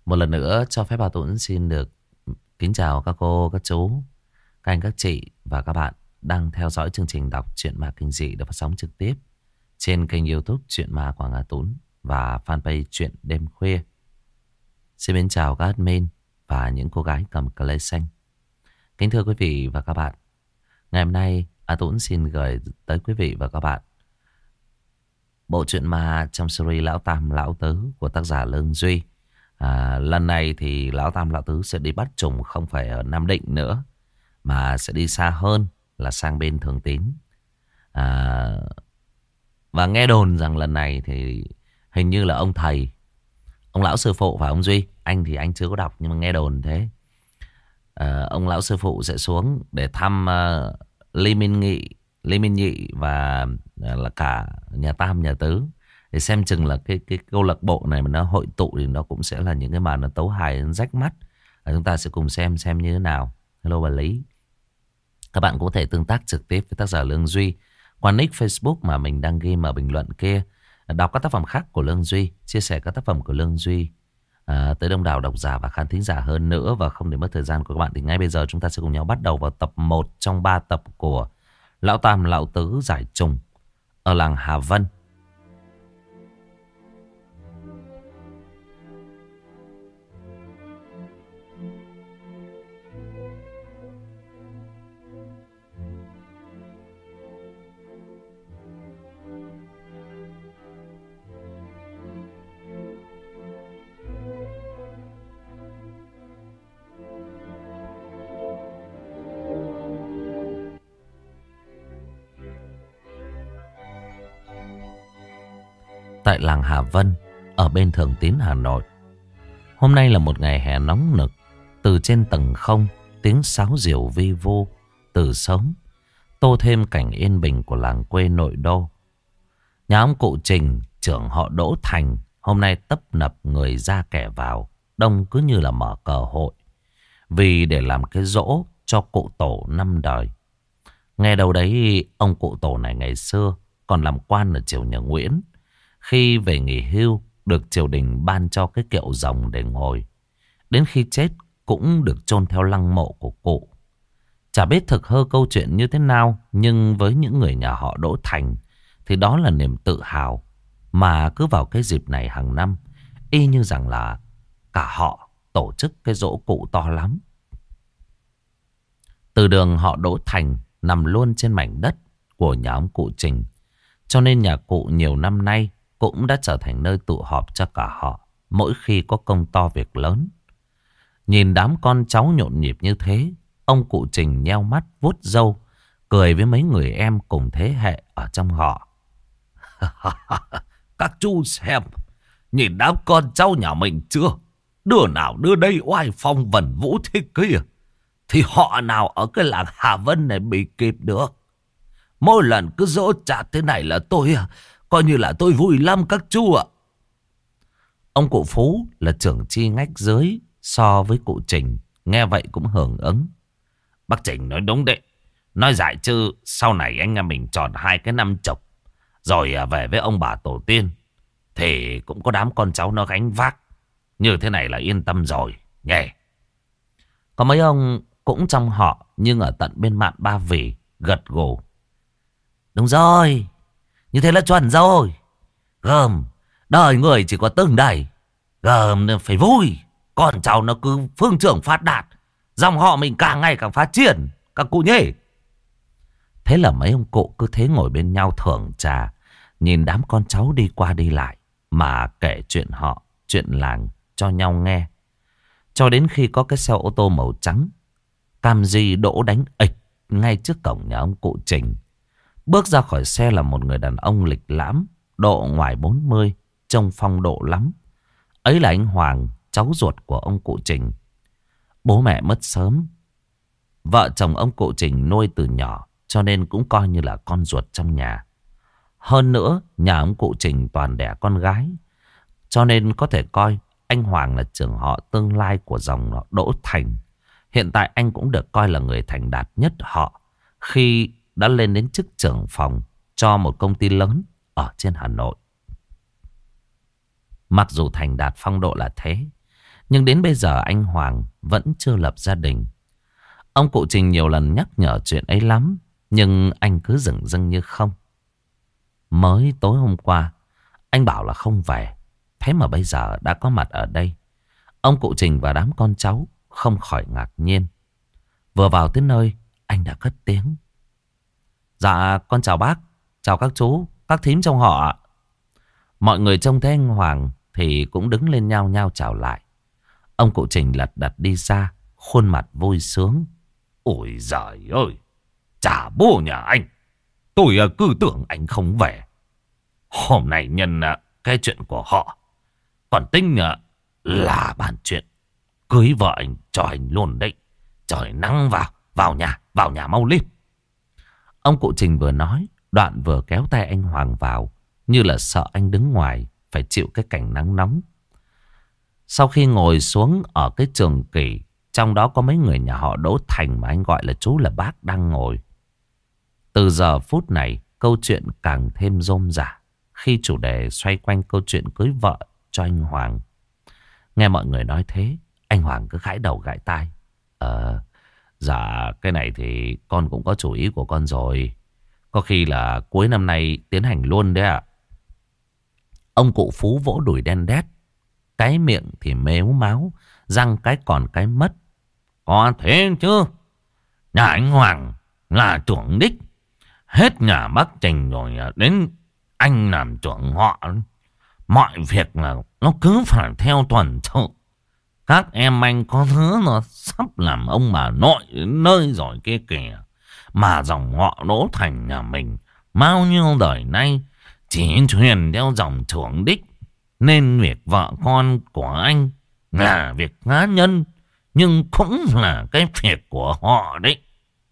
Một lần nữa cho phép Bảo Tuấn xin được kính chào các cô, các chú, các anh, các chị và các bạn đang theo dõi chương trình đọc truyện ma kinh dị được phát sóng trực tiếp trên kênh YouTube Truyện Ma Quảng Hà Tún và fanpage Truyện Đêm Khuya. Xin mến chào các admin và những cô gái cầm cờ lê xanh. Kính thưa quý vị và các bạn, ngày hôm nay A Tún xin gửi tới quý vị và các bạn bộ truyện ma trong series Lão Tam Lão Tứ của tác giả Lương Duy. Lần này thì Lão Tam Lão Tứ sẽ đi bắt trùng không phải ở Nam Định nữa, mà sẽ đi xa hơn là sang bên Thường Tín. Và nghe đồn rằng lần này thì hình như là ông thầy, ông lão sư phụ và ông Duy, anh thì anh chưa có đọc nhưng mà nghe đồn thế. Ông lão sư phụ sẽ xuống để thăm Lê Minh Nhị và là cả nhà Tam nhà Tứ, để xem chừng là cái câu lạc bộ này mà nó hội tụ thì nó cũng sẽ là những cái màn nó tấu hài rách mắt. Chúng ta sẽ cùng xem như thế nào. Hello bà Lý. Các bạn cũng có thể tương tác trực tiếp với tác giả Lương Duy qua nick Facebook mà mình đang ghi ở bình luận kia. Đọc các tác phẩm khác của Lương Duy, chia sẻ các tác phẩm của Lương Duy tới đông đảo độc giả và khán thính giả hơn nữa. Và không để mất thời gian của các bạn thì ngay bây giờ chúng ta sẽ cùng nhau bắt đầu vào tập 1 trong 3 tập của Lão Tam Lão Tứ giải trùng ở làng Hà Vân. Tại làng Hà Vân ở bên Thường Tín, Hà Nội, hôm nay là một ngày hè nóng nực. Từ trên tầng không, tiếng sáo diều vi vu từ sớm tô thêm cảnh yên bình của làng quê nội đô. Nhà ông cụ Trình, trưởng họ Đỗ Thành, hôm nay tấp nập người ra kẻ vào, đông cứ như là mở cờ hội, vì để làm cái giỗ cho cụ tổ 5 đời. Nghe đâu đấy, ông cụ tổ này ngày xưa còn làm quan ở triều nhà Nguyễn. Khi về nghỉ hưu, được triều đình ban cho cái kiệu rồng để ngồi. Đến khi chết cũng được chôn theo lăng mộ của cụ. Chả biết thực hư câu chuyện như thế nào, nhưng với những người nhà họ Đỗ Thành thì đó là niềm tự hào. Mà cứ vào cái dịp này hàng năm, y như rằng là cả họ tổ chức cái giỗ cụ to lắm. Từ đường họ Đỗ Thành nằm luôn trên mảnh đất của nhà ông cụ Trình, cho nên nhà cụ nhiều năm nay cũng đã trở thành nơi tụ họp cho cả họ mỗi khi có công to việc lớn. Nhìn đám con cháu nhộn nhịp như thế, ông cụ Trình nheo mắt vuốt râu, cười với mấy người em cùng thế hệ ở trong họ. Các chú xem, nhìn đám con cháu nhà mình chưa? Đứa nào đưa đây oai phong vần vũ thế kia, thì họ nào ở cái làng Hà Vân này bị kịp được. Mỗi lần cứ dỗ chặt thế này là tôi coi như là tôi vui lắm các chú ạ. Ông cụ Phú là trưởng chi ngách dưới so với cụ Trình, nghe vậy cũng hưởng ứng. Bác Trình nói đúng đấy. Nói dại chứ sau này anh em mình tròn 2 cái năm chục rồi về với ông bà tổ tiên thì cũng có đám con cháu nó gánh vác. Như thế này là yên tâm rồi nghe. Có mấy ông cũng trong họ nhưng ở tận bên mạn Ba Vì gật gù. Đúng rồi, như thế là chuẩn rồi. Gờm, đời người chỉ có từng đây. Gờm phải vui. Con cháu nó cứ phương trưởng phát đạt, dòng họ mình càng ngày càng phát triển, các cụ nhỉ. Thế là mấy ông cụ cứ thế ngồi bên nhau thưởng trà, nhìn đám con cháu đi qua đi lại mà kể chuyện họ, chuyện làng cho nhau nghe. Cho đến khi có cái xe ô tô màu trắng Camry đỗ đánh ịch ngay trước cổng nhà ông cụ Trình. Bước ra khỏi xe là một người đàn ông lịch lãm, độ ngoài 40, trông phong độ lắm. Ấy là anh Hoàng, cháu ruột của ông cụ Trình. Bố mẹ mất sớm, vợ chồng ông cụ Trình nuôi từ nhỏ, cho nên cũng coi như là con ruột trong nhà. Hơn nữa, nhà ông cụ Trình toàn đẻ con gái, cho nên có thể coi anh Hoàng là trưởng họ tương lai của dòng Đỗ Thành. Hiện tại anh cũng được coi là người thành đạt nhất họ khi đã lên đến chức trưởng phòng cho một công ty lớn ở trên Hà Nội. Mặc dù thành đạt phong độ là thế, Nhưng đến bây giờ anh Hoàng vẫn chưa lập gia đình. Ông cụ Trình nhiều lần nhắc nhở chuyện ấy lắm, nhưng anh cứ dửng dưng như không. Mới tối hôm qua anh bảo là không về, thế mà bây giờ đã có mặt ở đây. Ông cụ Trình và đám con cháu không khỏi ngạc nhiên. Vừa vào tới nơi, anh đã cất tiếng: "Dạ con chào bác, chào các chú, các thím trong họ ạ." Mọi người trông thấy anh Hoàng thì cũng đứng lên nhao nhao chào lại. Ông cụ Trình lật đật đi ra, khuôn mặt vui sướng: "Ôi giời ơi, chả bố nhà anh, tôi cứ tưởng anh không về. Hôm nay nhân cái chuyện của họ, còn tính là bàn chuyện cưới vợ anh cho anh luôn đấy. Trời nắng vào nhà mau lên." Ông cụ Trình vừa nói, đoạn vừa kéo tay anh Hoàng vào, như là sợ anh đứng ngoài phải chịu cái cảnh nắng nóng. Sau khi ngồi xuống ở cái trường kỷ, trong đó có mấy người nhà họ Đỗ Thành mà anh gọi là chú là bác đang ngồi. Từ giờ phút này, câu chuyện càng thêm rôm rả khi chủ đề xoay quanh câu chuyện cưới vợ cho anh Hoàng. Nghe mọi người nói thế, anh Hoàng cứ gãi đầu gãi tai: Dạ cái này thì con cũng có chủ ý của con rồi. Có khi là cuối năm nay tiến hành luôn đấy ạ." Ông cụ Phú vỗ đùi đen đét, cái miệng thì mếu máo, răng cái còn cái mất: "Có thế chứ, nhà anh Hoàng là trưởng đích, hết nhà bác Trình rồi đến anh làm trưởng họ. Mọi việc là nó cứ phải theo tuần tự. Các em anh có thứ nó sắp làm ông bà nội đến nơi rồi kia kìa. Mà dòng họ Đỗ Thành nhà mình bao nhiêu đời nay chỉ truyền theo dòng trưởng đích, nên việc vợ con của anh là việc cá nhân, nhưng cũng là cái việc của họ đấy."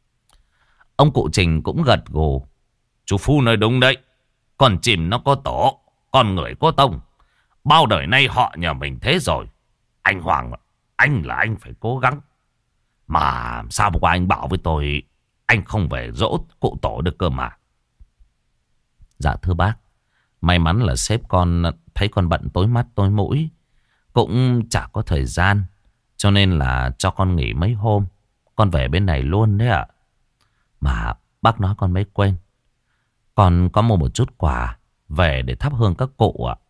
Ông cụ Trình cũng gật gù: "Chú Phu nói đúng đấy. Con chim nó có tổ, con người có tông. Bao đời nay họ nhà mình thế rồi. Anh Hoàng, anh là anh phải cố gắng. Mà sao hôm qua anh bảo với tôi anh không về dỗ cụ tổ được cơ mà?" "Dạ thưa bác, may mắn là sếp con thấy con bận tối mắt tối mũi, cũng chả có thời gian, cho nên là cho con nghỉ mấy hôm. Con về bên này luôn đấy ạ. Mà bác nói con mới quên, con có mua một chút quà về để thắp hương các cụ ạ."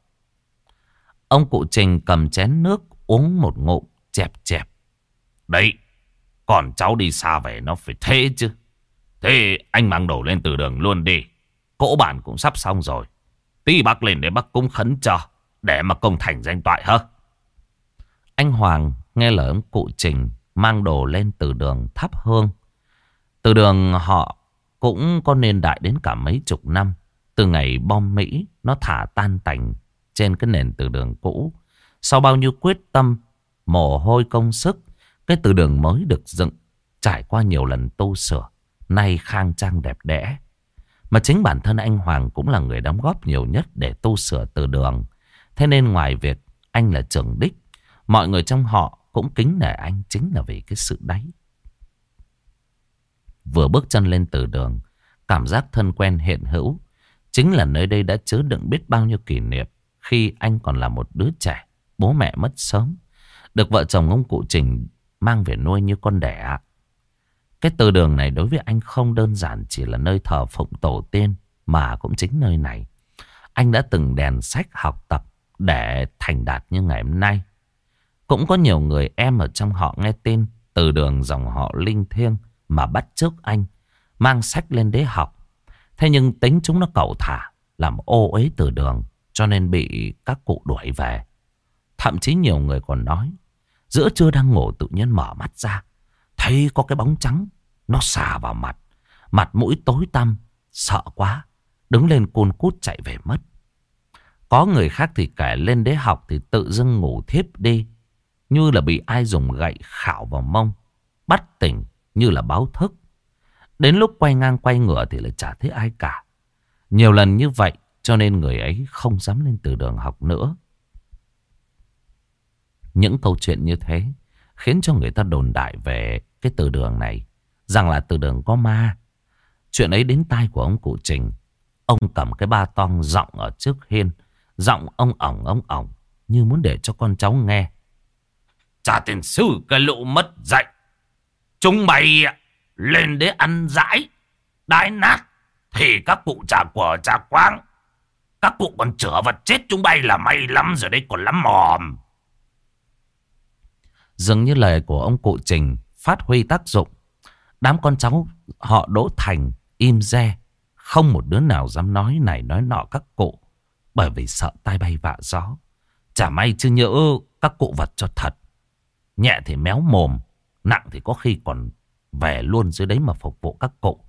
Ông cụ Trình cầm chén nước uống một ngụm chẹp chẹp: "Đấy, còn cháu đi xa về nó phải thế chứ. Thế anh mang đồ lên từ đường luôn đi. Cỗ bản cũng sắp xong rồi. Tí bác lên để bác cúng khấn cho, để mà công thành danh toại hả?" Anh Hoàng nghe lời ông cụ Trình, mang đồ lên từ đường thắp hương. Từ đường họ cũng có niên đại đến cả mấy chục năm. Từ ngày bom Mỹ nó thả tan tành trên cái nền từ đường cũ. Sau bao nhiêu quyết tâm, mồ hôi công sức, cái từ đường mới được dựng, trải qua nhiều lần tu sửa, nay khang trang đẹp đẽ. Mà chính bản thân anh Hoàng cũng là người đóng góp nhiều nhất để tu sửa từ đường. Thế nên ngoài việc anh là trưởng đích, mọi người trong họ cũng kính nể anh chính là vì cái sự đấy. Vừa bước chân lên từ đường, cảm giác thân quen hiện hữu. Chính là nơi đây đã chứa đựng biết bao nhiêu kỷ niệm khi anh còn là một đứa trẻ, bố mẹ mất sớm, được vợ chồng ông cụ Trình mang về nuôi như con đẻ. Cái từ đường này đối với anh không đơn giản chỉ là nơi thờ phụng tổ tiên, mà cũng chính nơi này anh đã từng đèn sách học tập để thành đạt như ngày hôm nay. Cũng có nhiều người em ở trong họ nghe tin từ đường dòng họ linh thiêng mà bắt chước anh, mang sách lên đấy học. Thế nhưng tính chúng nó cẩu thả, làm ô uế từ đường, cho nên bị các cụ đuổi về. Thậm chí nhiều người còn nói, giữa trưa đang ngủ tự nhiên mở mắt ra, thấy có cái bóng trắng nó xà vào mặt, mặt mũi tối tăm, sợ quá, đứng lên cun cút chạy về mất. Có người khác thì kể lên đấy học thì tự dưng ngủ thiếp đi, như là bị ai dùng gậy khảo vào mông, bắt tỉnh như là báo thức. Đến lúc quay ngang quay ngửa thì lại chả thấy ai cả. Nhiều lần như vậy cho nên người ấy không dám lên từ đường học nữa. Những câu chuyện như thế khiến cho người ta đồn đại về cái từ đường này, rằng là từ đường có ma. Chuyện ấy đến tai của ông cụ Trình. Ông cầm cái ba tong giọng ở trước hiên, giọng ông ỏng như muốn để cho con cháu nghe. Cha tiền sư cái lũ mất dạy. Chúng mày lên để ăn dãi, đái nát. Thì các cụ trả của trả quáng. Các cụ còn chữa vật chết chúng bay là may lắm rồi đấy, còn lắm mồm. Dường như lời của ông cụ Trình phát huy tác dụng. Đám con cháu họ Đỗ Thành im re, không một đứa nào dám nói này nói nọ các cụ, bởi vì sợ tai bay vạ gió. Chả may chứ nhỡ các cụ vật cho thật. Nhẹ thì méo mồm, nặng thì có khi còn về luôn dưới đấy mà phục vụ các cụ.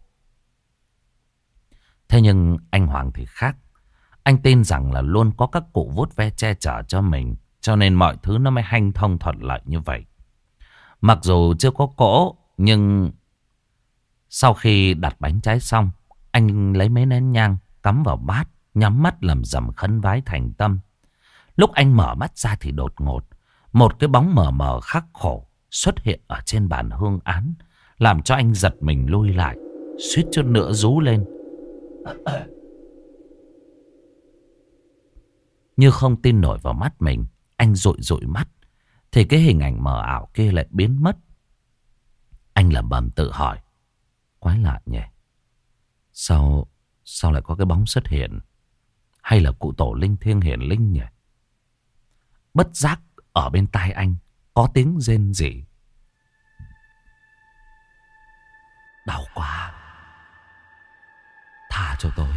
Thế nhưng anh Hoàng thì khác. Anh tin rằng là luôn có các cụ vuốt ve che chở cho mình, cho nên mọi thứ nó mới hanh thông thuận lợi như vậy. Mặc dù chưa có cỗ, nhưng sau khi đặt bánh trái xong, anh lấy mấy nén nhang cắm vào bát, nhắm mắt lẩm rẩm khấn vái thành tâm. Lúc anh mở mắt ra thì đột ngột, một cái bóng mờ mờ khắc khổ xuất hiện ở trên bàn hương án, làm cho anh giật mình lui lại, suýt chút nữa rú lên. Như không tin nổi vào mắt mình, anh dụi dụi mắt, thì cái hình ảnh mờ ảo kia lại biến mất. Anh lẩm bẩm tự hỏi, quái lạ nhỉ, sao lại có cái bóng xuất hiện? Hay là cụ tổ linh thiêng hiển linh nhỉ? Bất giác ở bên tai anh có tiếng rên rỉ. Đau quá, tha cho tôi,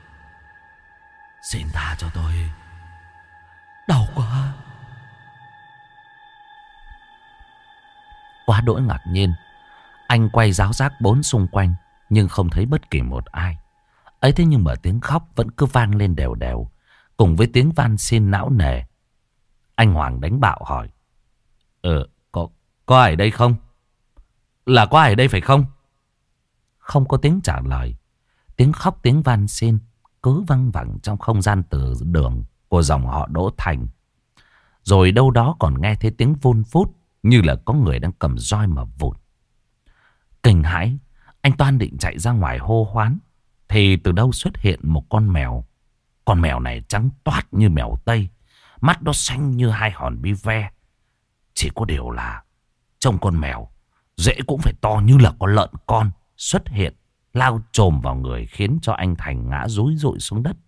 xin tha cho tôi, đau quá. Quá đỗi ngạc nhiên, anh quay ráo rác bốn xung quanh, nhưng không thấy bất kỳ một ai. Ấy thế nhưng mà tiếng khóc vẫn cứ vang lên đều đều, cùng với tiếng van xin não nề. Anh Hoàng đánh bạo hỏi, có ai ở đây không? Là có ai ở đây phải không? Không có tiếng trả lời. Tiếng khóc tiếng van xin cứ văng vẳng trong không gian từ đường của dòng họ Đỗ Thành. Rồi đâu đó còn nghe thấy tiếng vun vút, như là có người đang cầm roi mà vụt. Kinh hãi, anh toan định chạy ra ngoài hô hoán, thì từ đâu xuất hiện một con mèo. Con mèo này trắng toát như mèo Tây, mắt nó xanh như hai hòn bi ve. Chỉ có điều là trông con mèo dễ cũng phải to như là con lợn con xuất hiện, lao chồm vào người, khiến cho anh Thành ngã rúi rụi xuống đất.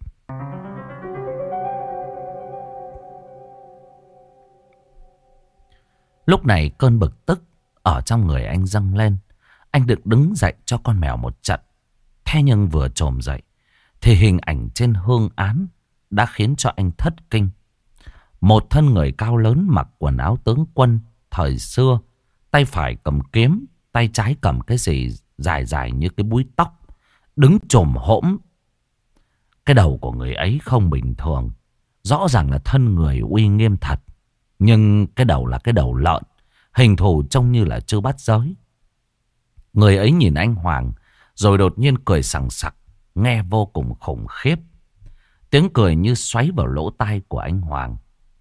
Lúc này cơn bực tức ở trong người anh dâng lên. Anh được đứng dậy cho con mèo một trận. Thế nhưng vừa chồm dậy thì hình ảnh trên hương án đã khiến cho anh thất kinh. Một thân người cao lớn mặc quần áo tướng quân thời xưa, tay phải cầm kiếm, tay trái cầm cái gì dài dài như cái búi tóc, đứng chồm hổm. Cái đầu của người ấy không bình thường, rõ ràng là thân người uy nghiêm thật, nhưng cái đầu là cái đầu lợn, hình thù trông như là trư bát giới. Người ấy nhìn anh Hoàng rồi đột nhiên cười sằng sặc, nghe vô cùng khủng khiếp. Tiếng cười như xoáy vào lỗ tai của anh Hoàng.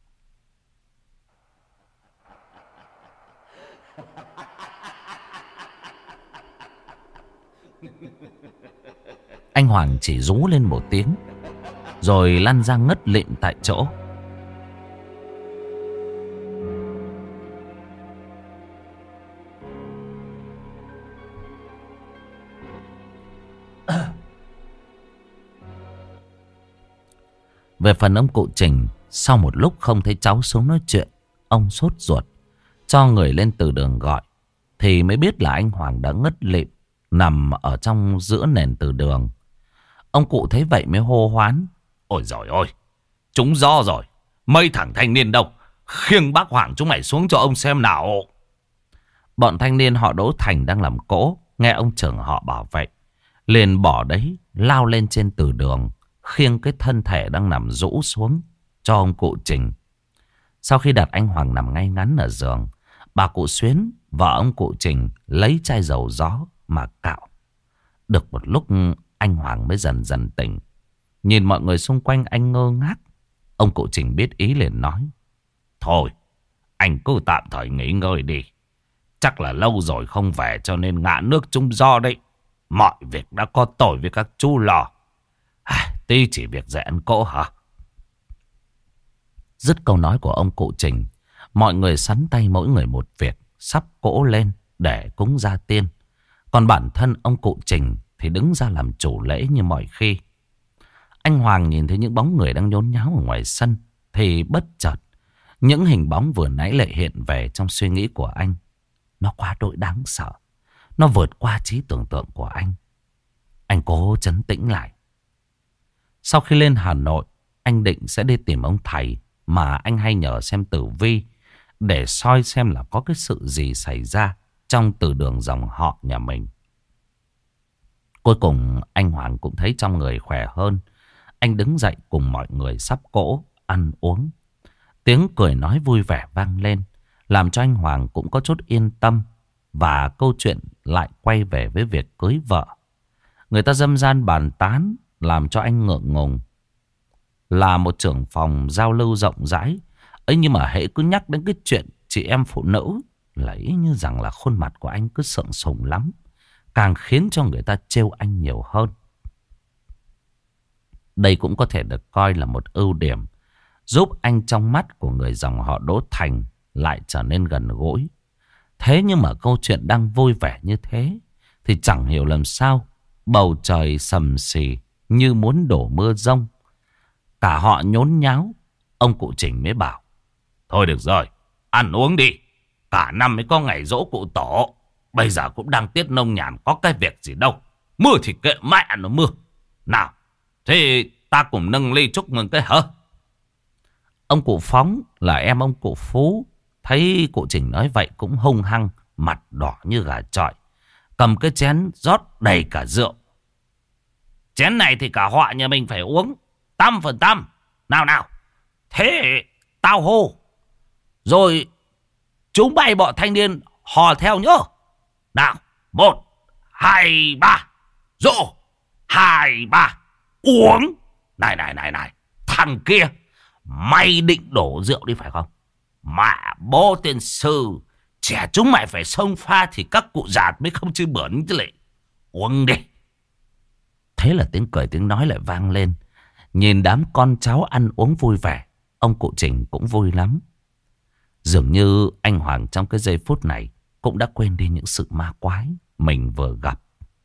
Anh Hoàng chỉ rú lên một tiếng, rồi lăn ra ngất lịm tại chỗ. Về phần ông cụ Trình, sau một lúc không thấy cháu xuống nói chuyện, ông sốt ruột, cho người lên từ đường gọi, thì mới biết là anh Hoàng đã ngất lịm, nằm ở trong giữa nền từ đường. Ông cụ thấy vậy mới hô hoán, ôi giời ơi, chúng do rồi, mấy thằng thanh niên đâu, khiêng bác Hoàng chúng mày xuống cho ông xem nào. Bọn thanh niên họ Đỗ Thành đang làm cỗ, nghe ông trưởng họ bảo vậy, liền bỏ đấy lao lên trên từ đường, khiêng cái thân thể đang nằm rũ xuống cho ông cụ Trình. Sau khi đặt anh Hoàng nằm ngay ngắn ở giường, bà cụ Xuyến, vợ ông cụ Trình, lấy chai dầu gió mà cạo. Được một lúc anh Hoàng mới dần dần tỉnh. Nhìn mọi người xung quanh anh ngơ ngác. Ông cụ Trình biết ý liền nói, thôi anh cứ tạm thời nghỉ ngơi đi, chắc là lâu rồi không về cho nên ngã nước trúng gió đấy. Mọi việc đã có tội với các chú lo, tí chỉ việc dạy ăn cỗ hả? Dứt câu nói của ông cụ Trình, Mọi người sắn tay mỗi người một việc, sắp cỗ lên để cúng gia tiên. Còn bản thân ông cụ Trình thì đứng ra làm chủ lễ như mọi khi. Anh Hoàng nhìn thấy những bóng người đang nhốn nháo ở ngoài sân thì bất chợt những hình bóng vừa nãy lại hiện về trong suy nghĩ của anh. Nó quá đỗi đáng sợ. Nó vượt qua trí tưởng tượng của anh. Anh cố trấn tĩnh lại. Sau khi lên Hà Nội, anh định sẽ đi tìm ông thầy mà anh hay nhờ xem tử vi, để soi xem là có cái sự gì xảy ra trong từ đường dòng họ nhà mình. Cuối cùng anh Hoàng cũng thấy trong người khỏe hơn. Anh đứng dậy cùng mọi người sắp cỗ, ăn uống. Tiếng cười nói vui vẻ vang lên, làm cho anh Hoàng cũng có chút yên tâm. Và câu chuyện lại quay về với việc cưới vợ. Người ta râm ran bàn tán, làm cho anh ngượng ngùng. Là một trưởng phòng giao lưu rộng rãi ấy, nhưng mà hễ cứ nhắc đến cái chuyện chị em phụ nữ là ý như rằng là khuôn mặt của anh cứ sượng sùng lắm, càng khiến cho người ta trêu anh nhiều hơn. Đây cũng có thể được coi là một ưu điểm, giúp anh trong mắt của người dòng họ Đỗ Thành lại trở nên gần gũi. Thế nhưng mà câu chuyện đang vui vẻ như thế thì chẳng hiểu làm sao bầu trời sầm xì như muốn đổ mưa giông. Cả họ nhốn nháo. Ông cụ Trình mới bảo: thôi được rồi, ăn uống đi. Cả năm mới có ngày giỗ cụ tổ. Bây giờ cũng đang tiết nông nhàn, có cái việc gì đâu. Mưa thì kệ mẹ nó mưa. Nào, thế ta cùng nâng ly chúc mừng cái hả? Ông cụ Phóng là em ông cụ Phú thấy cụ Trình nói vậy cũng hung hăng, mặt đỏ như gà chọi, cầm cái chén rót đầy cả rượu. Chén này thì cả họ nhà mình phải uống 100%. Nào nào, thế tao hô, rồi chúng bay bọn thanh niên hò theo nhớ. Nào, 1, 2, 3, rộ, 2, 3, uống. Này, thằng kia, mày định đổ rượu đi phải không? Mà bố tiên sư, trẻ chúng mày phải xông pha thì các cụ già mới không chê bẩn chứ lại. Uống đi. Thế là tiếng cười tiếng nói lại vang lên. Nhìn đám con cháu ăn uống vui vẻ, ông cụ Trình cũng vui lắm. Dường như anh Hoàng trong cái giây phút này cũng đã quên đi những sự ma quái mình vừa gặp.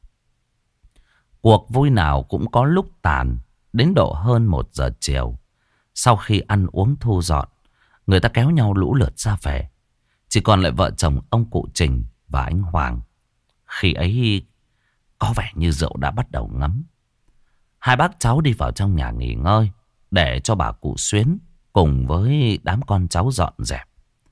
Cuộc vui nào cũng có lúc tàn. Đến độ hơn 1 giờ chiều, sau khi ăn uống thu dọn, người ta kéo nhau lũ lượt ra về. Chỉ còn lại vợ chồng ông cụ Trình và anh Hoàng. Khi ấy có vẻ như rượu đã bắt đầu ngấm. Hai bác cháu đi vào trong nhà nghỉ ngơi, để cho bà cụ Xuyến cùng với đám con cháu dọn dẹp.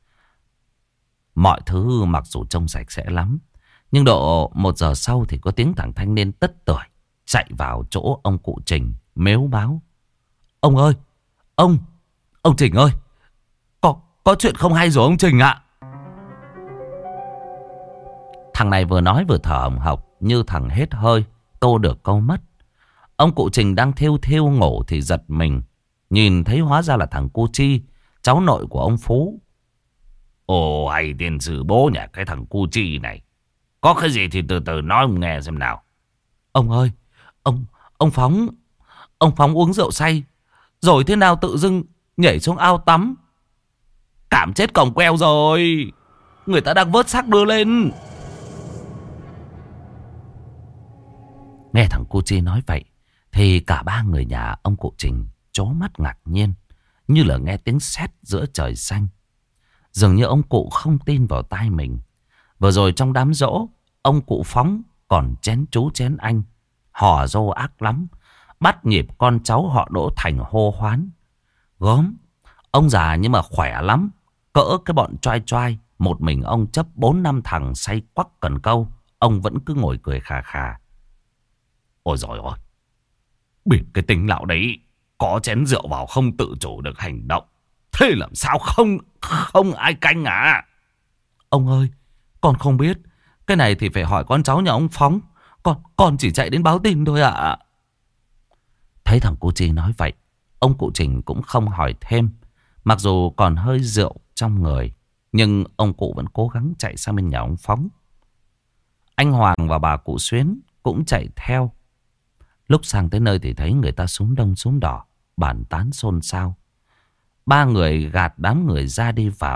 Mọi thứ mặc dù trông sạch sẽ lắm, nhưng độ 1 giờ sau thì có tiếng thằng thanh niên tất tưởi chạy vào chỗ ông cụ Trình mếu báo: ông ơi, ông Trình ơi, có chuyện không hay rồi ông Trình ạ. Thằng này vừa nói vừa thở hồng hộc như thằng hết hơi, tô được câu mất. Ông cụ Trình đang thiêu ngủ thì giật mình, nhìn thấy hóa ra là thằng Cu Chi, cháu nội của ông Phú. Ồ, hay tiền sử bố nhỉ, cái thằng Cu Chi này. Có cái gì thì từ từ nói ông nghe xem nào. Ông ơi, ông Phóng uống rượu say, rồi thế nào tự dưng nhảy xuống ao tắm, cảm chết còng queo rồi. Người ta đang vớt xác đưa lên. Nghe thằng Cu Chi nói vậy thì cả ba người nhà ông cụ Trình trố mắt ngạc nhiên, như là nghe tiếng sét giữa trời xanh. Dường như ông cụ không tin vào tai mình. Vừa rồi trong đám giỗ, ông cụ Phóng còn chén chú chén anh, hò rô ác lắm, bắt nhịp con cháu họ Đỗ Thành hô hoán: gớm, ông già nhưng mà khỏe lắm, cỡ cái bọn choai choai. Một mình ông chấp 4-5 thằng say quắc cần câu, ông vẫn cứ ngồi cười khà khà. Ôi giời ơi, bịt cái tính lão đấy, có chén rượu vào không tự chủ được hành động, thế làm sao không ai canh à? Ông ơi, con không biết, cái này thì phải hỏi con cháu nhà ông Phóng, con chỉ chạy đến báo tin thôi ạ. Thấy thằng Cu Chi nói vậy, ông cụ Trình cũng không hỏi thêm. Mặc dù còn hơi rượu trong người, nhưng ông cụ vẫn cố gắng chạy sang bên nhà ông Phóng. Anh Hoàng và bà cụ Xuyến cũng chạy theo. Lúc sang tới nơi thì thấy người ta súng đông súng đỏ, bàn tán xôn xao. Ba người gạt đám người ra đi vào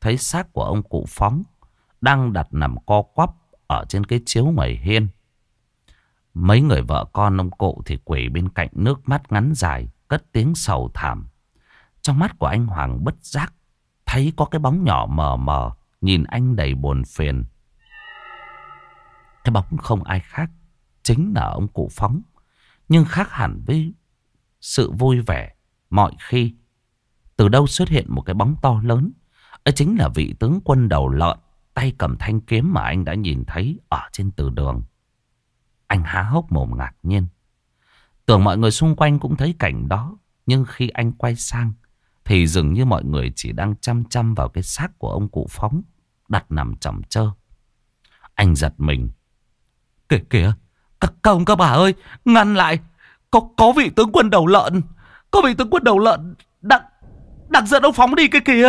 thấy xác của ông cụ Phóng đang đặt nằm co quắp ở trên cái chiếu ngoài hiên. Mấy người vợ con ông cụ thì quỳ bên cạnh, nước mắt ngắn dài, cất tiếng sầu thảm. Trong mắt của anh Hoàng bất giác thấy có cái bóng nhỏ mờ mờ nhìn anh đầy buồn phiền. Cái bóng không ai khác, chính là ông cụ Phóng. Nhưng khác hẳn với sự vui vẻ mọi khi. Từ đâu xuất hiện một cái bóng to lớn. Ấy chính là vị tướng quân đầu lợn, tay cầm thanh kiếm mà anh đã nhìn thấy ở trên từ đường. Anh há hốc mồm ngạc nhiên. Tưởng mọi người xung quanh cũng thấy cảnh đó. Nhưng khi anh quay sang thì dường như mọi người chỉ đang chăm chăm vào cái xác của ông cụ Phóng đặt nằm chồng chơ. Anh giật mình. Kìa kìa, các ông các bà ơi, ngăn lại. Có vị tướng quân đầu lợn. Có vị tướng quân đầu lợn đang dẫn ông Phóng đi kia kìa.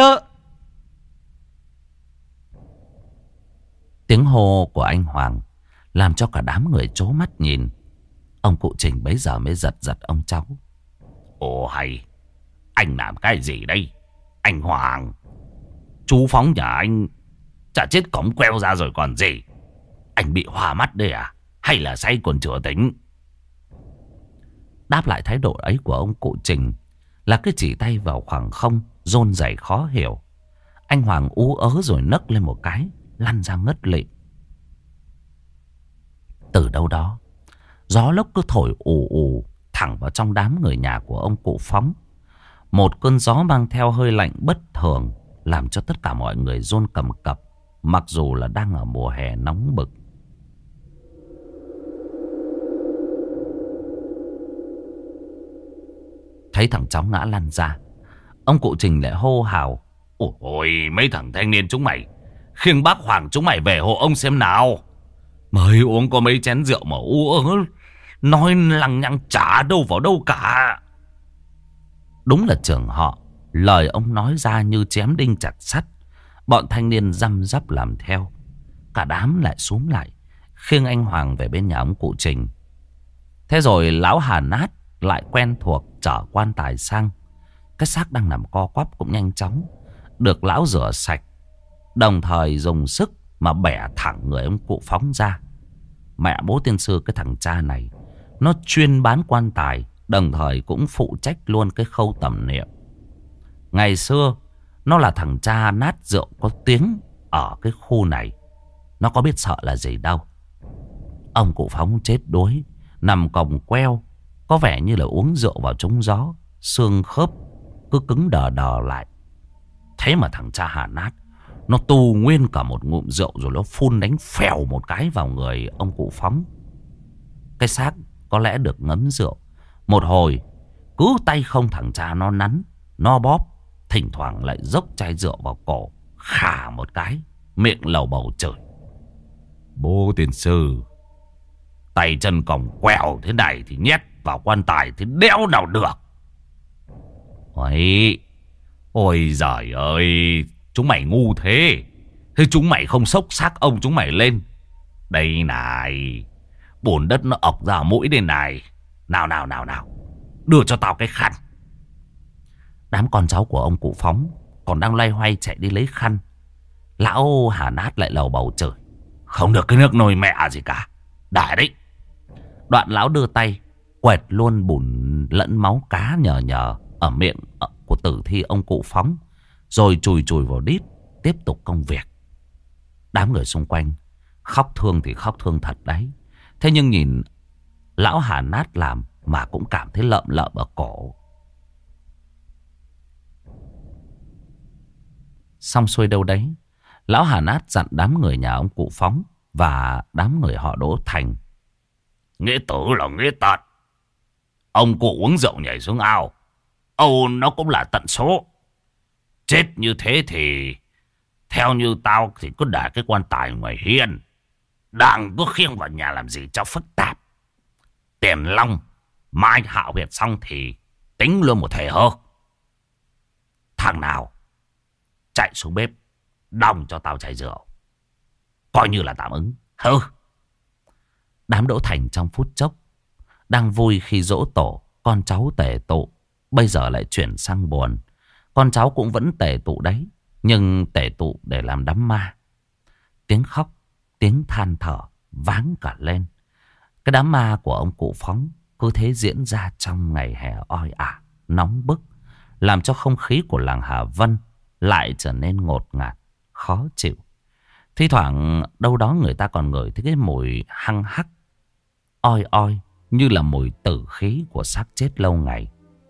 Tiếng hô của anh Hoàng làm cho cả đám người trố mắt nhìn. Ông cụ Trình bấy giờ mới giật giật ông cháu. Ồ hay, anh làm cái gì đây anh Hoàng? Chú Phóng nhà anh chả chết cống queo ra rồi còn gì. Anh bị hoa mắt đây à? Hay là say còn chưa tính? Đáp lại thái độ ấy của ông cụ Trình là cái chỉ tay vào khoảng không, rôn rẩy khó hiểu. Anh Hoàng ú ớ rồi nấc lên một cái, lăn ra ngất lịm. Từ đâu đó, gió lốc cứ thổi ù ù thẳng vào trong đám người nhà của ông cụ Phóng. Một cơn gió mang theo hơi lạnh bất thường làm cho tất cả mọi người run cầm cập, mặc dù là đang ở mùa hè nóng bực. Thấy thằng cháu ngã lăn ra, ông cụ Trình lại hô hào. Ôi mấy thằng thanh niên chúng mày, khiêng bác Hoàng chúng mày về hộ ông xem nào. Mới uống có mấy chén rượu mà nói lằng nhằng chả đâu vào đâu cả. Đúng là trưởng họ, lời ông nói ra như chém đinh chặt sắt. Bọn thanh niên răm rắp làm theo. Cả đám lại xúm lại khiêng anh Hoàng về bên nhà ông cụ Trình. Thế rồi lão Hà Nát lại quen thuộc chở quan tài sang. Cái xác đang nằm co quắp cũng nhanh chóng được lão rửa sạch, đồng thời dùng sức mà bẻ thẳng người ông cụ Phóng ra. Mẹ bố tiên sư cái thằng cha này, nó chuyên bán quan tài, đồng thời cũng phụ trách luôn cái khâu tẩm niệm. Ngày xưa nó là thằng cha nát rượu có tiếng ở cái khu này. Nó có biết sợ là gì đâu. Ông cụ Phóng chết đuối, nằm còng queo, có vẻ như là uống rượu vào trúng gió, xương khớp cứ cứng đờ đờ lại. Thế mà thằng cha Hà Nát, nó tu nguyên cả một ngụm rượu rồi nó phun đánh phèo một cái vào người ông cụ Phóng. Cái xác có lẽ được ngấm rượu một hồi, cứ tay không thằng cha nó nắn, nó bóp, thỉnh thoảng lại dốc chai rượu vào cổ, khà một cái, miệng lầu bầu chửi. Bố tiên sư, tay chân còng quẹo thế này thì nhét vào quan tài thì đéo nào được. Ôi giời ơi, chúng mày ngu thế. Thế chúng mày không xốc xác ông chúng mày lên. Đây này, bùn đất nó ọc ra mũi đây này. Nào, đưa cho tao cái khăn. Đám con cháu của ông cụ Phóng còn đang loay hoay chạy đi lấy khăn. Lão Hà Nát lại lầu bầu chửi. Không được cái nước nồi mẹ gì cả, đại đấy. Đoạn lão đưa tay quẹt luôn bùn lẫn máu cá nhờ ở miệng của tử thi ông cụ Phóng, rồi chùi vào đít, tiếp tục công việc. Đám người xung quanh khóc thương thì khóc thương thật đấy. Thế nhưng nhìn lão Hà Nát làm mà cũng cảm thấy lợm lợm ở cổ. Xong xuôi đâu đấy, lão Hà Nát dặn đám người nhà ông cụ Phóng và đám người họ Đỗ Thành. Nghĩa tử là nghĩa tận. Ông cụ uống rượu nhảy xuống ao, Âu nó cũng là tận số. Chết như thế thì theo như tao thì cứ để cái quan tài ngoài hiên, đang cứ khiêng vào nhà làm gì cho phức tạp. Tiền long mai hạo huyệt xong thì tính luôn một thể hơ. Thằng nào chạy xuống bếp đong cho tao chai rượu, coi như là tạm ứng. Hừ. Đám Đỗ Thành trong phút chốc đang vui khi giỗ tổ con cháu tề tụ, bây giờ lại chuyển sang buồn. Con cháu cũng vẫn tề tụ đấy, nhưng tề tụ để làm đám ma. Tiếng khóc, tiếng than thở váng cả lên. Cái đám ma của ông cụ Phóng cứ thế diễn ra trong ngày hè oi ả, nóng bức, làm cho không khí của làng Hà Vân lại trở nên ngột ngạt, khó chịu. Thi thoảng đâu đó người ta còn ngửi thấy cái mùi hăng hắc, oi oi, như là mùi tử khí của xác chết lâu ngày.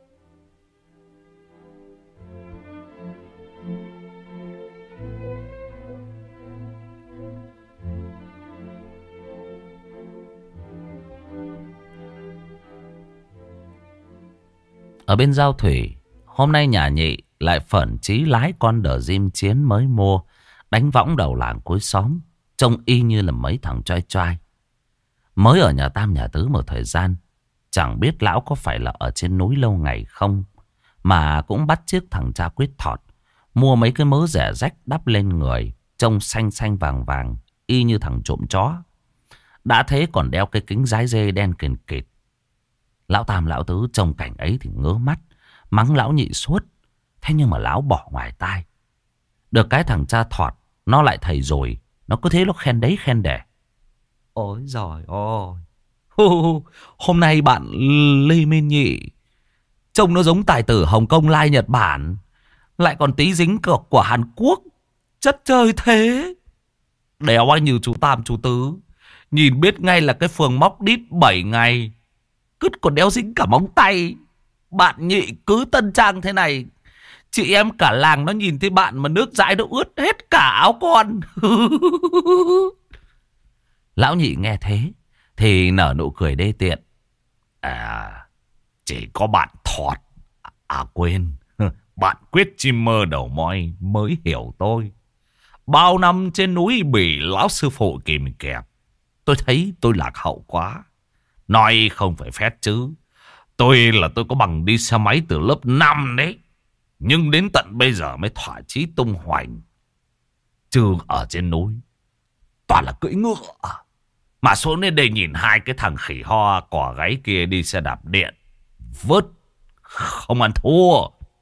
Ở bên Giao Thủy, hôm nay nhà Nhị lại phởn chí lái con đờ diêm chiến mới mua, đánh võng đầu làng cuối xóm, trông y như là mấy thằng trai trai. Mới ở nhà Tam nhà Tứ một thời gian, chẳng biết lão có phải là ở trên núi lâu ngày không, mà cũng bắt chước thằng cha Quyết Thọt, mua mấy cái mớ rẻ rách đắp lên người, trông xanh xanh vàng vàng, y như thằng trộm chó. Đã thế còn đeo cái kính dái dê đen kìn kịt. Lão Tam lão Tứ trông cảnh ấy thì ngớ mắt, mắng lão Nhị suốt. Thế nhưng mà lão bỏ ngoài tai. Được cái thằng cha Thọt nó lại thầy rồi, nó cứ thế nó khen đấy khen để. Ôi giời ơi, hôm nay bạn Lê Minh Nhị trông nó giống tài tử Hồng Kông lai Nhật Bản, lại còn tí dính cược của Hàn Quốc. Chất chơi thế. Đéo ai như chú Tam chú Tứ, nhìn biết ngay là cái phường móc đít 7 ngày, cứt còn đéo dính cả móng tay. Bạn Nhị cứ tân trang thế này, chị em cả làng nó nhìn thấy bạn mà nước dãi nó ướt hết cả áo con. Lão Nhị nghe thế thì nở nụ cười đê tiện. À, chỉ có bạn Thọt, à quên, bạn Quyết chim mơ đầu moi mới hiểu tôi. Bao năm trên núi bị lão sư phụ kìm kẹp, tôi thấy tôi lạc hậu quá. Nói không phải phét chứ, tôi có bằng đi xe máy từ lớp 5 đấy. Nhưng đến tận bây giờ mới thỏa chí tung hoành. Chứ ở trên núi toàn là cưỡi ngựa. Mà xuống đến đây nhìn hai cái thằng khỉ ho cỏ gáy kia đi xe đạp điện, vứt không ăn thua.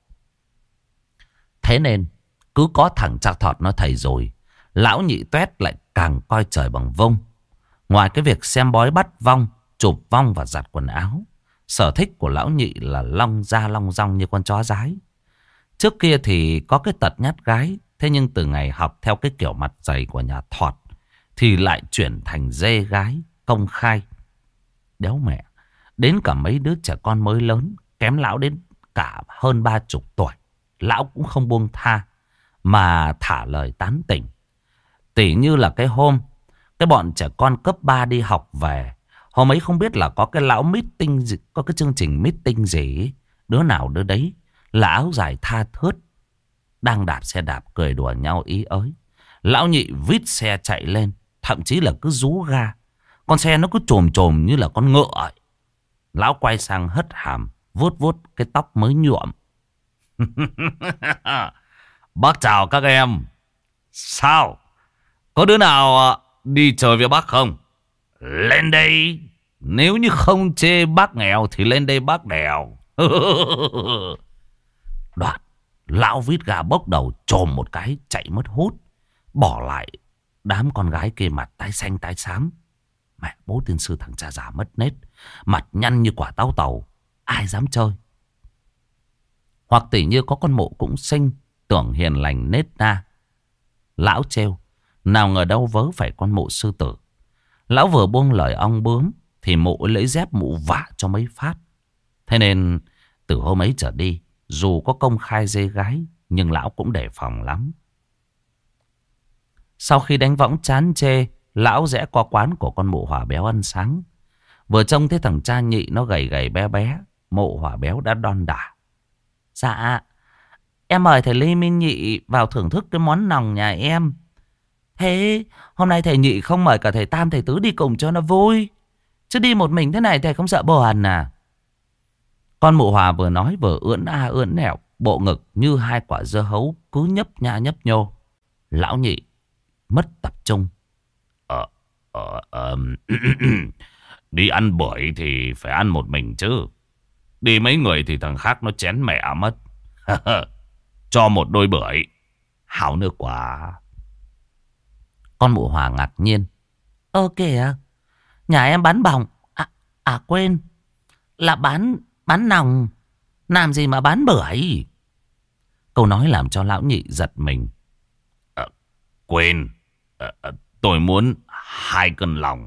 Thế nên cứ có thằng cha Thọt nó thầy rồi, lão Nhị Tuét lại càng coi trời bằng vung. Ngoài cái việc xem bói bắt vong, chụp vong và giặt quần áo, sở thích của lão Nhị là long ra long rong như con chó dái. Trước kia thì có cái tật nhát gái, thế nhưng từ ngày học theo cái kiểu mặt dày của nhà Thọt thì lại chuyển thành dê gái công khai. Đéo mẹ, đến cả mấy đứa trẻ con mới lớn, kém lão đến cả hơn 30 tuổi, lão cũng không buông tha mà thả lời tán tỉnh. Tỉ như là cái hôm cái bọn trẻ con cấp 3 đi học về, hôm ấy không biết là có cái lão meeting gì, có cái chương trình meeting gì, đứa nào đứa đấy là áo dài tha thướt, đang đạp xe đạp cười đùa nhau ý ới. Lão Nhị vít xe chạy lên, thậm chí là cứ rú ga, con xe nó cứ chồm chồm như là con ngựa ấy. Lão quay sang hất hàm, vuốt vuốt cái tóc mới nhuộm. Bác chào các em. Sao? Có đứa nào đi chơi với bác không? Lên đây. Nếu như không chê bác nghèo thì lên đây bác đèo. Đoạn lão vít gà bốc đầu chồm một cái chạy mất hút, bỏ lại đám con gái kia mặt tái xanh tái xám. Mẹ bố tiên sư thằng cha già mất nết, mặt nhăn như quả táo tàu, ai dám chơi. Hoặc tỉ như có con Mụ cũng xinh, tưởng hiền lành nết na, lão trêu, nào ngờ đâu vớ phải con Mụ sư tử. Lão vừa buông lời ong bướm thì Mụ lấy dép Mụ vả cho mấy phát. Thế nên từ hôm ấy trở đi, dù có công khai dê gái nhưng lão cũng đề phòng lắm. Sau khi đánh võng chán chê, lão rẽ qua quán của con Mụ Hỏa Béo ăn sáng. Vừa trông thấy thằng cha Nhị nó gầy gầy bé bé, Mụ Hỏa Béo đã đon đả. Dạ, em mời thầy Lê Minh Nhị vào thưởng thức cái món nòng nhà em. Thế hôm nay thầy Nhị không mời cả thầy Tam thầy Tứ đi cùng cho nó vui, chứ đi một mình thế này thầy không sợ buồn à? Con Mụ Hòa vừa nói vừa ưỡn a ưỡn nẹo, bộ ngực như hai quả dưa hấu cứ nhấp nha nhấp nhô. Lão Nhị mất tập trung. Đi ăn bưởi thì phải ăn một mình chứ. Đi mấy người thì thằng khác nó chén mẹ mất. Cho một đôi bưởi, hảo nữa quá. Con mụ Hòa ngạc nhiên. Ơ kìa, nhà em bán bỏng. Quên, là bán nòng. Làm gì mà bán bưởi? Câu nói làm cho lão nhị giật mình. Quên, tôi muốn 2 cân lòng.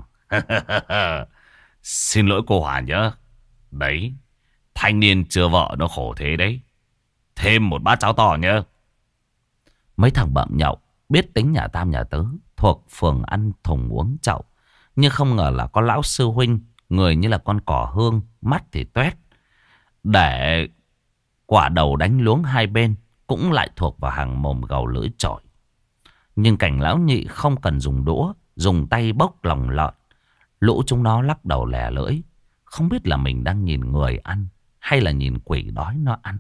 Xin lỗi cô Hòa nhớ. Đấy, thanh niên chưa vợ nó khổ thế đấy. Thêm một bát cháo to nhớ. Mấy thằng bậm nhậu biết tính nhà tam nhà tứ, thuộc phường ăn thùng uống chậu. Nhưng không ngờ là có lão sư huynh, người như là con cỏ hương, mắt thì toét, để quả đầu đánh luống hai bên, cũng lại thuộc vào hàng mồm gầu lưỡi chổi. Nhưng cảnh lão nhị không cần dùng đũa, dùng tay bốc lòng lợn. Lũ chúng nó lắc đầu lè lưỡi, không biết là mình đang nhìn người ăn hay là nhìn quỷ đói nó ăn.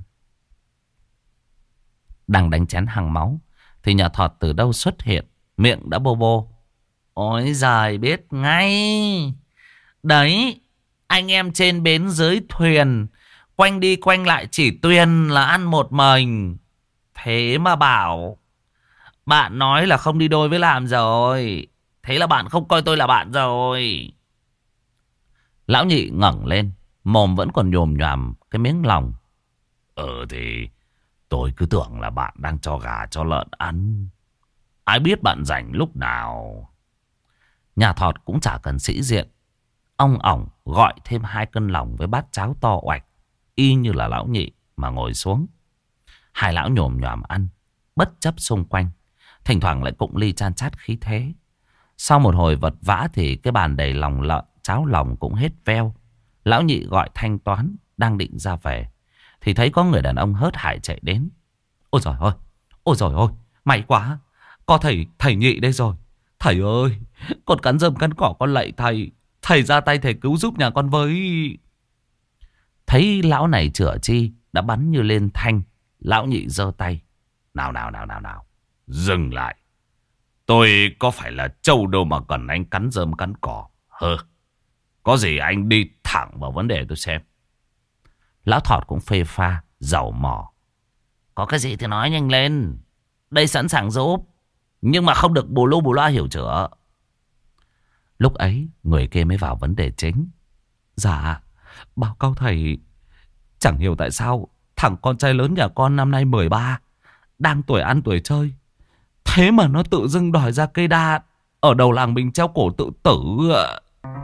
Đang đánh chén hàng máu thì nhà thọt từ đâu xuất hiện, miệng đã bô bô. Ôi giời, biết ngay. Đấy, anh em trên bến dưới thuyền, quanh đi quanh lại chỉ tuyền là ăn một mình. Thế mà bảo bạn nói là không đi đôi với làm rồi. Thế là bạn không coi tôi là bạn rồi. Lão nhị ngẩng lên, mồm vẫn còn nhồm nhòm cái miếng lòng. Thì tôi cứ tưởng là bạn đang cho gà cho lợn ăn. Ai biết bạn rảnh lúc nào. Nhà thọt cũng chả cần sĩ diện. Ông ỏng gọi thêm 2 cân lòng với bát cháo to oạch, y như là lão nhị mà ngồi xuống. Hai lão nhồm nhòm ăn, bất chấp xung quanh, thỉnh thoảng lại cụng ly chan chát khí thế. Sau một hồi vật vã thì cái bàn đầy lòng lợn, cháo lòng cũng hết veo. Lão nhị gọi thanh toán, đang định ra về thì thấy có người đàn ông hớt hải chạy đến. Ôi trời ơi, may quá, có thầy nhị đây rồi. Thầy ơi, con cắn rơm cắn cỏ con lạy thầy. Thầy ra tay thầy cứu giúp nhà con với. Thấy lão này chữa chi đã bắn như lên thanh, lão nhị giơ tay. Nào. Dừng lại. Tôi có phải là trâu đâu mà cần anh cắn rơm cắn cỏ. Có gì anh đi thẳng vào vấn đề tôi xem. Lão thọt cũng phê pha, giàu mỏ. Có cái gì thì nói nhanh lên. Đây sẵn sàng giúp, nhưng mà không được bù lu bù loa, hiểu chưa? Lúc ấy người kia mới vào vấn đề chính. Dạ, báo cáo thầy, chẳng hiểu tại sao thằng con trai lớn nhà con năm nay 13, đang tuổi ăn tuổi chơi, thế mà nó tự dưng đòi ra cây đa ở đầu làng mình treo cổ tự tử ạ.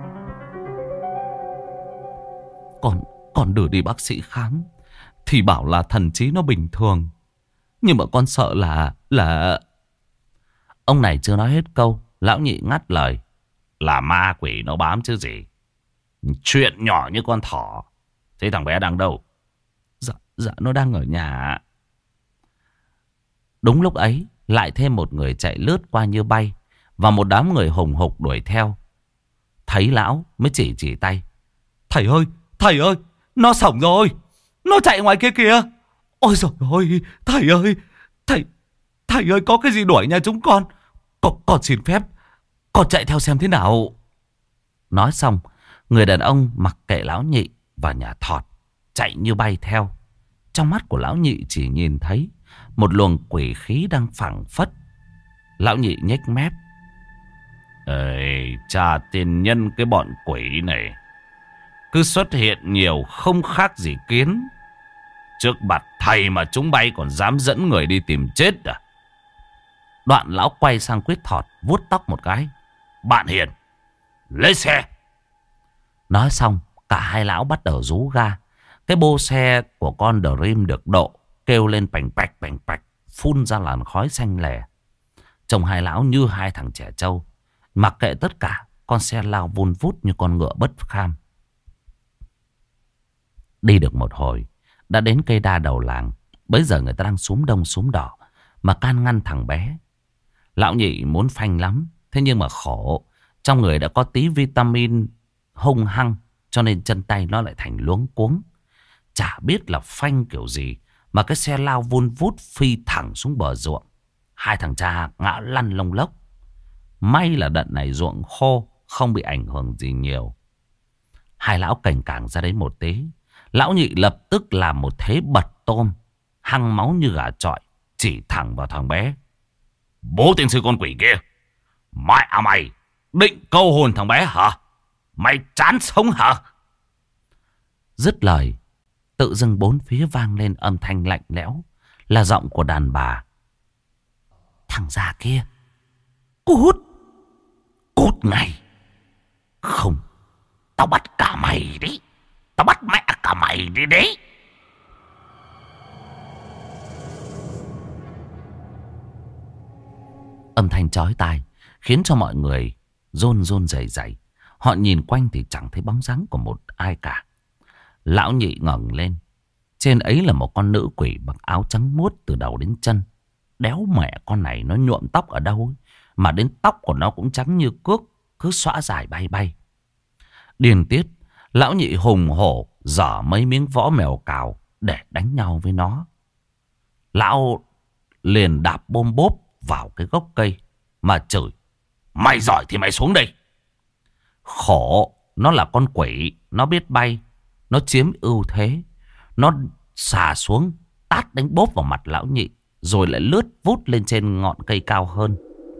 Con đưa đi bác sĩ khám thì bảo là thần trí nó bình thường, nhưng mà con sợ là... Ông này chưa nói hết câu, lão nhị ngắt lời. Là ma quỷ nó bám chứ gì. Chuyện nhỏ như con thỏ. Thế thằng bé đang đâu? Dạ nó đang ở nhà. Đúng lúc ấy lại thêm một người chạy lướt qua như bay, và một đám người hùng hục đuổi theo. Thấy lão mới chỉ tay. Thầy ơi, nó xổng rồi, nó chạy ngoài kia kìa. Ôi dồi ôi, thầy ơi, có cái gì đuổi nhà chúng con. Con xin phép, con chạy theo xem thế nào. Nói xong, người đàn ông mặc kệ lão nhị và nhà thọt, chạy như bay theo. Trong mắt của lão nhị chỉ nhìn thấy một luồng quỷ khí đang phảng phất. Lão nhị nhếch mép. Cha tiền nhân cái bọn quỷ này cứ xuất hiện nhiều không khác gì kiến. Trước mặt thầy mà chúng bay còn dám dẫn người đi tìm chết à? Đoạn lão quay sang Quyết Thọt, vuốt tóc một cái. Bạn Hiền, lấy xe. Nói xong, cả hai lão bắt đầu rú ga. Cái bô xe của con Dream được độ, kêu lên pành pạch, phun ra làn khói xanh lè. Trông hai lão như hai thằng trẻ trâu. Mặc kệ tất cả, con xe lao vun vút như con ngựa bất kham. Đi được một hồi, đã đến cây đa đầu làng. Bấy giờ người ta đang xúm đông xúm đỏ mà can ngăn thằng bé. Lão nhị muốn phanh lắm, thế nhưng mà khổ, trong người đã có tí vitamin hung hăng, cho nên chân tay nó lại thành luống cuống. Chả biết là phanh kiểu gì mà cái xe lao vun vút phi thẳng xuống bờ ruộng. Hai thằng cha ngã lăn lông lốc. May là đợt này ruộng khô, không bị ảnh hưởng gì nhiều. Hai lão cành cảng ra đấy một tí, lão nhị lập tức làm một thế bật tôm, hăng máu như gà chọi, chỉ thẳng vào thằng bé. Bố tiên sư con quỷ kia, mẹ mày định câu hồn thằng bé hả? Mày chán sống hả? Dứt lời, tự dưng bốn phía vang lên âm thanh lạnh lẽo, là giọng của đàn bà. Thằng già kia, cút, cút ngay. Không, tao bắt cả mày đi. Tao bắt mẹ cả mày đi đấy. Âm thanh chói tai khiến cho mọi người run run rẩy rẩy. Họ nhìn quanh thì chẳng thấy bóng dáng của một ai cả. Lão Nhị ngẩng lên. Trên ấy là một con nữ quỷ mặc áo trắng muốt từ đầu đến chân. Đéo mẹ con này nó nhuộm tóc ở đâu ấy, mà đến tóc của nó cũng trắng như cước, cứ xõa dài bay bay. Điên tiết, Lão Nhị hùng hổ giở mấy miếng võ mèo cào để đánh nhau với nó. Lão liền đạp bôm bốp vào cái gốc cây mà chửi. Mày giỏi thì mày xuống đây. Khổ, nó là con quỷ, nó biết bay, nó chiếm ưu thế. Nó xà xuống, tát đánh bốp vào mặt Lão Nhị, rồi lại lướt vút lên trên ngọn cây cao hơn.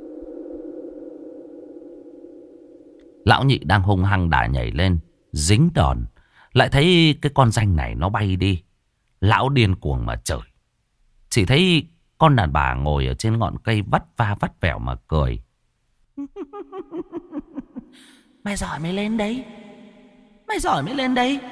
Lão Nhị đang hung hăng đà nhảy lên, dính đòn, lại thấy cái con ranh này nó bay đi. Lão điên cuồng mà chửi. Chỉ thấy con đàn bà ngồi ở trên ngọn cây vắt va vắt vẻo mà cười. Mày giỏi mày lên đấy. Mày giỏi mày lên đấy.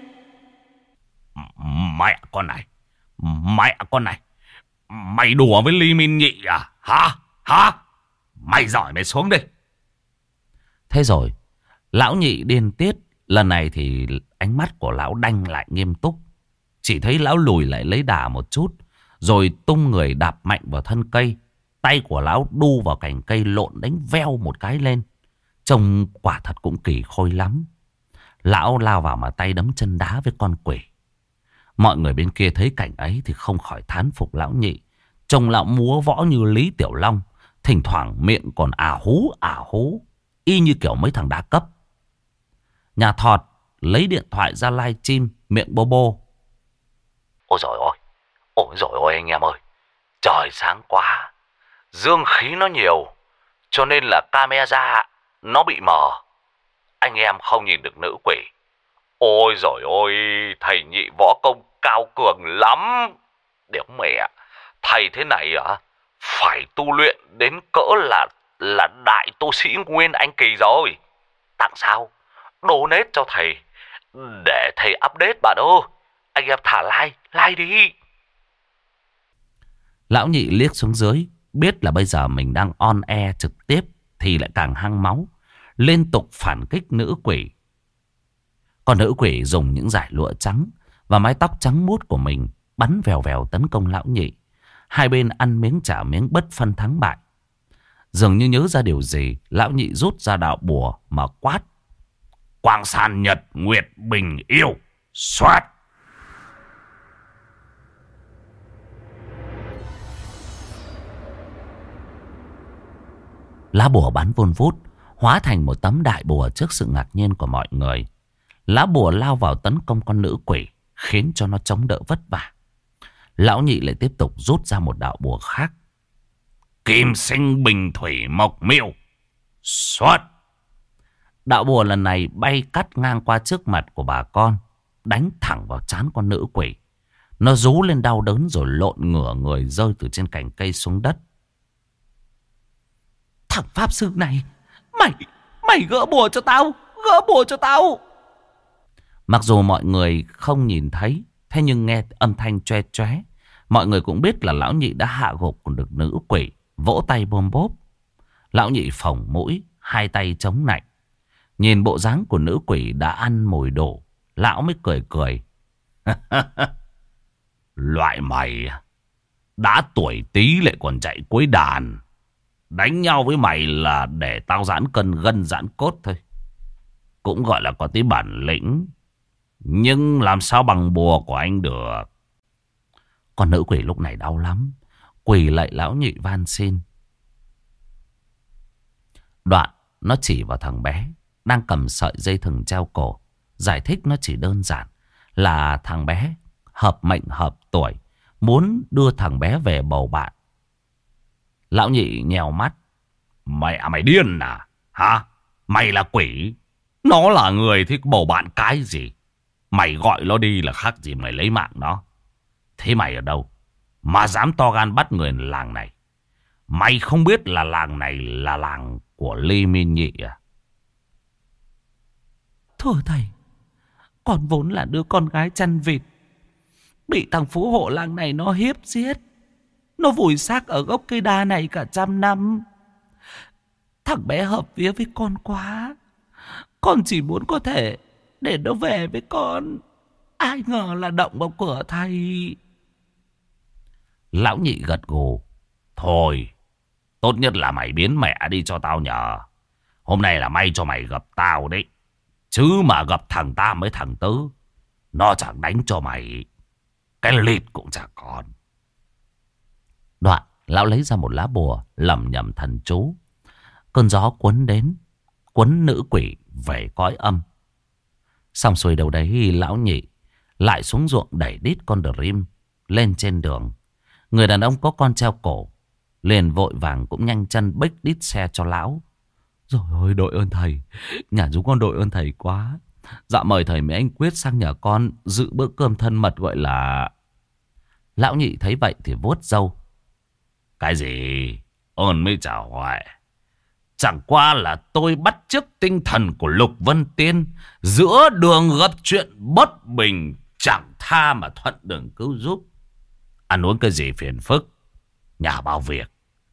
Mẹ con này, mẹ con này, mày đùa với Ly Minh Nhị à? Hả? Mày giỏi mày xuống đây. Thế rồi Lão Nhị điên tiết. Lần này thì ánh mắt của lão đanh lại nghiêm túc. Chỉ thấy lão lùi lại lấy đà một chút, rồi tung người đạp mạnh vào thân cây. Tay của lão đu vào cành cây lộn đánh veo một cái lên. Trông quả thật cũng kỳ khôi lắm. Lão lao vào mà tay đấm chân đá với con quỷ. Mọi người bên kia thấy cảnh ấy thì không khỏi thán phục Lão Nhị. Trông lão múa võ như Lý Tiểu Long, thỉnh thoảng miệng còn ả hú, y như kiểu mấy thằng đá cấp. Nhà Thọt lấy điện thoại ra live stream, miệng bô bô. Ôi dồi ôi anh em ơi, trời sáng quá, dương khí nó nhiều, cho nên là camera nó bị mờ, anh em không nhìn được nữ quỷ. Ôi dồi ôi, thầy Nhị võ công cao cường lắm. Đéo mẹ, thầy thế này à, phải tu luyện đến cỡ là đại tu sĩ Nguyên Anh Kỳ rồi. Tặng sao? Donate cho thầy, để thầy update bạn ơi. Anh em thả like đi. Lão Nhị liếc xuống dưới, biết là bây giờ mình đang on air trực tiếp thì lại càng hăng máu, liên tục phản kích nữ quỷ. Còn nữ quỷ dùng những dải lụa trắng và mái tóc trắng muốt của mình bắn vèo vèo tấn công Lão Nhị. Hai bên ăn miếng trả miếng, bất phân thắng bại. Dường như nhớ ra điều gì, Lão Nhị rút ra đạo bùa mà quát. Quang san nhật nguyệt bình yêu. Xoát. Lá bùa bắn vun vút, hóa thành một tấm đại bùa trước sự ngạc nhiên của mọi người. Lá bùa lao vào tấn công con nữ quỷ, khiến cho nó chống đỡ vất vả. Lão Nhị lại tiếp tục rút ra một đạo bùa khác. Kim sinh bình thủy mộc miêu. Xoát. Đạo bùa lần này bay cắt ngang qua trước mặt của bà con, đánh thẳng vào trán con nữ quỷ. Nó rú lên đau đớn rồi lộn ngửa người rơi từ trên cành cây xuống đất. Thằng pháp sư này, mày gỡ bùa cho tao, gỡ bùa cho tao. Mặc dù mọi người không nhìn thấy, thế nhưng nghe âm thanh choe choé, mọi người cũng biết là Lão Nhị đã hạ gục được nữ quỷ, vỗ tay bôm bốp. Lão Nhị phồng mũi, hai tay chống nạnh. Nhìn bộ dáng của nữ quỷ đã ăn mồi đổ, lão mới cười cười. Loại mày đã tuổi tí lại còn chạy cuối đàn. Đánh nhau với mày là để tao giãn cân gân giãn cốt thôi. Cũng gọi là có tí bản lĩnh. Nhưng làm sao bằng bùa của anh được. Con nữ quỷ lúc này đau lắm, quỳ lạy Lão Nhị van xin. Đoạn nó chỉ vào thằng bé đang cầm sợi dây thừng treo cổ, giải thích nó chỉ đơn giản là thằng bé hợp mệnh hợp tuổi, muốn đưa thằng bé về bầu bạn. Lão nhị nhèo mắt. Mày điên à? Hả? Mày là quỷ. Nó là người thì bầu bạn cái gì? Mày gọi nó đi là khác gì mày lấy mạng nó. Thế mày ở đâu mà dám to gan bắt người làng này? Mày không biết là làng này là làng của Lê Minh Nhị à? Thưa thầy, con vốn là đứa con gái chăn vịt, bị thằng phú hộ làng này nó hiếp giết. Nó vùi xác ở gốc cây đa này cả 100 năm. Thằng bé hợp vía với con quá. Con chỉ muốn có thể để nó về với con. Ai ngờ là động vào cửa thầy. Lão nhị gật gù. Thôi, tốt nhất là mày biến mẹ đi cho tao nhờ. Hôm nay là may cho mày gặp tao đấy. Chứ mà gặp thằng Tam với thằng Tứ, nó chẳng đánh cho mày cái lịt cũng chẳng còn. Đoạn lão lấy ra một lá bùa, lẩm nhẩm thần chú. Cơn gió cuốn đến, cuốn nữ quỷ về cõi âm. Xong xuôi đầu đấy, lão nhị lại xuống ruộng đẩy đít con Dream lên trên đường. Người đàn ông có con treo cổ liền vội vàng cũng nhanh chân bích đít xe cho lão. Rồi ôi, đội ơn thầy, nhà chúng con đội ơn thầy quá. Dạ mời thầy mấy anh Quyết sang nhà con dự bữa cơm thân mật gọi là... Lão nhị thấy vậy thì vuốt râu. Cái gì? Ơn mới chào hỏi. Chẳng qua là tôi bắt chước tinh thần của Lục Vân Tiên. Giữa đường gặp chuyện bất bình, chẳng tha mà thuận đường cứu giúp. Ăn uống cái gì phiền phức, nhà bao việc.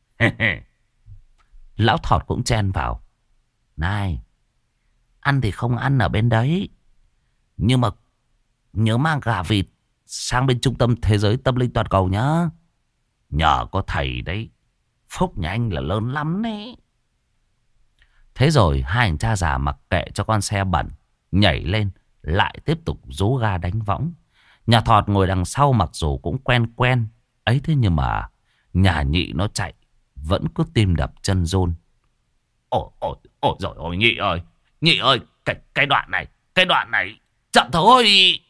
Lão Thọt cũng chen vào. Này, ăn thì không ăn ở bên đấy, nhưng mà nhớ mang gà vịt sang bên Trung tâm Thế giới Tâm linh Toàn cầu nhá. Nhờ có thầy đấy, phúc nhà anh là lớn lắm đấy. Thế rồi hai anh cha già mặc kệ cho con xe bẩn, nhảy lên lại tiếp tục rú ga đánh võng. Nhà Thọt ngồi đằng sau mặc dù cũng quen quen ấy, thế nhưng mà nhà nhị nó chạy vẫn cứ tim đập chân run. Ôi rồi ôi nhị ơi, cái đoạn này chậm thôi.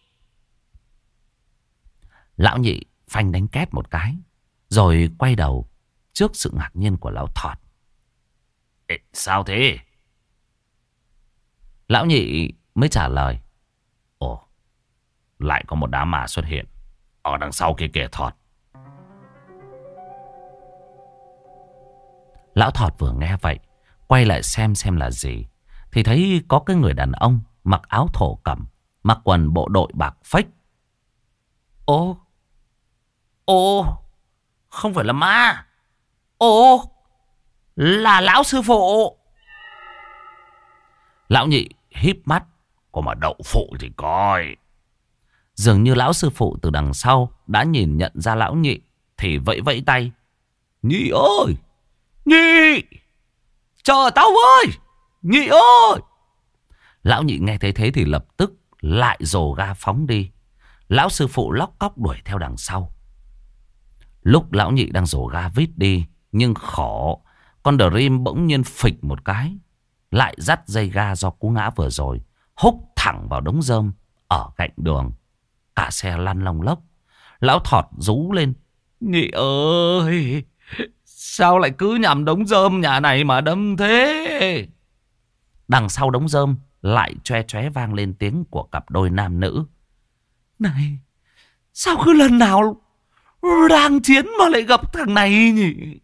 Lão nhị phanh đánh két một cái, rồi quay đầu trước sự ngạc nhiên của lão Thọt. Ê, sao thế? Lão nhị mới trả lời. Ồ, lại có một đám ma xuất hiện ở đằng sau kia kìa Thọt. Lão Thọt vừa nghe vậy, quay lại xem là gì, thì thấy có cái người đàn ông mặc áo thổ cẩm, mặc quần bộ đội bạc phách. Ồ, không phải là ma. Ồ, là lão sư phụ. Lão nhị híp mắt. Có mà đậu phụ thì coi. Dường như lão sư phụ từ đằng sau đã nhìn nhận ra lão nhị, thì vẫy vẫy tay. Nhị ơi, nhị, chờ tao với, nhị ơi. Lão nhị nghe thấy thế thì lập tức lại dồ ga phóng đi. Lão sư phụ lóc cóc đuổi theo đằng sau. Lúc lão nhị đang dồ ga vít đi, nhưng khổ, con Dream bỗng nhiên phịch một cái, lại dắt dây ga do cú ngã vừa rồi, húc thẳng vào đống rơm ở cạnh đường. Cả xe lăn lông lốc. Lão Thọt rú lên. Nhị ơi, sao lại cứ nhằm đống rơm nhà này mà đâm thế? Đằng sau đống rơm lại choe choé vang lên tiếng của cặp đôi nam nữ. Này, sao cứ lần nào đang chiến mà lại gặp thằng này nhỉ?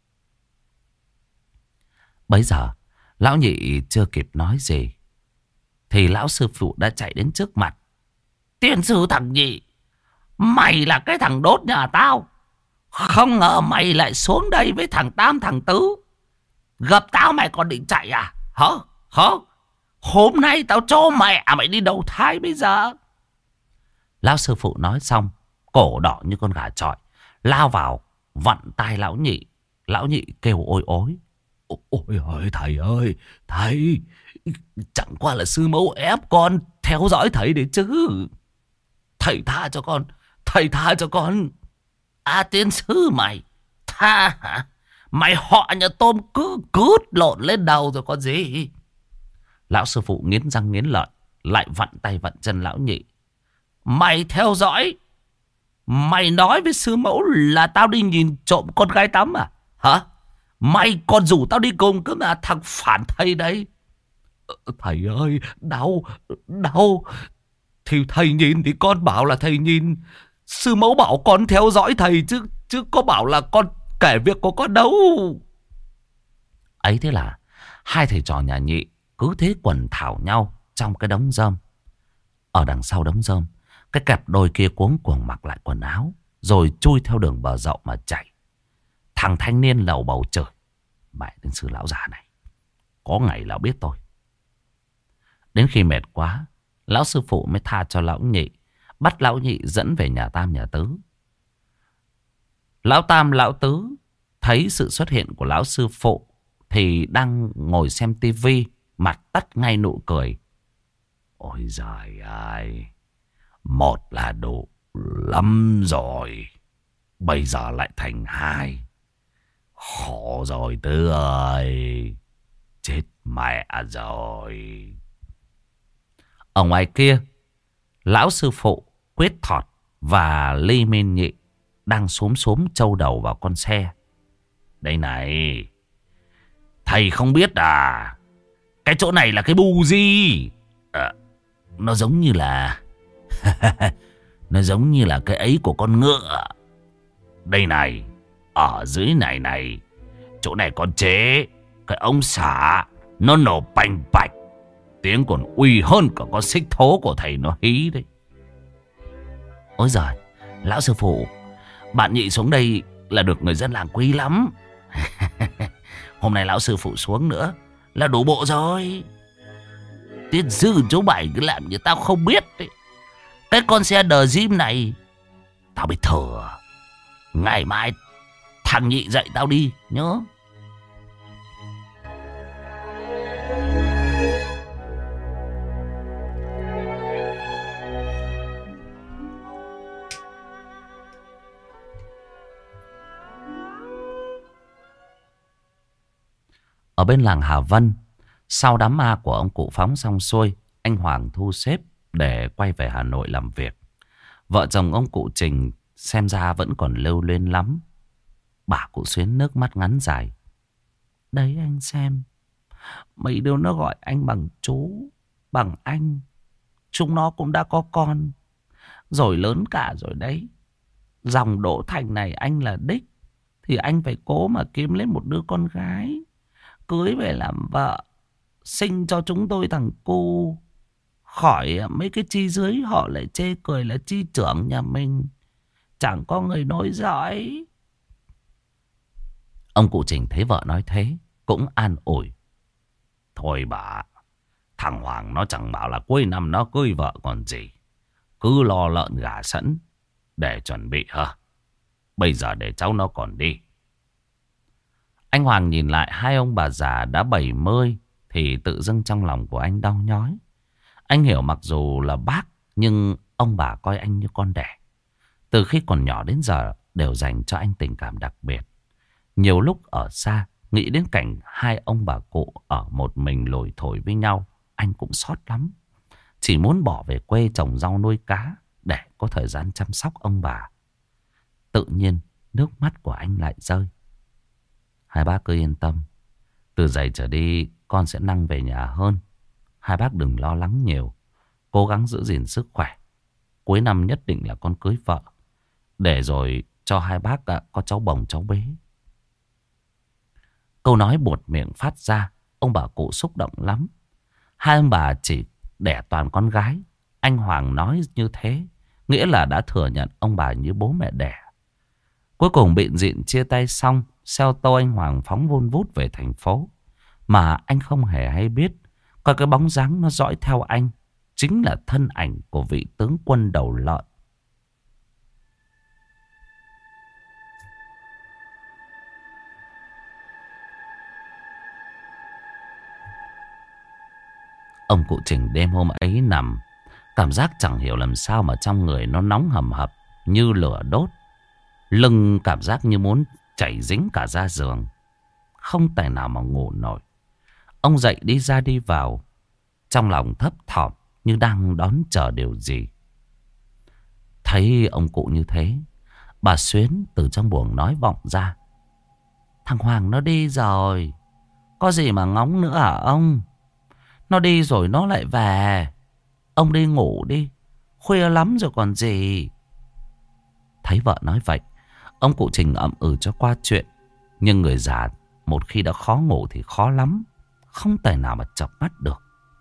Bấy giờ lão nhị chưa kịp nói gì thì lão sư phụ đã chạy đến trước mặt. Tiên sư thằng nhị, mày là cái thằng đốt nhà tao. Không ngờ mày lại xuống đây với thằng Tam thằng Tứ. Gặp tao mày còn định chạy à? Hả? Hôm nay tao cho mày đi đầu thai bây giờ. Lão sư phụ nói xong, cổ đỏ như con gà chọi, lao vào vặn tai lão nhị. Lão nhị kêu ôi ối. Ôi ơi thầy ơi, thầy, chẳng qua là sư mẫu ép con theo dõi thầy đấy chứ. Thầy tha cho con, thầy tha cho con. À, tiên sư mày tha hả? Mày họ nhà tôm cứ cút lộn lên đầu rồi có gì. Lão sư phụ nghiến răng nghiến lợi, lại vặn tay vặn chân lão nhị. Mày theo dõi, mày nói với sư mẫu là tao đi nhìn trộm con gái tắm à? Hả? Mày còn rủ tao đi cùng cơ mà, thằng phản thầy đấy. Thầy ơi, đau, đau. Thì thầy nhìn thì con bảo là thầy nhìn. Sư mẫu bảo con theo dõi thầy chứ có bảo là con kể việc của con đâu. Ấy thế là hai thầy trò nhà Nhị cứ thế quần thảo nhau trong cái đống rơm. Ở đằng sau đống rơm, cái cặp đôi kia cuống cuồng mặc lại quần áo, rồi chui theo đường bờ rộng mà chạy. Thằng thanh niên lầu bầu trời: mẹ đến sư lão già này, có ngày lão biết tôi. Đến khi mệt quá, lão sư phụ mới tha cho lão Nhị, bắt lão Nhị dẫn về nhà Tam nhà Tứ. Lão Tam lão Tứ thấy sự xuất hiện của lão sư phụ thì đang ngồi xem tivi, mặt tắt ngay nụ cười. Ôi giời ơi, một là đủ lắm rồi, bây giờ lại thành hai. Khổ rồi Tứ ơi, chết mẹ rồi. Ở ngoài kia, lão sư phụ, Quyết Thọt và Ly Minh Nhị đang xúm trâu đầu vào con xe. Đây này, thầy không biết à, cái chỗ này là cái bu gì? Nó giống như là nó giống như là cái ấy của con ngựa. Đây này, ở dưới này này, chỗ này con chế cái ống xả, nó nổ bành bạch, tiếng còn uy hơn cả con xích thố của thầy nó hí đấy. Ôi giời, lão sư phụ, bạn Nhị xuống đây là được người dân làng quý lắm. Hôm nay lão sư phụ xuống nữa là đủ bộ rồi. Tiết dư chú Bảy cứ làm như tao không biết đấy. Cái con xe đờ Jim này tao biết thừa. Ngày mai thằng Nhị dạy tao đi nhớ. Ở bên làng Hà Vân, sau đám ma của ông cụ Phóng xong xuôi, anh Hoàng thu xếp để quay về Hà Nội làm việc. Vợ chồng ông cụ Trình xem ra vẫn còn lưu luyến lắm. Bà cụ Xuyến nước mắt ngắn dài. Đấy anh xem, mấy đứa nó gọi anh bằng chú, bằng anh. Chúng nó cũng đã có con, rồi lớn cả rồi đấy. Dòng Đỗ Thành này anh là đích, thì anh phải cố mà kiếm lấy một đứa con gái, cưới về làm vợ, sinh cho chúng tôi thằng cu. Khỏi mấy cái chi dưới họ lại chê cười là chi trưởng nhà mình chẳng có người nối dõi. Ông cụ Trình thấy vợ nói thế cũng an ủi. Thôi bà, thằng Hoàng nó chẳng bảo là cuối năm nó cưới vợ còn gì. Cứ lo lợn gà sẵn để chuẩn bị hả. Bây giờ để cháu nó còn đi. Anh Hoàng nhìn lại hai ông bà già đã 70 thì tự dưng trong lòng của anh đau nhói. Anh hiểu mặc dù là bác, nhưng ông bà coi anh như con đẻ. Từ khi còn nhỏ đến giờ đều dành cho anh tình cảm đặc biệt. Nhiều lúc ở xa, nghĩ đến cảnh hai ông bà cụ ở một mình lủi thổi với nhau, anh cũng xót lắm. Chỉ muốn bỏ về quê trồng rau nuôi cá để có thời gian chăm sóc ông bà. Tự nhiên nước mắt của anh lại rơi. Hai bác cứ yên tâm, từ giờ trở đi con sẽ năng về nhà hơn. Hai bác đừng lo lắng nhiều, cố gắng giữ gìn sức khỏe. Cuối năm nhất định là con cưới vợ, để rồi cho hai bác có cháu bồng cháu bế. Câu nói buột miệng phát ra, ông bà cụ xúc động lắm. Hai ông bà chỉ đẻ toàn con gái. Anh Hoàng nói như thế nghĩa là đã thừa nhận ông bà như bố mẹ đẻ. Cuối cùng bịn dịn chia tay xong, xe ô tô anh Hoàng phóng vun vút về thành phố. Mà anh không hề hay biết, có cái bóng dáng nó dõi theo anh chính là thân ảnh của vị tướng quân đầu lợn. Ông cụ Trình đêm hôm ấy nằm, cảm giác chẳng hiểu làm sao mà trong người nó nóng hầm hập như lửa đốt. Lưng cảm giác như muốn chảy dính cả da giường, không tài nào mà ngủ nổi. Ông dậy đi ra đi vào, trong lòng thấp thỏm như đang đón chờ điều gì. Thấy ông cụ như thế, bà Xuyến từ trong buồng nói vọng ra. Thằng Hoàng nó đi rồi. Có gì mà ngóng nữa hả ông? Nó đi rồi nó lại về. Ông đi ngủ đi. Khuya lắm rồi còn gì. Thấy vợ nói vậy, ông cụ Trình ậm ừ cho qua chuyện. Nhưng người già một khi đã khó ngủ thì khó lắm. Không thể nào mà chợp mắt được.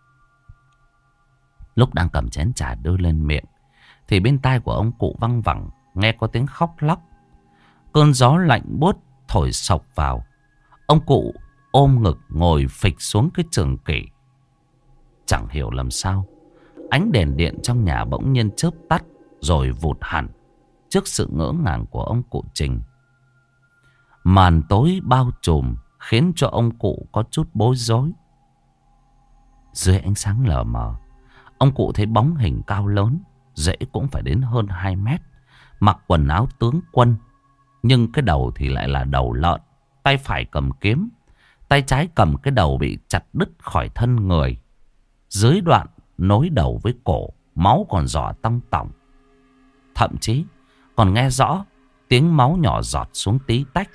Lúc đang cầm chén trà đưa lên miệng thì bên tai của ông cụ văng vẳng nghe có tiếng khóc lóc. Cơn gió lạnh buốt thổi sộc vào. Ông cụ ôm ngực ngồi phịch xuống cái giường kỷ. Chẳng hiểu làm sao, ánh đèn điện trong nhà bỗng nhiên chớp tắt rồi vụt hẳn trước sự ngỡ ngàng của ông cụ Trình. Màn tối bao trùm khiến cho ông cụ có chút bối rối. Dưới ánh sáng lờ mờ, ông cụ thấy bóng hình cao lớn, dễ cũng phải đến hơn 2 mét, mặc quần áo tướng quân, nhưng cái đầu thì lại là đầu lợn. Tay phải cầm kiếm, tay trái cầm cái đầu bị chặt đứt khỏi thân người. Dưới đoạn nối đầu với cổ, máu còn rỏ tong tỏng. Thậm chí còn nghe rõ tiếng máu nhỏ giọt xuống tí tách.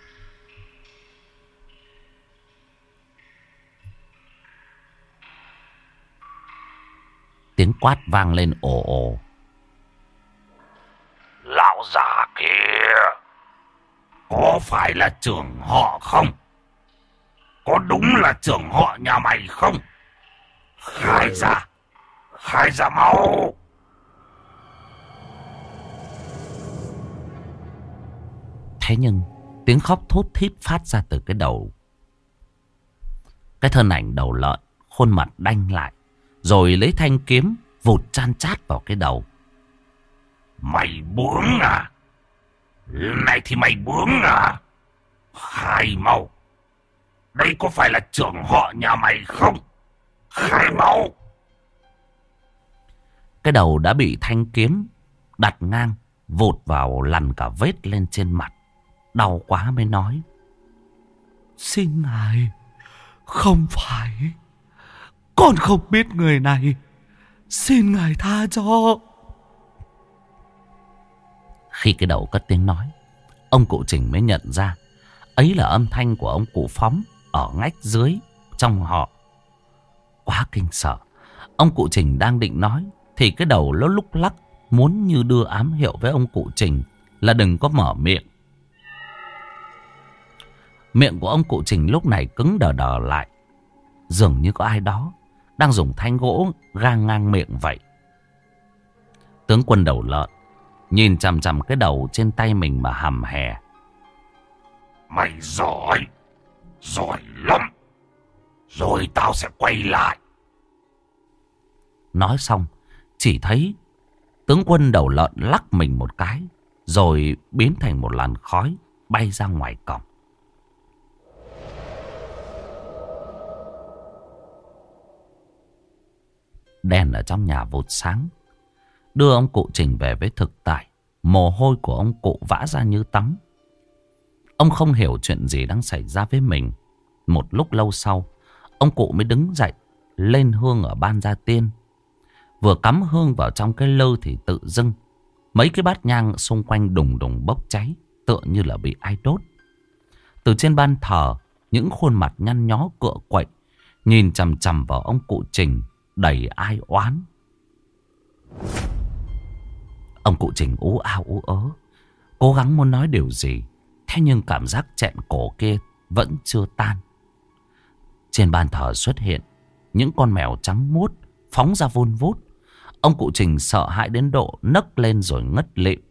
Tiếng quát vang lên ồ ồ. Lão già kia, có phải là trưởng họ không? Có đúng là trưởng họ nhà mày không? Khai ra mau. Thế nhưng tiếng khóc thút thít phát ra từ cái đầu. Cái thân ảnh đầu lợn, khuôn mặt đanh lại, rồi lấy thanh kiếm vụt chan chát vào cái đầu. Mày bướng à? Này thì mày bướng à? Khai mau. Đây có phải là trưởng họ nhà mày không? Khai mau. Cái đầu đã bị thanh kiếm đặt ngang, vụt vào lằn cả vết lên trên mặt. Đau quá mới nói. Xin ngài, không phải. Con không biết người này. Xin ngài tha cho. Khi cái đầu cất tiếng nói, ông cụ Trình mới nhận ra ấy là âm thanh của ông cụ Phóng ở ngách dưới trong họ. Quá kinh sợ, ông cụ Trình đang định nói thì cái đầu nó lúc lắc, muốn như đưa ám hiệu với ông cụ Trình là đừng có mở miệng. Miệng của ông cụ Trình lúc này cứng đờ đờ lại, dường như có ai đó đang dùng thanh gỗ gang ngang miệng vậy. Tướng quân đầu lợn nhìn chằm chằm cái đầu trên tay mình mà hầm hè. Mày giỏi, giỏi lắm. Rồi tao sẽ quay lại. Nói xong, chỉ thấy tướng quân đầu lợn lắc mình một cái, rồi biến thành một làn khói bay ra ngoài cổng. Đèn ở trong nhà vụt sáng, đưa ông cụ Trình về với thực tại. Mồ hôi của ông cụ vã ra như tắm. Ông không hiểu chuyện gì đang xảy ra với mình. Một lúc lâu sau, ông cụ mới đứng dậy, lên hương ở ban gia tiên. Vừa cắm hương vào trong cái lư thì tự dưng mấy cái bát nhang xung quanh đùng đùng bốc cháy, tựa như là bị ai đốt. Từ trên ban thờ, những khuôn mặt nhăn nhó cựa quậy nhìn chằm chằm vào ông cụ Trình đầy ai oán. Ông cụ Trình ú ao ú ớ, cố gắng muốn nói điều gì, thế nhưng cảm giác chẹn cổ kia vẫn chưa tan. Trên bàn thờ xuất hiện những con mèo trắng muốt phóng ra vun vút. Ông cụ Trình sợ hãi đến độ nấc lên rồi ngất lịm.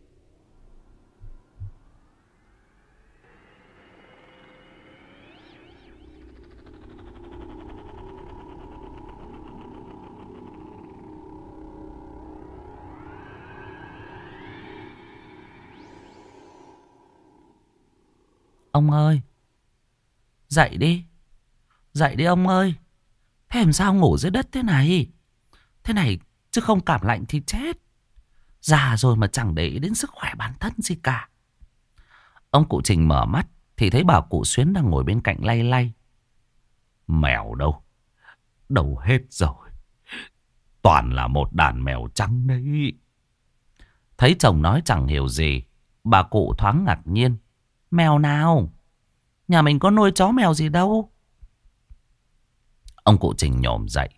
Ông ơi, dậy đi. Dậy đi ông ơi. Thế làm sao ngủ dưới đất thế này? Thế này chứ không cảm lạnh thì chết. Già rồi mà chẳng để ý đến sức khỏe bản thân gì cả. Ông cụ Trình mở mắt thì thấy bà cụ Xuyến đang ngồi bên cạnh lay lay. Mèo đâu? Đâu hết rồi. Toàn là một đàn mèo trắng đấy. Thấy chồng nói chẳng hiểu gì, bà cụ thoáng ngạc nhiên. Mèo nào? Nhà mình có nuôi chó mèo gì đâu. Ông cụ Trình nhổm dậy.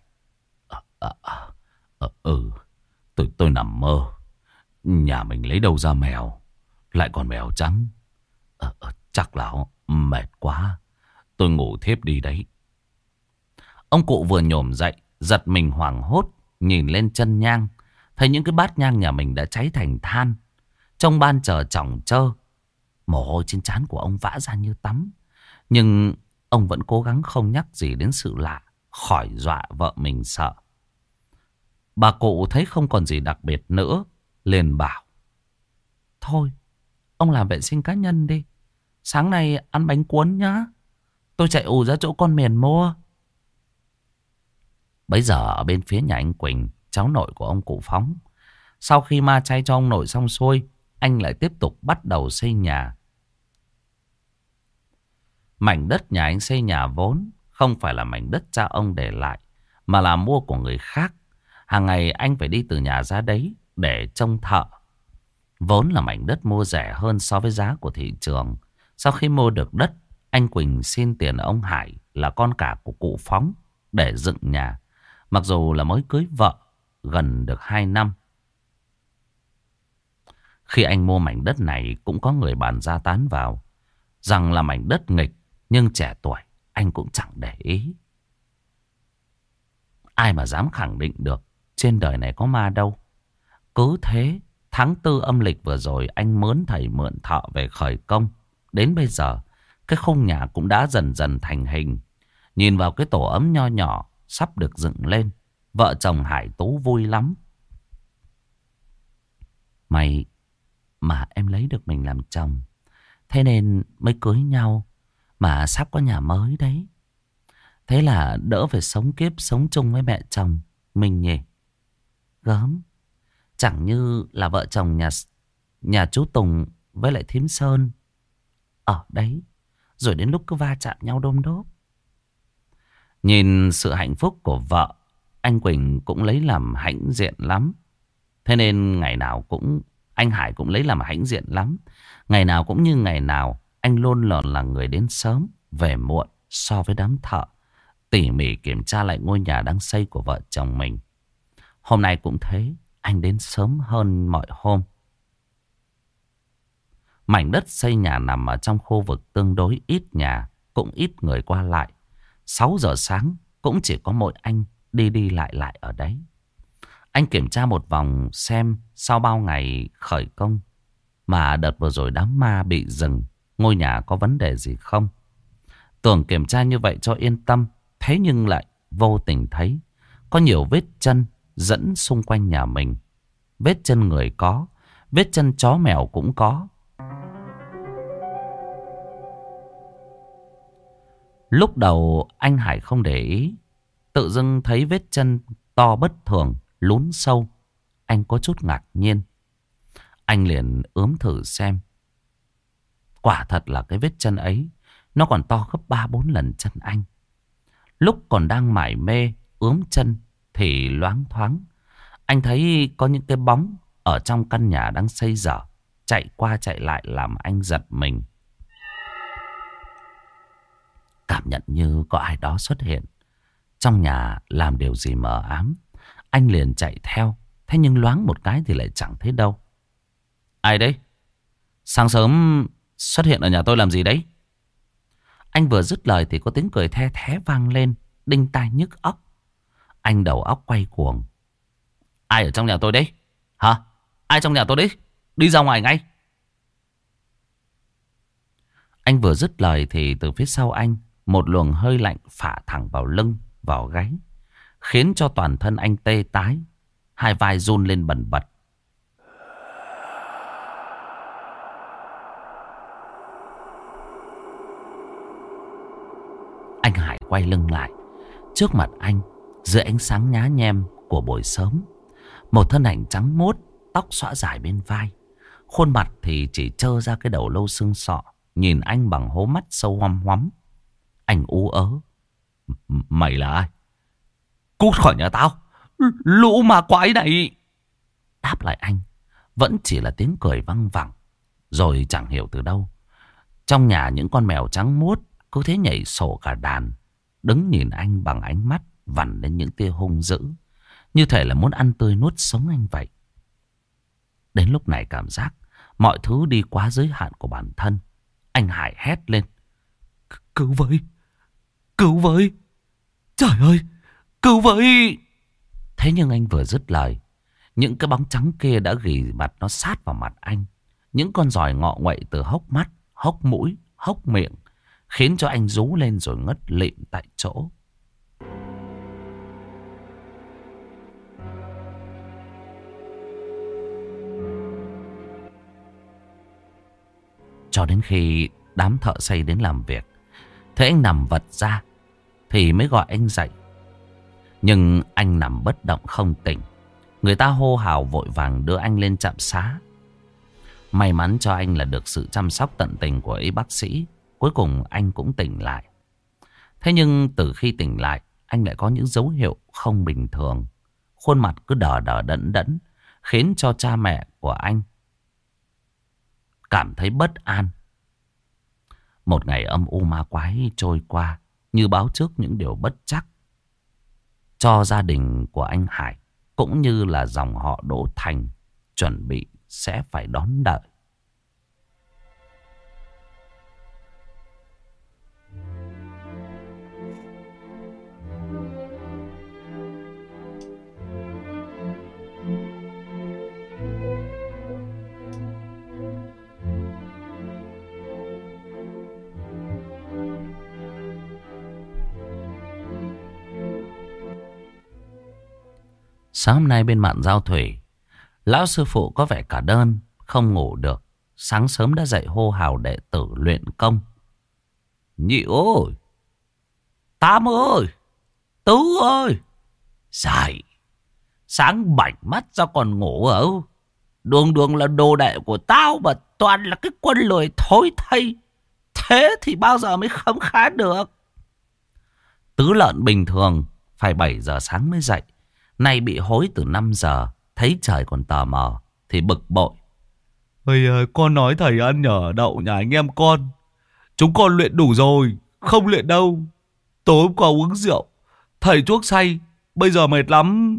Tôi nằm mơ. Nhà mình lấy đâu ra mèo, lại còn mèo trắng. Chắc là mệt quá, tôi ngủ thiếp đi đấy. Ông cụ vừa nhổm dậy, giật mình hoảng hốt, nhìn lên chân nhang, thấy những cái bát nhang nhà mình đã cháy thành than. Trong ban chờ chỏng chơ, mồ hôi trên trán của ông vã ra như tắm. Nhưng ông vẫn cố gắng không nhắc gì đến sự lạ, khỏi dọa vợ mình sợ. Bà cụ thấy không còn gì đặc biệt nữa, liền bảo: thôi, ông làm vệ sinh cá nhân đi. Sáng nay ăn bánh cuốn nhá. Tôi chạy ù ra chỗ con Miền mua. Bấy giờ ở bên phía nhà anh Quỳnh, cháu nội của ông cụ Phóng, sau khi ma chay cho ông nội xong xuôi, anh lại tiếp tục bắt đầu xây nhà. Mảnh đất nhà anh xây nhà vốn không phải là mảnh đất cha ông để lại, mà là mua của người khác. Hàng ngày anh phải đi từ nhà ra đấy để trông thợ. Vốn là mảnh đất mua rẻ hơn so với giá của thị trường. Sau khi mua được đất, anh Quỳnh xin tiền ông Hải là con cả của cụ Phóng để dựng nhà. Mặc dù là mới cưới vợ gần được 2 năm. Khi anh mua mảnh đất này cũng có người bàn ra tán vào rằng là mảnh đất nghịch, nhưng trẻ tuổi anh cũng chẳng để ý. Ai mà dám khẳng định được trên đời này có ma đâu. Cứ thế, tháng 4 âm lịch vừa rồi anh mướn thầy mượn thợ về khởi công. Đến bây giờ, cái khung nhà cũng đã dần dần thành hình. Nhìn vào cái tổ ấm nho nhỏ sắp được dựng lên, vợ chồng Hải Tú vui lắm. Mày mà em lấy được mình làm chồng, thế nên mới cưới nhau, mà sắp có nhà mới đấy. Thế là đỡ phải sống kiếp sống chung với mẹ chồng mình nhỉ. Gớm. Chẳng như là vợ chồng nhà chú Tùng với lại thím Sơn ở đấy, rồi đến lúc cứ va chạm nhau đôm đốp. Nhìn sự hạnh phúc của vợ, anh Quỳnh cũng lấy làm hãnh diện lắm. Thế nên ngày nào cũng anh Hải cũng lấy làm hãnh diện lắm. Ngày nào cũng như ngày nào, anh luôn là người đến sớm về muộn so với đám thợ, tỉ mỉ kiểm tra lại ngôi nhà đang xây của vợ chồng mình. Hôm nay cũng thế, anh đến sớm hơn mọi hôm. Mảnh đất xây nhà nằm ở trong khu vực tương đối ít nhà, cũng ít người qua lại. 6 giờ sáng cũng chỉ có mỗi anh đi đi lại lại ở đấy. Anh kiểm tra một vòng xem sau bao ngày khởi công mà đợt vừa rồi đám ma bị dừng, ngôi nhà có vấn đề gì không. Tưởng kiểm tra như vậy cho yên tâm, thế nhưng lại vô tình thấy có nhiều vết chân dẫn xung quanh nhà mình. Vết chân người có, vết chân chó mèo cũng có. Lúc đầu anh Hải không để ý, tự dưng thấy vết chân to bất thường, lún sâu. Anh có chút ngạc nhiên. Anh liền ướm thử xem. Quả thật là cái vết chân ấy nó còn to gấp 3-4 lần chân anh. Lúc còn đang mải mê ướm chân thì loáng thoáng anh thấy có những cái bóng ở trong căn nhà đang xây dở, chạy qua chạy lại làm anh giật mình. Cảm nhận như có ai đó xuất hiện trong nhà làm điều gì mờ ám. Anh liền chạy theo, thế nhưng loáng một cái thì lại chẳng thấy đâu. Ai đấy? Sáng sớm xuất hiện ở nhà tôi làm gì đấy? Anh vừa dứt lời thì có tiếng cười the thé vang lên, đinh tai nhức óc. Anh đầu óc quay cuồng. Ai ở trong nhà tôi đấy? Hả? Ai trong nhà tôi đấy? Đi ra ngoài ngay. Anh vừa dứt lời thì từ phía sau anh, một luồng hơi lạnh phả thẳng vào lưng, vào gáy, khiến cho toàn thân anh tê tái, hai vai run lên bần bật. Anh Hải quay lưng lại. Trước mặt anh, dưới ánh sáng nhá nhem của buổi sớm, một thân ảnh trắng muốt, tóc xõa dài bên vai, khuôn mặt thì chỉ trơ ra cái đầu lâu xương sọ, nhìn anh bằng hố mắt sâu hoăm hoắm. Anh ú ớ. Mày là ai? Cút khỏi nhà tao, lũ ma quái này. Đáp lại anh vẫn chỉ là tiếng cười văng vẳng. Rồi chẳng hiểu từ đâu, Trong nhà những con mèo trắng muốt cứ thế nhảy sổ cả đàn, đứng nhìn anh bằng ánh mắt vằn lên những tia hung dữ, như thể là muốn ăn tươi nuốt sống anh vậy. Đến lúc này cảm giác mọi thứ đi quá giới hạn của bản thân. Anh Hải hét lên: Cứu với! Cứu với! Trời ơi! Cứu với! Thế nhưng anh vừa dứt lời, những cái bóng trắng kia đã ghì mặt nó sát vào mặt anh. Những con giòi ngọ nguậy từ hốc mắt, hốc mũi, hốc miệng, khiến cho anh rú lên rồi ngất lịm tại chỗ. Cho đến khi đám thợ xây đến làm việc, thấy anh nằm vật ra thì mới gọi anh dậy. Nhưng anh nằm bất động không tỉnh. Người ta hô hào vội vàng đưa anh lên trạm xá. May mắn cho anh là được sự chăm sóc tận tình của y bác sĩ. Cuối cùng anh cũng tỉnh lại. Thế nhưng từ khi tỉnh lại, anh lại có những dấu hiệu không bình thường. Khuôn mặt cứ đờ đờ đẫn đẫn, khiến cho cha mẹ của anh cảm thấy bất an. Một ngày âm u ma quái trôi qua, như báo trước những điều bất trắc cho gia đình của anh Hải, cũng như là dòng họ Đỗ Thành chuẩn bị sẽ phải đón đợi. Sáng hôm nay bên mạn giao thủy, lão sư phụ có vẻ cả đơn, không ngủ được. Sáng sớm đã dậy hô hào đệ tử luyện công. Nhị ơi! Tám ơi! Tứ ơi! Dậy! Sáng bảnh mắt ra còn ngủ ở. Đường đường là đồ đệ của tao mà toàn là cái quân lười thối thay. Thế thì bao giờ mới khấm khá được? Tứ Lợn bình thường phải 7 giờ sáng mới dậy. Nay bị hối từ 5 giờ, thấy trời còn tờ mờ thì bực bội. Ơi, con nói thầy ăn nhờ đậu nhà anh em con. Chúng con luyện đủ rồi, không luyện đâu. Tối hôm qua uống rượu, thầy chuốc say, bây giờ mệt lắm.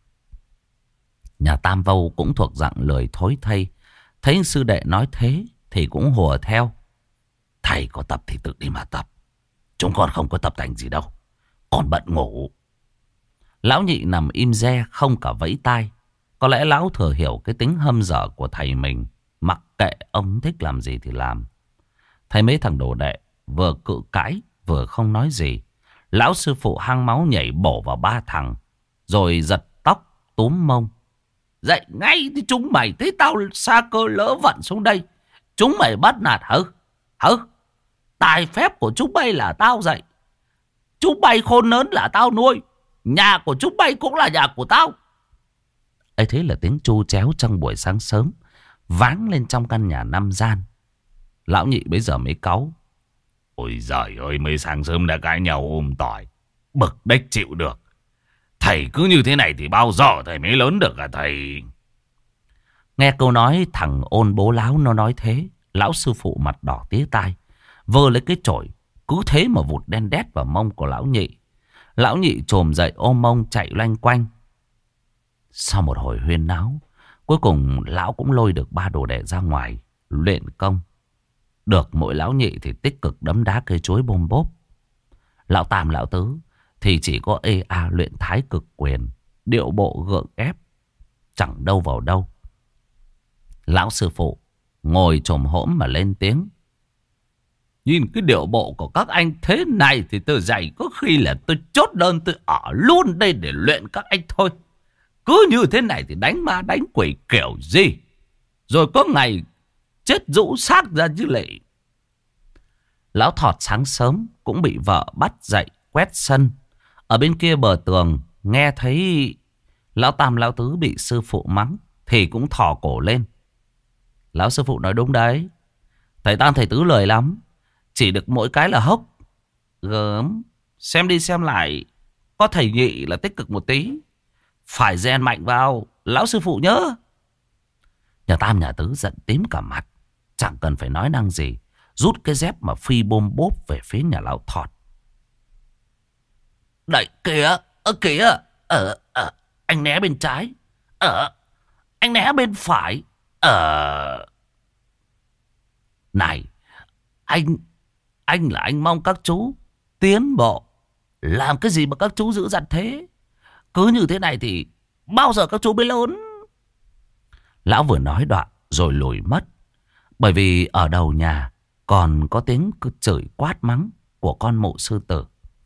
Nhà Tam Vâu cũng thuộc dạng lười thối thay. Thấy sư đệ nói thế thì cũng hùa theo. Thầy có tập thì tự đi mà tập. Chúng con không có tập tành gì đâu, còn bận ngủ. Lão Nhị nằm im re không cả vẫy tai. Có lẽ lão thừa hiểu cái tính hâm dở của thầy mình. Mặc kệ ông thích làm gì thì làm. Thấy mấy thằng đồ đệ vừa cự cãi vừa không nói gì. Lão sư phụ hăng máu nhảy bổ vào 3 thằng, rồi giật tóc túm mông. Dậy ngay thì chúng mày thấy tao sa cơ lỡ vận xuống đây, chúng mày bắt nạt hử? Tài phép của chúng bay là tao dạy. Chúng bay khôn lớn là tao nuôi. Nhà của chúng bay cũng là nhà của tao. Ấy thế là tiếng tru chéo trong buổi sáng sớm váng lên trong căn nhà 5 gian. Lão Nhị bây giờ mới cáu. Ôi giời ơi, mới sáng sớm đã cãi nhau ôm tỏi, bực đếch chịu được. Thầy cứ như thế này thì bao giờ thầy mới lớn được à thầy? Nghe câu nói thằng ôn bố láo nó nói thế, lão sư phụ mặt đỏ tía tai, vơ lấy cái chổi cứ thế mà vụt đen đét vào mông của lão Nhị. Lão Nhị trồm dậy ôm mông chạy loanh quanh. Sau một hồi huyên náo, cuối cùng lão cũng lôi được 3 đồ đệ ra ngoài luyện công. Được mỗi lão Nhị thì tích cực đấm đá cây chuối bôm bốp. Lão Tam lão Tứ thì chỉ có ê a luyện thái cực quyền, điệu bộ gượng ép, chẳng đâu vào đâu. Lão sư phụ ngồi chồm hổm mà lên tiếng. Nhìn cái điệu bộ của các anh thế này thì tôi dạy có khi là tôi chốt đơn tôi ở luôn đây để luyện các anh thôi. Cứ như thế này thì đánh ma đánh quỷ kiểu gì, rồi có ngày chết rũ xác ra chứ lệ. Lão Thọt sáng sớm cũng bị vợ bắt dậy quét sân. Ở bên kia bờ tường nghe thấy lão Tam lão Tứ bị sư phụ mắng thì cũng thò cổ lên. Lão sư phụ nói đúng đấy, thầy Tam thầy Tứ lười lắm, chỉ được mỗi cái là hốc. Gớm, xem đi xem lại, có thầy Nhị là tích cực một tí, phải rèn mạnh vào, lão sư phụ nhớ. Nhà Tam nhà Tứ giận tím cả mặt, chẳng cần phải nói năng gì, rút cái dép mà phi bôm bốp về phía nhà lão Thọt. Đẩy kìa, kìa, anh né bên trái, anh né bên phải, này, anh là anh mong các chú tiến bộ. Làm cái gì mà các chú giữ dằn thế? Cứ như thế này thì bao giờ các chú mới lớn? Lão vừa nói đoạn rồi lùi mất. Bởi vì ở đầu nhà còn có tiếng chửi quát mắng của con mụ sư tử.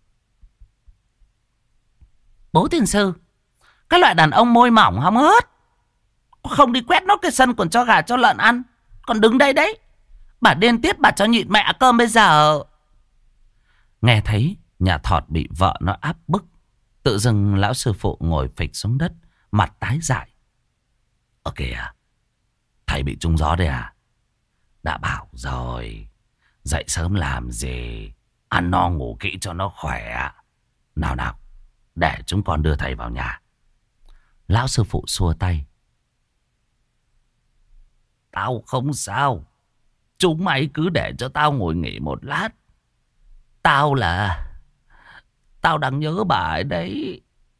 Bố tiên sư, cái loại đàn ông môi mỏng hóng hớt, không đi quét nốt cái sân còn cho gà cho lợn ăn, còn đứng đây đấy. Bà điên tiết bà cho nhịn mẹ cơm bây giờ. Nghe thấy nhà Thọt bị vợ nó áp bức, tự dưng lão sư phụ ngồi phịch xuống đất, mặt tái dại. Kìa, thầy bị trúng gió đây à? Đã bảo rồi, dậy sớm làm gì, ăn no ngủ kỹ cho nó khỏe. Nào nào, để chúng con đưa thầy vào nhà. Lão sư phụ xua tay. Tao không sao, chúng mày cứ để cho tao ngồi nghỉ một lát. Tao đang nhớ bà ấy đấy.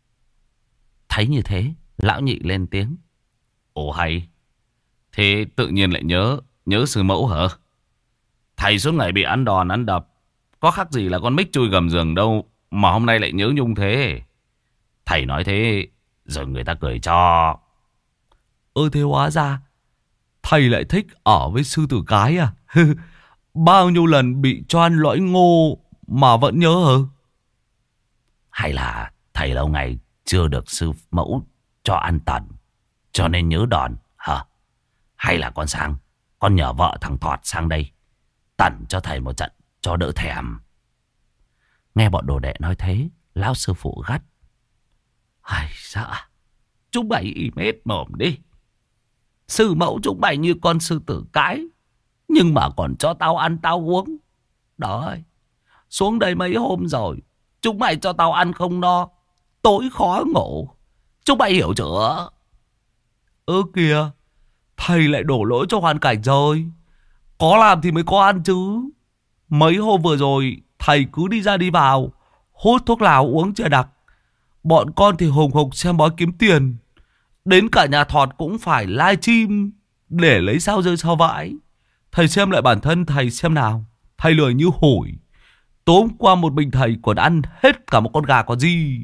Thấy như thế, lão nhị lên tiếng. Ồ hay, thế tự nhiên lại nhớ sư mẫu hả? Thầy suốt ngày bị ăn đòn ăn đập, có khác gì là con mích chui gầm giường đâu mà hôm nay lại nhớ nhung thế. Thầy nói thế rồi người ta cười cho. Thế hóa ra thầy lại thích ở với sư tử cái à? Bao nhiêu lần bị cho ăn lõi ngô mà vẫn nhớ hả? Hay là thầy lâu ngày chưa được sư mẫu cho ăn tần, cho nên nhớ đòn hả? Hay là con nhờ vợ thằng Thọt sang đây tẩn cho thầy một trận cho đỡ thèm. Nghe bọn đồ đệ nói thế, lão sư phụ gắt. Ai dạ, chúng mày im hết mồm đi. Sư mẫu chúng mày như con sư tử cái, nhưng mà còn cho tao ăn tao uống. Đấy, xuống đây mấy hôm rồi, chúng mày cho tao ăn không no, tối khó ngủ. Chúng mày hiểu chưa? Kìa, thầy lại đổ lỗi cho hoàn cảnh rồi. Có làm thì mới có ăn chứ. Mấy hôm vừa rồi thầy cứ đi ra đi vào, hút thuốc lào uống trà đặc. Bọn con thì hùng hục xem bói kiếm tiền. Đến cả nhà Thọt cũng phải live stream để lấy sao rơi sao vãi. Thầy xem lại bản thân thầy xem nào. Thầy lười như hủi. Tối hôm qua một mình thầy còn ăn hết cả một con gà có gì.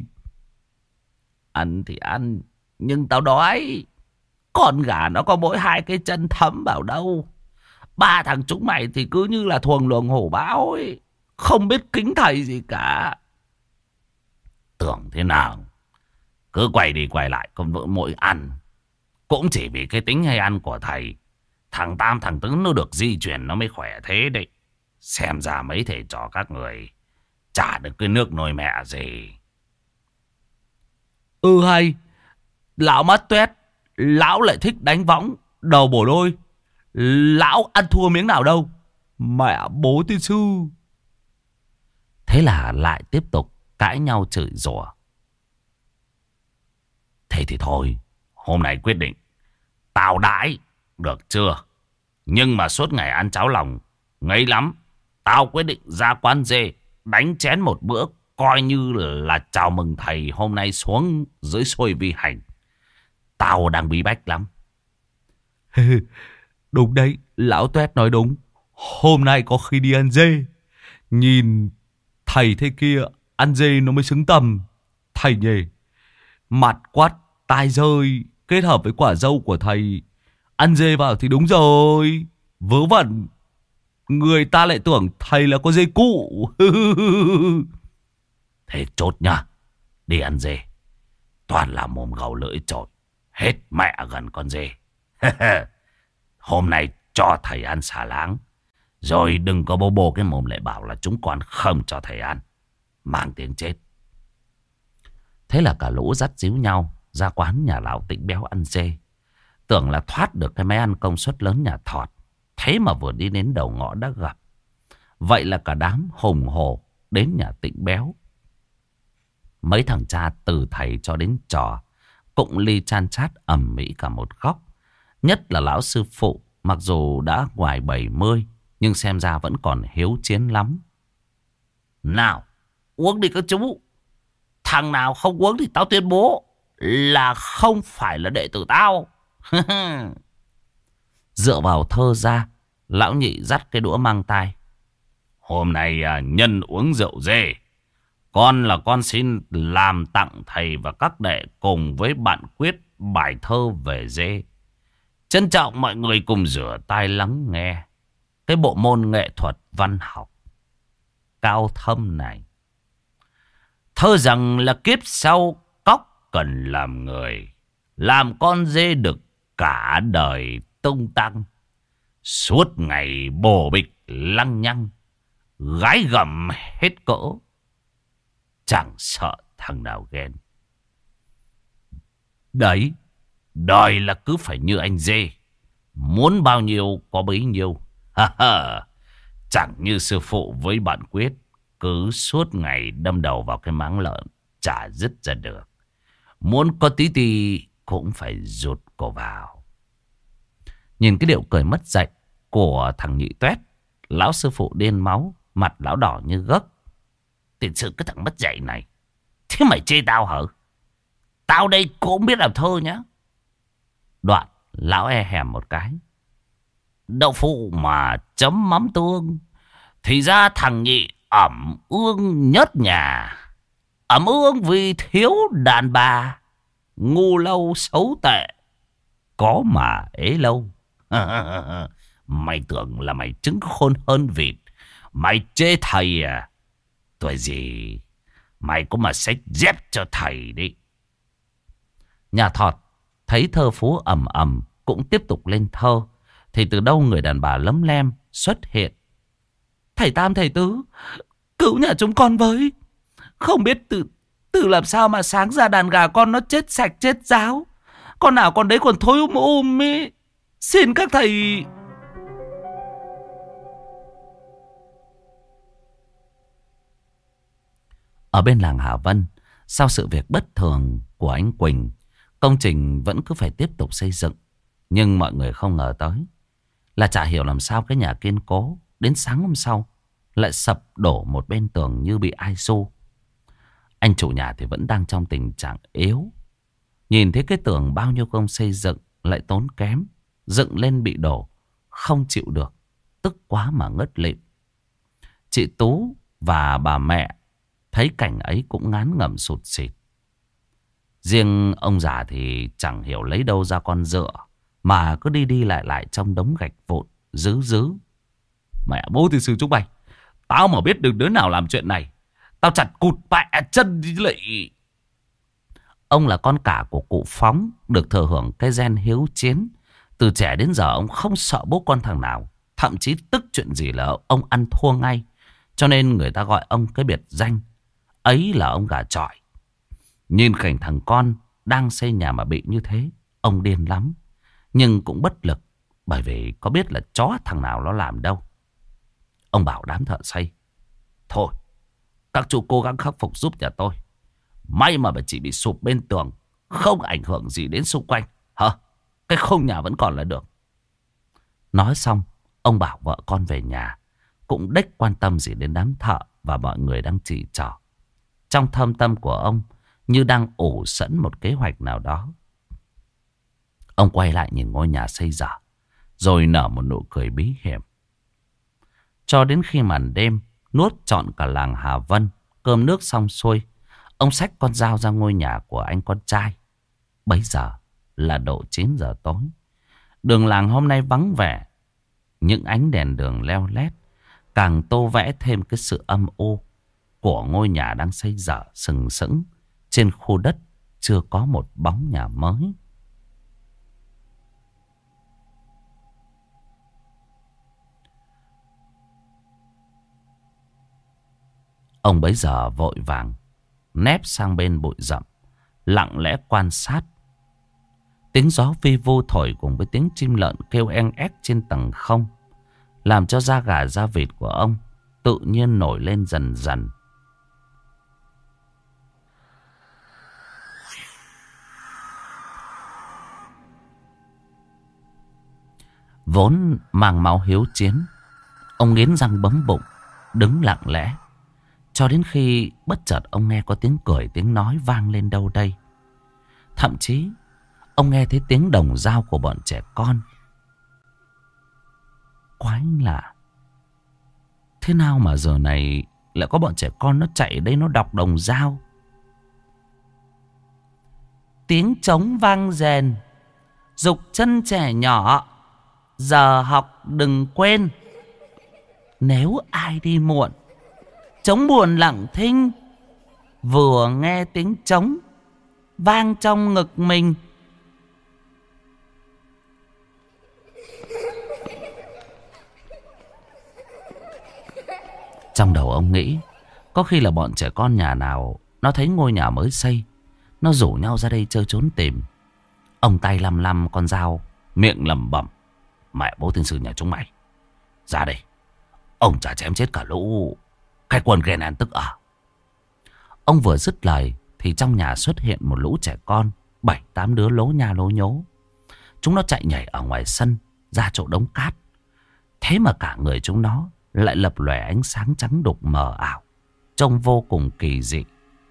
Ăn thì ăn, nhưng tao đói. Con gà nó có mỗi 2 cái chân thấm vào đâu. 3 thằng chúng mày thì cứ như là thuồng luồng hổ báo ấy, không biết kính thầy gì cả. Tưởng thế nào, cứ quay đi quay lại con vợ mỗi ăn. Cũng chỉ vì cái tính hay ăn của thầy, thằng Tam thằng Tứ nó được di chuyển nó mới khỏe thế đấy. Xem ra mấy thầy trò các người chả được cái nước nồi mẹ gì. Hay, lão mắt tuét, lão lại thích đánh võng, đầu bổ đôi. Lão ăn thua miếng nào đâu. Mẹ bố tiên sư. Thế là lại tiếp tục cãi nhau chửi rủa. Thế thì thôi, hôm nay quyết định tao đãi, được chưa? Nhưng mà suốt ngày ăn cháo lòng ngấy lắm. Tao quyết định ra quán dê đánh chén một bữa, coi như là chào mừng thầy hôm nay xuống dưới xuôi vi hành. Tao đang bí bách lắm. Đúng đấy, lão tuét nói đúng. Hôm nay có khi đi ăn dê. Nhìn thầy thế kia ăn dê nó mới xứng tầm. Thầy nhỉ, mặt quát tai rơi kết hợp với quả dâu của thầy, ăn dê vào thì đúng rồi. Vớ vẩn, người ta lại tưởng thầy là con dê cụ. Thế chốt nhá, đi ăn dê toàn là mồm gầu lưỡi trội, hết mẹ gần con dê. Hôm nay cho thầy ăn xà láng, rồi đừng có bô bô cái mồm lại bảo là chúng con không cho thầy ăn, mang tiếng chết. Thế là cả lũ dắt díu nhau ra quán nhà lão Tịnh Béo ăn dê, tưởng là thoát được cái máy ăn công suất lớn nhà Thọt. Thế mà vừa đi đến đầu ngõ đã gặp. Vậy là cả đám hùng hổ đến nhà Tịnh Béo. Mấy thằng cha từ thầy cho đến trò cũng ly chan chát ầm ĩ cả một góc. Nhất là lão sư phụ, mặc dù đã ngoài 70 nhưng xem ra vẫn còn hiếu chiến lắm. Nào, uống đi các chú. Thằng nào không uống thì tao tuyên bố là không phải là đệ tử tao. Dựa vào thơ ra, lão nhị dắt cái đũa mang tai. Hôm nay nhân uống rượu dê, con xin làm tặng thầy và các đệ cùng với bạn Quyết bài thơ về dê. Trân trọng mọi người cùng rửa tai lắng nghe cái bộ môn nghệ thuật văn học cao thâm này. Thơ rằng là kiếp sau cóc cần làm người, làm con dê được cả đời tung tăng. Suốt ngày bồ bịch lăng nhăng, gái gầm hết cỡ, chẳng sợ thằng nào ghen. Đấy, đời là cứ phải như anh dê, muốn bao nhiêu có bấy nhiêu. Chẳng như sư phụ với bạn Quyết, cứ suốt ngày đâm đầu vào cái máng lợn, chả dứt ra được. Muốn có tí thì cũng phải rụt cổ vào. Nhìn cái điệu cười mất dạy của thằng nhị toét, lão sư phụ điên máu, mặt lão đỏ như gấc. Tiền sự cái thằng mất dạy này, thế mày chê tao hả? Tao đây cũng biết làm thơ nhá. Đoạn lão e hèm một cái. Đậu phụ mà chấm mắm tương, thì ra thằng nhị ẩm ương nhất nhà. Ẩm ương vì thiếu đàn bà, ngu lâu xấu tệ, có mà ế lâu. Mày tưởng là mày trứng khôn hơn vịt, mày chê thầy à? Tuổi gì mày cũng mà xách dép cho thầy đi. Nhà thọt thấy thơ phú ầm ầm cũng tiếp tục lên thơ, thì từ đâu người đàn bà lấm lem xuất hiện. Thầy Tam thầy Tứ, cứu nhà chúng con với. Không biết từ làm sao mà sáng ra đàn gà con nó chết sạch chết ráo. Con nào con đấy còn thối ý. Xin các thầy. Ở bên làng Hà Vân, sau sự việc bất thường của anh Quỳnh, công trình vẫn cứ phải tiếp tục xây dựng. Nhưng mọi người không ngờ tới là chả hiểu làm sao cái nhà kiên cố đến sáng hôm sau lại sập đổ một bên tường như bị ai xô. Anh chủ nhà thì vẫn đang trong tình trạng yếu. Nhìn thấy cái tường bao nhiêu công xây dựng lại tốn kém, dựng lên bị đổ, không chịu được, tức quá mà ngất lịm. Chị Tú và bà mẹ thấy cảnh ấy cũng ngán ngẩm sụt sịt. Riêng ông già thì chẳng hiểu lấy đâu ra con dựa, mà cứ đi đi lại lại trong đống gạch vụn dứ. Mẹ bố thì sư chúng mày, tao mà biết được đứa nào làm chuyện này, tao chặt cụt mẹ chân đi lị. Ông là con cả của cụ Phóng, được thừa hưởng cái gen hiếu chiến. Từ trẻ đến giờ ông không sợ bố con thằng nào, thậm chí tức chuyện gì là ông ăn thua ngay. Cho nên người ta gọi ông cái biệt danh ấy là ông gà chọi. Nhìn cảnh thằng con đang xây nhà mà bị như thế, ông điên lắm. Nhưng cũng bất lực, bởi vì có biết là chó thằng nào nó làm đâu. Ông bảo đám thợ xây: thôi, các chú cố gắng khắc phục giúp nhà tôi. May mà chỉ bị sụp bên tường, không ảnh hưởng gì đến xung quanh. Hả? Cái khung nhà vẫn còn là được. Nói xong, ông bảo vợ con về nhà, cũng đếch quan tâm gì đến đám thợ và mọi người đang chỉ trỏ. Trong thâm tâm của ông như đang ủ sẵn một kế hoạch nào đó. Ông quay lại nhìn ngôi nhà xây dở, rồi nở một nụ cười bí hiểm. Cho đến khi màn đêm nuốt trọn cả làng Hà Vân, cơm nước xong xuôi, ông xách con dao ra ngôi nhà của anh con trai. Bấy giờ là độ 9 giờ tối. Đường làng hôm nay vắng vẻ, những ánh đèn đường leo lét càng tô vẽ thêm cái sự âm u của ngôi nhà đang xây dở sừng sững trên khu đất chưa có một bóng nhà mới. Ông bấy giờ vội vàng nép sang bên bụi rậm, lặng lẽ quan sát. Tiếng gió vi vu thổi cùng với tiếng chim lợn kêu eng ép trên tầng không, làm cho da gà da vịt của ông tự nhiên nổi lên dần dần. Vốn mang máu hiếu chiến, Ông nghiến răng bấm bụng, đứng lặng lẽ. Cho đến khi bất chợt ông nghe có tiếng cười tiếng nói vang lên đâu đây. Thậm chí ông nghe thấy tiếng đồng dao của bọn trẻ con. Quái lạ, thế nào mà giờ này lại có bọn trẻ con nó chạy đây nó đọc đồng dao. Tiếng trống vang rền, giục chân trẻ nhỏ, giờ học đừng quên. Nếu ai đi muộn, trống buồn lặng thinh, vừa nghe tiếng trống vang trong ngực mình. Trong đầu ông nghĩ, có khi là bọn trẻ con nhà nào nó thấy ngôi nhà mới xây, nó rủ nhau ra đây chơi trốn tìm. Ông tay lăm lăm con dao, miệng lẩm bẩm: mẹ bố tiên sư nhà chúng mày, ra đây, ông chả chém chết cả lũ cái quân ghen ăn tức ở. Ông vừa dứt lời thì trong nhà xuất hiện một lũ trẻ con, 7-8 đứa lố nha lố nhố. Chúng nó chạy nhảy ở ngoài sân ra chỗ đống cát. Thế mà cả người chúng nó lại lập lòe ánh sáng trắng đục mờ ảo, trông vô cùng kỳ dị.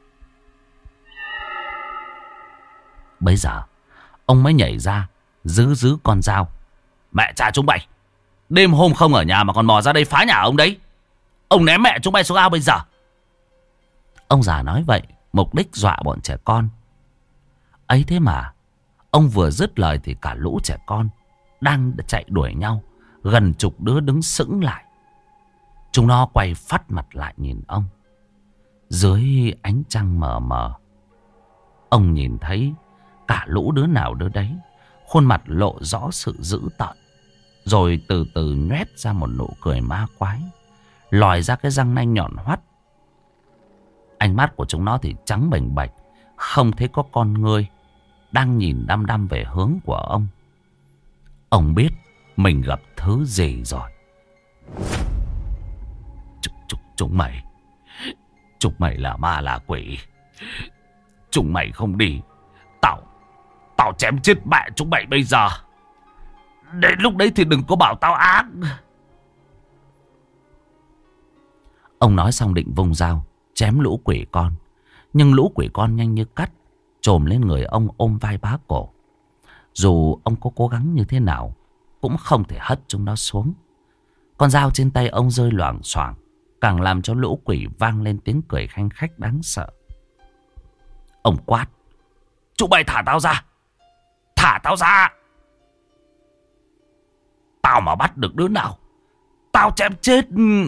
Bây giờ ông mới nhảy ra giữ con dao. Mẹ cha chúng mày, đêm hôm không ở nhà mà còn mò ra đây phá nhà ông đấy. Ông ném mẹ chúng mày xuống ao bây giờ. Ông già nói vậy mục đích dọa bọn trẻ con. Ấy thế mà ông vừa dứt lời thì cả lũ trẻ con đang chạy đuổi nhau, gần chục đứa đứng sững lại. Chúng nó quay phắt mặt lại nhìn ông. Dưới ánh trăng mờ mờ, ông nhìn thấy cả lũ đứa nào đứa đấy khuôn mặt lộ rõ sự dữ tợn, rồi từ từ nhoét ra một nụ cười ma quái, lòi ra cái răng nanh nhọn hoắt. Ánh mắt của chúng nó thì trắng bềnh bạch, không thấy có con ngươi, đang nhìn đăm đăm về hướng của ông. Ông biết mình gặp thứ gì rồi. Chúng mày là ma là quỷ. Chúng mày không đi, Tao chém chết mẹ chúng mày bây giờ. Đến lúc đấy thì đừng có bảo tao ác. Ông nói xong định vung dao chém lũ quỷ con. Nhưng lũ quỷ con nhanh như cắt chồm lên người ông, ôm vai bá cổ. Dù ông có cố gắng như thế nào cũng không thể hất chúng nó xuống. Con dao trên tay ông rơi loảng xoảng, càng làm cho lũ quỷ vang lên tiếng cười khanh khách đáng sợ. Ông quát: chúng mày thả tao ra! Thả tao ra! Tao mà bắt được đứa nào, tao chém chết.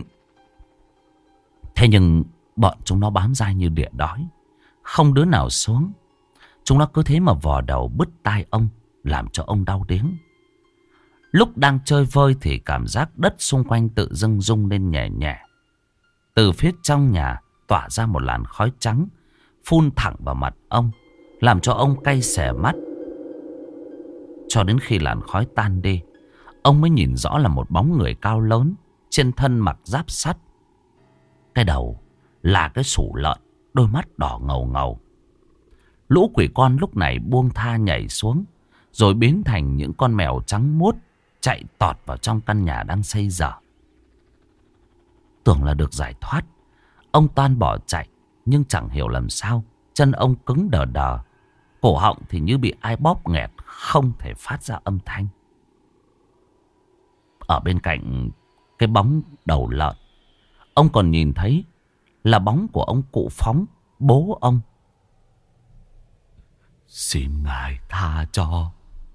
Thế nhưng bọn chúng nó bám dai như đỉa đói, không đứa nào xuống. Chúng nó cứ thế mà vò đầu bứt tai ông, làm cho ông đau điếng. Lúc đang chơi vơi thì cảm giác đất xung quanh tự dưng rung lên nhẹ nhẹ. Từ phía trong nhà tỏa ra một làn khói trắng, phun thẳng vào mặt ông, làm cho ông cay xè mắt. Cho đến khi làn khói tan đi, ông mới nhìn rõ là một bóng người cao lớn, trên thân mặc giáp sắt. Cái đầu là cái sủ lợn, đôi mắt đỏ ngầu ngầu. Lũ quỷ con lúc này buông tha nhảy xuống, rồi biến thành những con mèo trắng muốt chạy tọt vào trong căn nhà đang xây dở. Tưởng là được giải thoát, ông toan bỏ chạy, nhưng chẳng hiểu làm sao chân ông cứng đờ đờ, cổ họng thì như bị ai bóp nghẹt, không thể phát ra âm thanh. Ở bên cạnh cái bóng đầu lợn, ông còn nhìn thấy là bóng của ông cụ Phóng, bố ông. Xin ngài tha cho.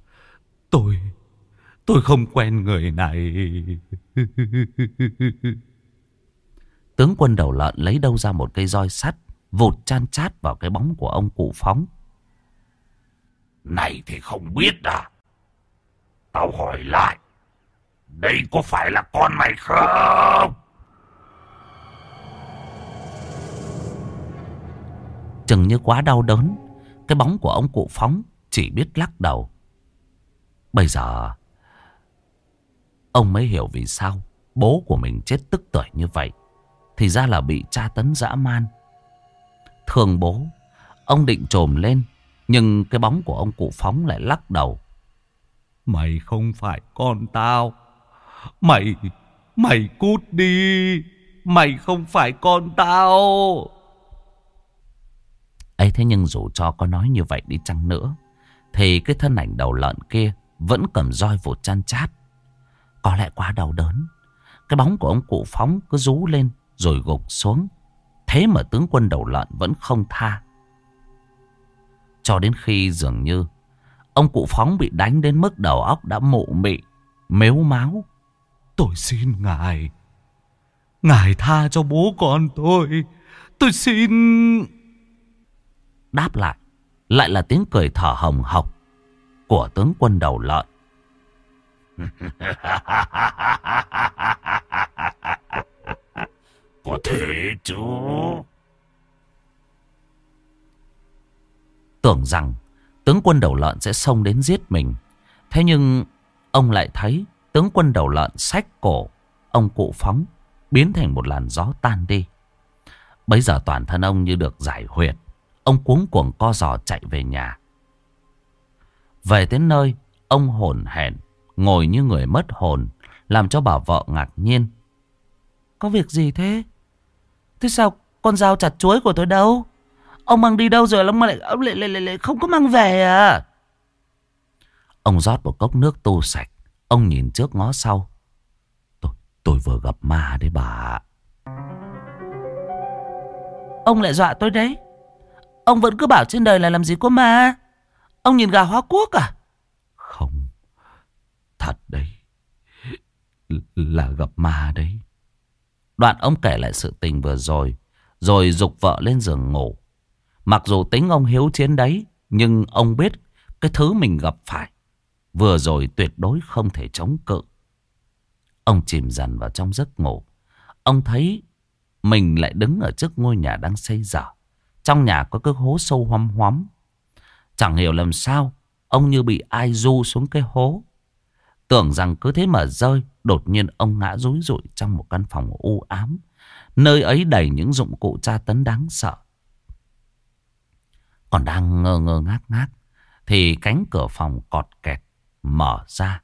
Tôi không quen người này. Tướng quân đầu lợn lấy đâu ra một cây roi sắt, vụt chan chát vào cái bóng của ông cụ Phóng. Này thì không biết à? Tao hỏi lại, đây có phải là con mày không? Chừng như quá đau đớn, cái bóng của ông cụ Phóng chỉ biết lắc đầu. Bây giờ ông mới hiểu vì sao bố của mình chết tức tưởi như vậy. Thì ra là bị tra tấn dã man. Thương bố, ông định chồm lên, nhưng cái bóng của ông cụ Phóng lại lắc đầu. Mày không phải con tao. Mày Mày cút đi. Mày không phải con tao. Ấy thế nhưng dù cho có nói như vậy đi chăng nữa, thì cái thân ảnh đầu lợn kia vẫn cầm roi vụt chan chát. Có lẽ quá đau đớn, cái bóng của ông cụ Phóng cứ rú lên rồi gục xuống. Thế mà tướng quân đầu lợn vẫn không tha. Cho đến khi dường như ông cụ Phóng bị đánh đến mức đầu óc đã mụ mị, mếu máo. Tôi xin ngài. Ngài tha cho bố con tôi. Tôi xin. Đáp lại là tiếng cười thở hồng hộc của tướng quân đầu lợn. Có thể chứ. Tưởng rằng tướng quân đầu lợn sẽ xông đến giết mình. Thế nhưng ông lại thấy tướng quân đầu lợn xách cổ ông cụ Phóng, biến thành một làn gió tan đi. Bấy giờ toàn thân ông như được giải huyệt. Ông cuống cuồng co giò chạy về nhà. Về tới nơi, ông hổn hển ngồi như người mất hồn, làm cho bà vợ ngạc nhiên. Có việc gì thế? Thế sao con dao chặt chuối của tôi đâu? Ông mang đi đâu rồi? Ông lại không có mang về à? Ông rót một cốc nước tu sạch. Ông nhìn trước ngó sau. Tôi vừa gặp ma đấy bà. Ông lại dọa tôi đấy. Ông vẫn cứ bảo trên đời là làm gì có ma. Ông nhìn gà hóa quốc à? Không, thật đấy, là gặp ma đấy. Đoạn ông kể lại sự tình vừa rồi, rồi giục vợ lên giường ngủ. Mặc dù tính ông hiếu chiến đấy, nhưng ông biết cái thứ mình gặp phải vừa rồi tuyệt đối không thể chống cự. Ông chìm dần vào trong giấc ngủ. Ông thấy mình lại đứng ở trước ngôi nhà đang xây dở. Trong nhà có cái hố sâu hoăm hoắm. Chẳng hiểu làm sao, ông như bị ai du xuống cái hố. Tưởng rằng cứ thế mà rơi, đột nhiên ông ngã rúi rụi trong một căn phòng u ám. Nơi ấy đầy những dụng cụ tra tấn đáng sợ. Còn đang ngơ ngơ ngác ngác, thì cánh cửa phòng cọt kẹt mở ra.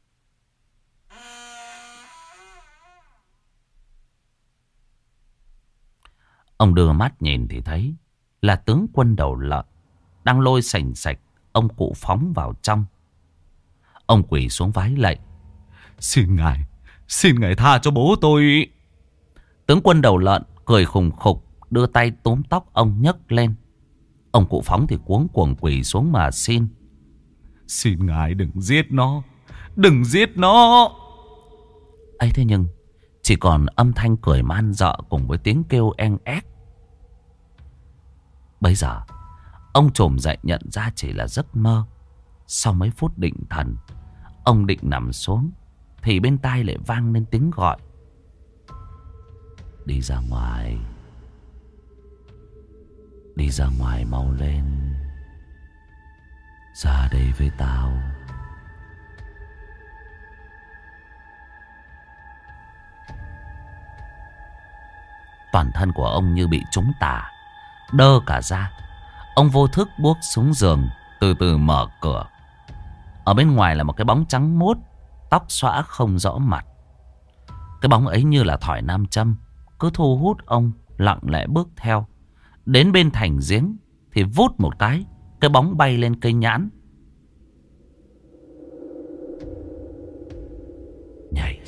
Ông đưa mắt nhìn thì thấy là tướng quân đầu lợn đang lôi sành sạch ông cụ Phóng vào trong. Ông quỳ xuống vái lạy. Xin ngài tha cho bố tôi. Tướng quân đầu lợn cười khùng khục, đưa tay túm tóc ông nhấc lên. Ông cụ Phóng thì cuống cuồng quỳ xuống mà xin. Xin ngài đừng giết nó. Đừng giết nó. Ấy thế nhưng chỉ còn âm thanh cười man dợ cùng với tiếng kêu en ép. Bây giờ ông trồm dậy nhận ra chỉ là giấc mơ. Sau mấy phút định thần, ông định nằm xuống thì bên tai lại vang lên tiếng gọi. Đi ra ngoài. Đi ra ngoài mau lên. Ra đây với tao. Toàn thân của ông như bị trúng tà, đơ cả ra. Ông vô thức buốc xuống giường, từ từ mở cửa. Ở bên ngoài là một cái bóng trắng muốt, tóc xõa không rõ mặt. Cái bóng ấy như là thỏi nam châm, cứ thu hút ông lặng lẽ bước theo. Đến bên thành giếng thì vút một cái bóng bay lên cây nhãn. Nhảy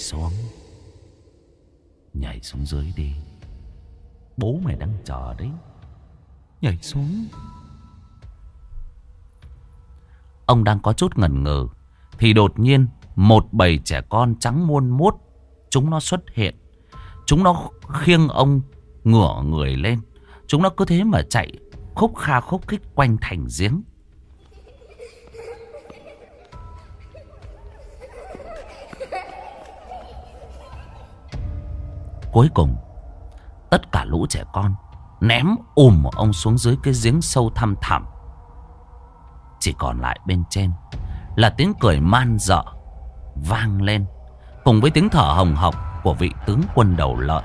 xuống dưới đi. Bố mày đang chờ đấy. Nhảy xuống. Ông đang có chút ngần ngừ thì đột nhiên một bầy trẻ con trắng muôn muốt, chúng nó xuất hiện. Chúng nó khiêng ông ngửa người lên. Chúng nó cứ thế mà chạy khúc kha khúc khích quanh thành giếng. Cuối cùng tất cả lũ trẻ con ném ông xuống dưới cái giếng sâu thăm thẳm. Chỉ còn lại bên trên là tiếng cười man dợ vang lên, cùng với tiếng thở hồng hộc của vị tướng quân đầu lợn.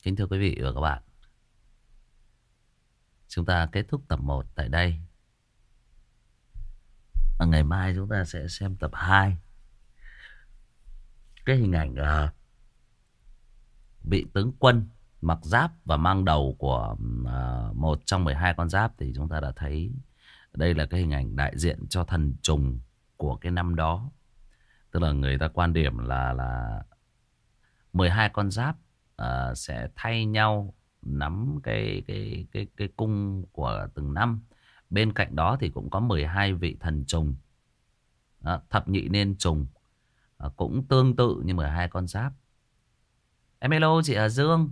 Kính thưa quý vị và các bạn, chúng ta kết thúc tập 1 tại đây. Ngày mai chúng ta sẽ xem tập 2. Cái hình ảnh vị tướng quân mặc giáp và mang đầu của một trong 12 con giáp thì chúng ta đã thấy đây là cái hình ảnh đại diện cho thần trùng của cái năm đó. Tức là người ta quan điểm là 12 con giáp sẽ thay nhau nắm cái cung của từng năm. Bên cạnh đó thì cũng có 12 vị thần trùng. Thập nhị nên trùng cũng tương tự như 12 con giáp. Em hello chị Hà Dương.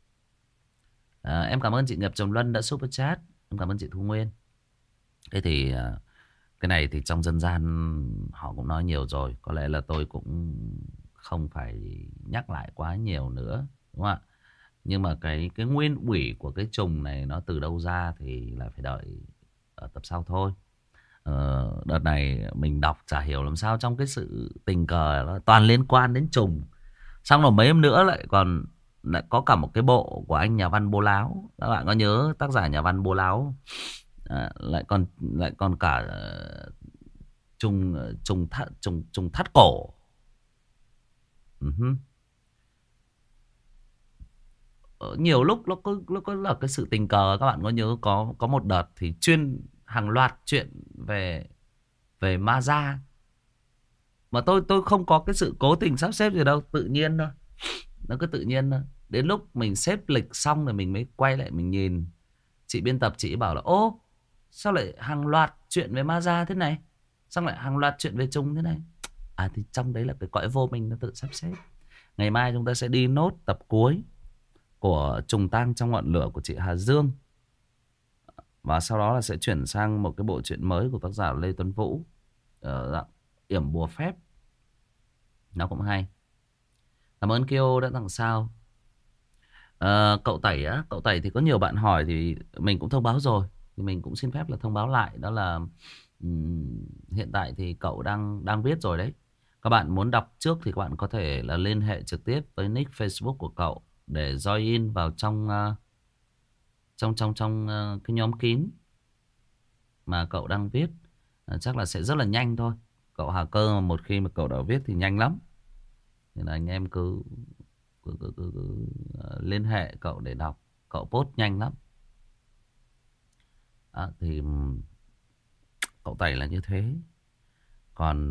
Em cảm ơn chị Nghiệp Trồng Luân đã super chat. Em cảm ơn chị Thu Nguyên. Thế thì cái này thì trong dân gian họ cũng nói nhiều rồi. Có lẽ là tôi cũng không phải nhắc lại quá nhiều nữa, đúng không ạ? Nhưng mà cái nguyên ủy của cái trùng này nó từ đâu ra thì là phải đợi ở tập sau thôi. Đợt này mình đọc chả hiểu làm sao trong cái sự tình cờ nó toàn liên quan đến trùng. Xong rồi mấy hôm nữa lại có cả một cái bộ của anh nhà văn Bố Láo. Các bạn có nhớ tác giả nhà văn Bố Láo? Lại còn cả trùng thắt cổ. Nhiều lúc nó có là cái sự tình cờ. Các bạn có nhớ có một đợt thì chuyên hàng loạt chuyện về ma da, mà tôi không có cái sự cố tình sắp xếp gì đâu, tự nhiên thôi. Nó cứ tự nhiên thôi. Đến lúc mình xếp lịch xong rồi mình mới quay lại mình nhìn. Chị biên tập chị bảo là ô, sao lại hàng loạt chuyện về ma da thế này, sao lại hàng loạt chuyện về trùng thế này. Thì trong đấy là cái cõi vô minh nó tự sắp xếp. Ngày mai chúng ta sẽ đi nốt tập cuối của Trùng Tang trong ngọn lửa của chị Hà Dương. Và sau đó là sẽ chuyển sang một cái bộ truyện mới của tác giả Lê Tuấn Vũ, dạng Yểm Bùa Phép. Nó cũng hay. Cảm ơn Kyo đã tặng sao. Cậu Tẩy á, cậu Tẩy thì có nhiều bạn hỏi thì mình cũng thông báo rồi, thì mình cũng xin phép là thông báo lại. Đó là hiện tại thì cậu đang viết rồi đấy. Các bạn muốn đọc trước thì các bạn có thể là liên hệ trực tiếp với nick Facebook của cậu để join vào trong cái nhóm kín mà cậu đang viết. Chắc là sẽ rất là nhanh thôi. Cậu Hà Cơ một khi mà cậu đã viết thì nhanh lắm, nên là anh em cứ liên hệ cậu để đọc. Cậu post nhanh lắm. Thì cậu Tẩy là như thế. Còn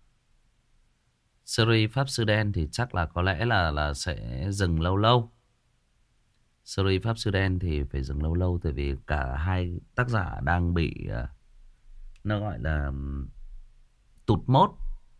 series Pháp Sư Đen thì chắc là có lẽ là sẽ dừng lâu lâu. Series Pháp Sư Đen thì phải dừng lâu lâu, tại vì cả hai tác giả đang bị nó gọi là tụt mốt.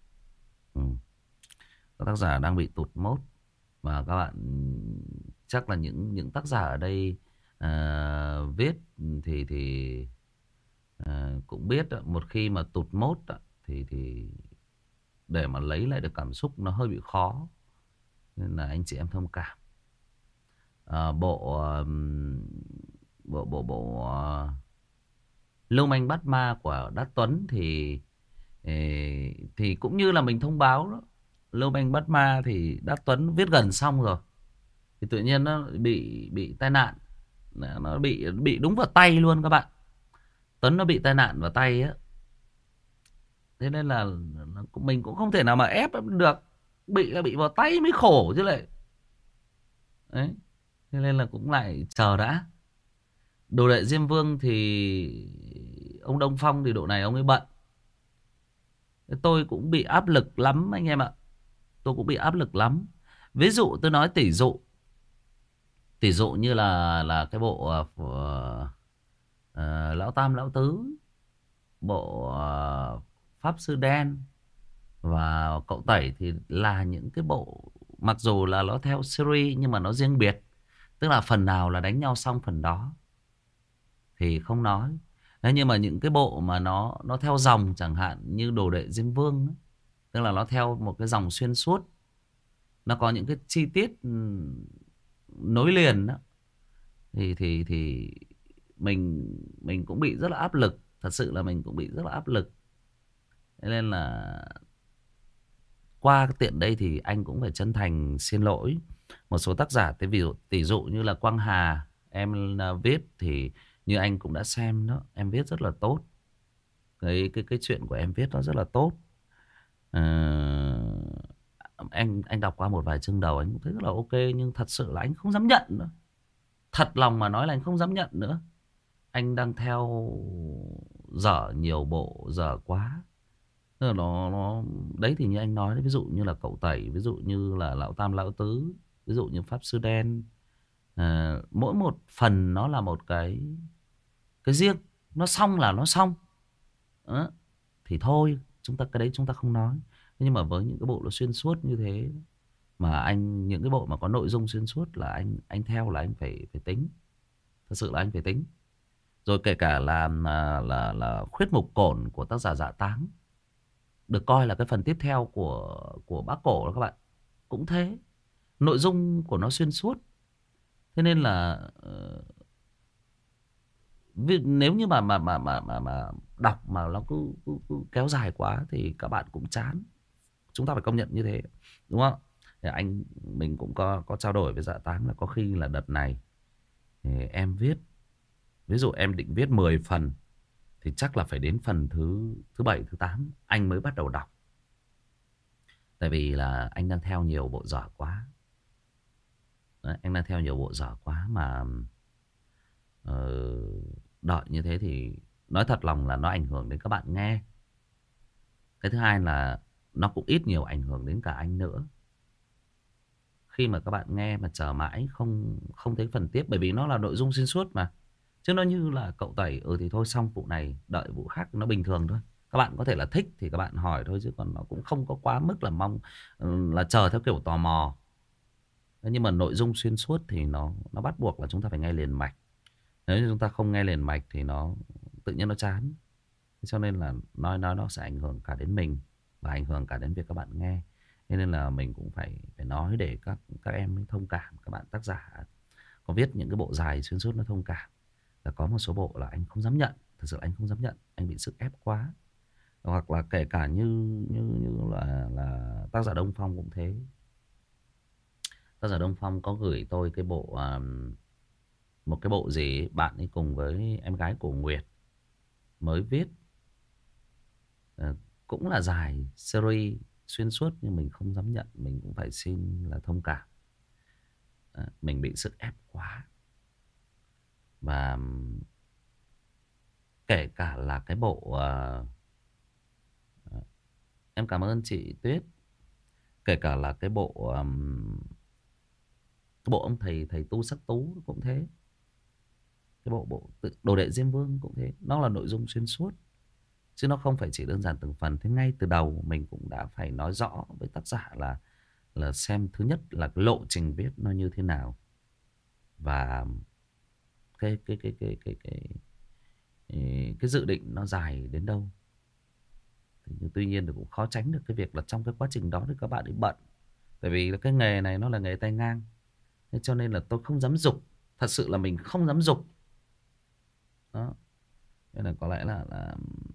Các tác giả đang bị tụt mốt. Và các bạn chắc là những tác giả ở đây viết thì cũng biết một khi mà tụt mốt thì để mà lấy lại được cảm xúc nó hơi bị khó, nên là anh chị em thông cảm. Bộ Lưu Manh Bắt Ma của Đát Tuấn thì cũng như là mình thông báo đó. Lưu Manh Bắt Ma thì Đát Tuấn viết gần xong rồi thì tự nhiên nó bị tai nạn. Nó bị đúng vào tay luôn các bạn. Tuấn nó bị tai nạn vào tay á. Thế nên là mình cũng không thể nào mà ép được. Bị vào tay mới khổ chứ lại. Đấy. Thế nên là cũng lại chờ đã. Đồ đệ Diêm Vương thì ông Đông Phong thì độ này ông ấy bận. Tôi cũng bị áp lực lắm anh em ạ. Tôi cũng bị áp lực lắm. Ví dụ tôi nói tỷ dụ như là cái bộ Lão Tam Lão Tứ, bộ Pháp Sư Đen và cậu Tẩy thì là những cái bộ mặc dù là nó theo series nhưng mà nó riêng biệt. Tức là phần nào là đánh nhau xong phần đó thì không nói. Thế nhưng mà những cái bộ mà nó theo dòng, chẳng hạn như Đồ Đệ Diêm Vương ấy, tức là nó theo một cái dòng xuyên suốt, nó có những cái chi tiết nối liền đó, thì mình cũng bị rất là áp lực. Thật sự là mình cũng bị rất là áp lực. Thế nên là qua cái tiện đây thì anh cũng phải chân thành xin lỗi Một số tác giả, tỷ dụ như là Quang Hà, em viết thì như anh cũng đã xem đó, em viết rất là tốt. Cái chuyện của em viết nó rất là tốt. Ờ, anh đọc qua một vài chương đầu anh cũng thấy rất là ok, nhưng thật sự là anh không dám nhận nữa. Thật lòng mà nói là anh không dám nhận nữa. Anh đang theo dở nhiều bộ dở quá. Tức là nó đấy thì như anh nói đấy, ví dụ như là Cậu Tẩy, ví dụ như là Lão Tam Lão Tứ, ví dụ như Pháp Sư Đen. Mỗi một phần nó là một cái riêng, nó xong là nó xong. Đó. Thì thôi, cái đấy chúng ta không nói. Nhưng mà với những cái bộ nó xuyên suốt như thế, mà những cái bộ mà có nội dung xuyên suốt là anh theo là anh phải tính. Thật sự là anh phải tính. Rồi kể cả là Khuyết Mục Cổn của tác giả Dạ Táng, được coi là cái phần tiếp theo của Bác Cổ đó các bạn, cũng thế. Nội dung của nó xuyên suốt. Thế nên là nếu như mà đọc mà nó cứ kéo dài quá thì các bạn cũng chán. Chúng ta phải công nhận như thế, đúng không? Thì mình cũng có trao đổi với Dạ Táng là có khi là đợt này thì em viết, ví dụ em định viết 10 phần thì chắc là phải đến phần thứ 7, thứ 8 anh mới bắt đầu đọc. Tại vì là anh đang theo nhiều bộ dở quá. Đấy, anh đang theo nhiều bộ dở quá mà đợi như thế thì nói thật lòng là nó ảnh hưởng đến các bạn nghe. Cái thứ hai là nó cũng ít nhiều ảnh hưởng đến cả anh nữa. Khi mà các bạn nghe mà chờ mãi không thấy phần tiếp, bởi vì nó là nội dung xuyên suốt mà. Chứ nó như là Cậu Tẩy, thì thôi xong vụ này đợi vụ khác, nó bình thường thôi. Các bạn có thể là thích thì các bạn hỏi thôi, chứ còn nó cũng không có quá mức là mong là chờ theo kiểu tò mò. Nhưng mà nội dung xuyên suốt thì nó bắt buộc là chúng ta phải nghe liền mạch. Nếu như chúng ta không nghe liền mạch thì nó tự nhiên nó chán. Cho nên là nó sẽ ảnh hưởng cả đến mình và ảnh hưởng cả đến việc các bạn nghe. Nên là mình cũng phải nói để các em thông cảm, các bạn tác giả có viết những cái bộ dài xuyên suốt nó thông cảm. Là có một số bộ là anh không dám nhận, thật sự anh không dám nhận, anh bị sức ép quá. Hoặc là kể cả như là tác giả Đông Phong cũng thế. Tác giả Đông Phong có gửi tôi cái bộ một cái bộ gì bạn ấy cùng với em gái của Nguyệt mới viết, cũng là dài series xuyên suốt, nhưng mình không dám nhận, mình cũng phải xin là thông cảm. Mình bị sức ép quá. Và kể cả là cái bộ em cảm ơn chị Tuyết. Kể cả là cái bộ ông thầy Tu Sắc Tú cũng thế. Cái bộ Đồ Đệ Diêm Vương cũng thế. Nó là nội dung xuyên suốt, chứ nó không phải chỉ đơn giản từng phần. Thế ngay từ đầu mình cũng đã phải nói rõ với tác giả là xem thứ nhất là cái lộ trình viết nó như thế nào, và cái dự định nó dài đến đâu. Nhưng tuy nhiên thì cũng khó tránh được cái việc là trong cái quá trình đó thì các bạn ấy bận. Tại vì cái nghề này nó là nghề tay ngang. Thế cho nên là tôi không dám giục. Thật sự là mình không dám giục. Đó. Nên là có lẽ là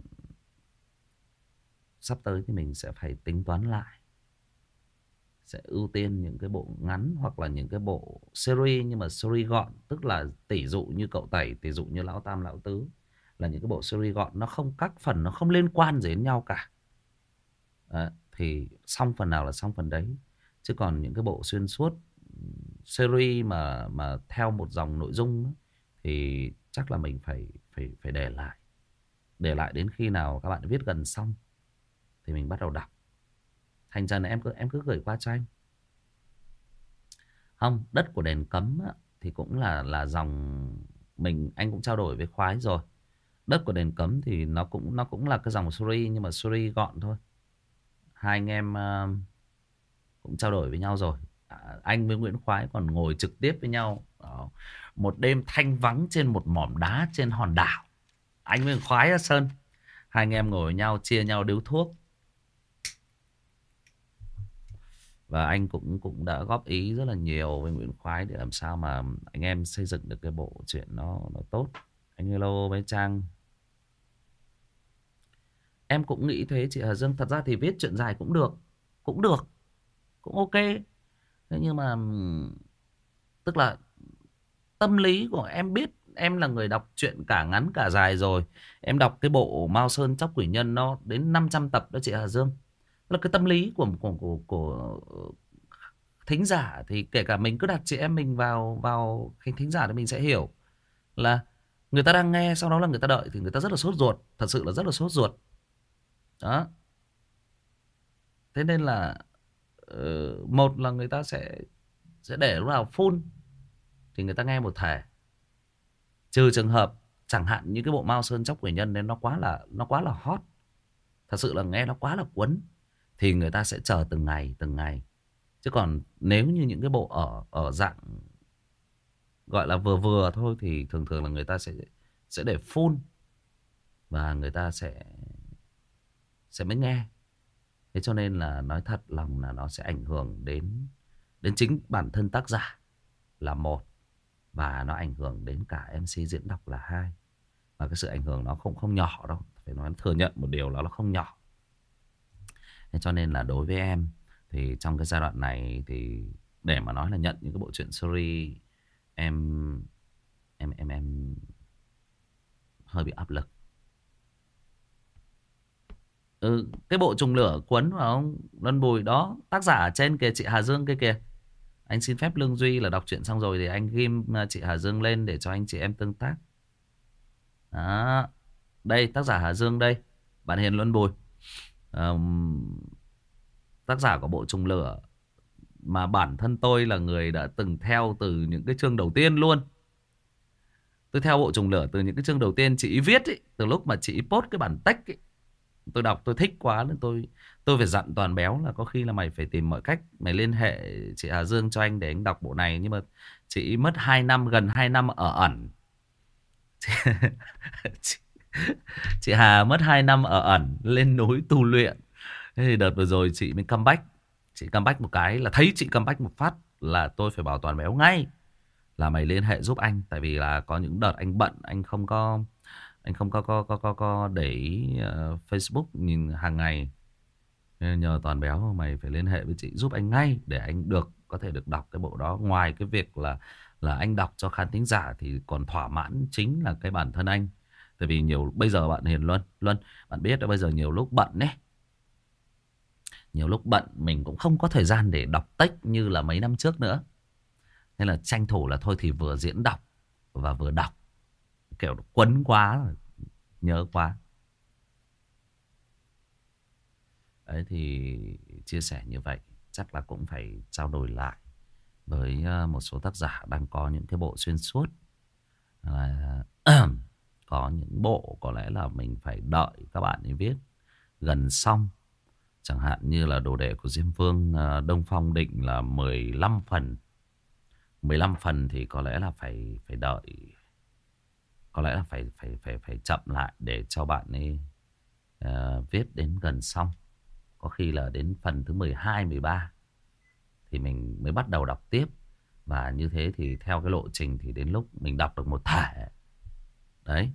sắp tới thì mình sẽ phải tính toán lại. Sẽ ưu tiên những cái bộ ngắn hoặc là những cái bộ series, nhưng mà series gọn. Tức là tỷ dụ như Cậu Tẩy, tỷ dụ như Lão Tam Lão Tứ, là những cái bộ series gọn, nó không, các phần nó không liên quan gì đến nhau cả. Thì xong phần nào là xong phần đấy. Chứ còn những cái bộ xuyên suốt series mà theo một dòng nội dung ấy, thì chắc là mình phải để lại. Để lại đến khi nào các bạn viết gần xong thì mình bắt đầu đọc. Thành ra là em cứ gửi qua cho anh. Không, Đất Của Đền Cấm á, thì cũng là dòng anh cũng trao đổi với Khoái rồi. Đất Của Đền Cấm thì nó cũng là cái dòng series, nhưng mà series gọn thôi. Hai anh em cũng trao đổi với nhau rồi. Anh với Nguyễn Khoái còn ngồi trực tiếp với nhau. Một đêm thanh vắng trên một mỏm đá trên hòn đảo. Anh với Khoái á Sơn. Hai anh em ngồi với nhau, chia nhau điếu thuốc. Và anh cũng đã góp ý rất là nhiều với Nguyễn Khoái để làm sao mà anh em xây dựng được cái bộ truyện nó tốt. Anh hello với Trang. Em cũng nghĩ thế chị Hà Dương. Thật ra thì viết truyện dài cũng được. Cũng ok. Thế nhưng mà tức là tâm lý của em biết, em là người đọc truyện cả ngắn cả dài rồi. Em đọc cái bộ Mao Sơn Chóc Quỷ Nhân nó đến 500 tập đó chị Hà Dương. Là cái tâm lý của thính giả thì kể cả mình cứ đặt chị em mình vào vào thính giả thì mình sẽ hiểu là người ta đang nghe, sau đó là người ta đợi thì người ta rất là sốt ruột, thật sự là rất là sốt ruột. Đó. Thế nên là một là người ta sẽ để lúc nào full thì người ta nghe một thể. Trừ trường hợp chẳng hạn như cái bộ Mao Sơn Chóc Quỷ Nhân nên nó quá là hot. Thật sự là nghe nó quá là cuốn thì người ta sẽ chờ từng ngày. Chứ còn nếu như những cái bộ ở dạng gọi là vừa vừa thôi thì thường thường là người ta sẽ để full và người ta sẽ mới nghe. Thế cho nên là nói thật lòng là nó sẽ ảnh hưởng đến chính bản thân tác giả là một, và nó ảnh hưởng đến cả MC diễn đọc là hai. Và cái sự ảnh hưởng nó không nhỏ đâu, phải nói thừa nhận một điều là nó không nhỏ. Thế cho nên là đối với em thì trong cái giai đoạn này thì để mà nói là nhận những cái bộ truyện series em hơi bị áp lực. Cái bộ Trùng Lửa cuốn phải không? Luân Bùi đó, tác giả ở trên kìa, chị Hà Dương kia kìa. Anh xin phép Lương Duy là đọc truyện xong rồi thì anh ghim chị Hà Dương lên để cho anh chị em tương tác. Đó. Đây, tác giả Hà Dương đây. Bạn Hiền Luân Bùi. Tác giả của bộ Trùng Lửa mà bản thân tôi là người đã từng theo từ những cái chương đầu tiên luôn. Tôi theo bộ Trùng Lửa từ những cái chương đầu tiên chị ý viết ấy, từ lúc mà chị ý post cái bản text ấy. Tôi đọc tôi thích quá nên tôi phải dặn Toàn Béo là có khi là mày phải tìm mọi cách mày liên hệ chị Hà Dương cho anh để anh đọc bộ này. Nhưng mà chị ý mất 2 năm, gần 2 năm ở ẩn. Chị Hà mất 2 năm ở ẩn lên núi tu luyện. Thế thì đợt vừa rồi chị mới comeback. Chị comeback một cái là thấy chị comeback một phát là tôi phải bảo Toàn Béo ngay là mày liên hệ giúp anh. Tại vì là có những đợt anh bận, anh không có để ý Facebook nhìn hàng ngày. Nên nhờ Toàn Béo mày phải liên hệ với chị giúp anh ngay để anh có thể được đọc cái bộ đó. Ngoài cái việc là anh đọc cho khán thính giả thì còn thỏa mãn chính là cái bản thân anh. Tại vì bây giờ bạn Hiền Luân bạn biết là bây giờ nhiều lúc bận đấy. Nhiều lúc bận mình cũng không có thời gian để đọc text như là mấy năm trước nữa. Nên là tranh thủ là thôi thì vừa diễn đọc và vừa đọc. Kiểu quấn quá, nhớ quá. Đấy thì chia sẻ như vậy. Chắc là cũng phải trao đổi lại với một số tác giả đang có những cái bộ xuyên suốt. Có những bộ có lẽ là mình phải đợi các bạn ấy viết gần xong. Chẳng hạn như là Đồ Đệ của Diêm Vương, Đông Phong định là 15 phần. 15 phần thì có lẽ là phải đợi. Có lẽ là phải chậm lại để cho bạn ấy viết đến gần xong. Có khi là đến phần thứ 12, 13 thì mình mới bắt đầu đọc tiếp. Và như thế thì theo cái lộ trình thì đến lúc mình đọc được một thể. Đấy.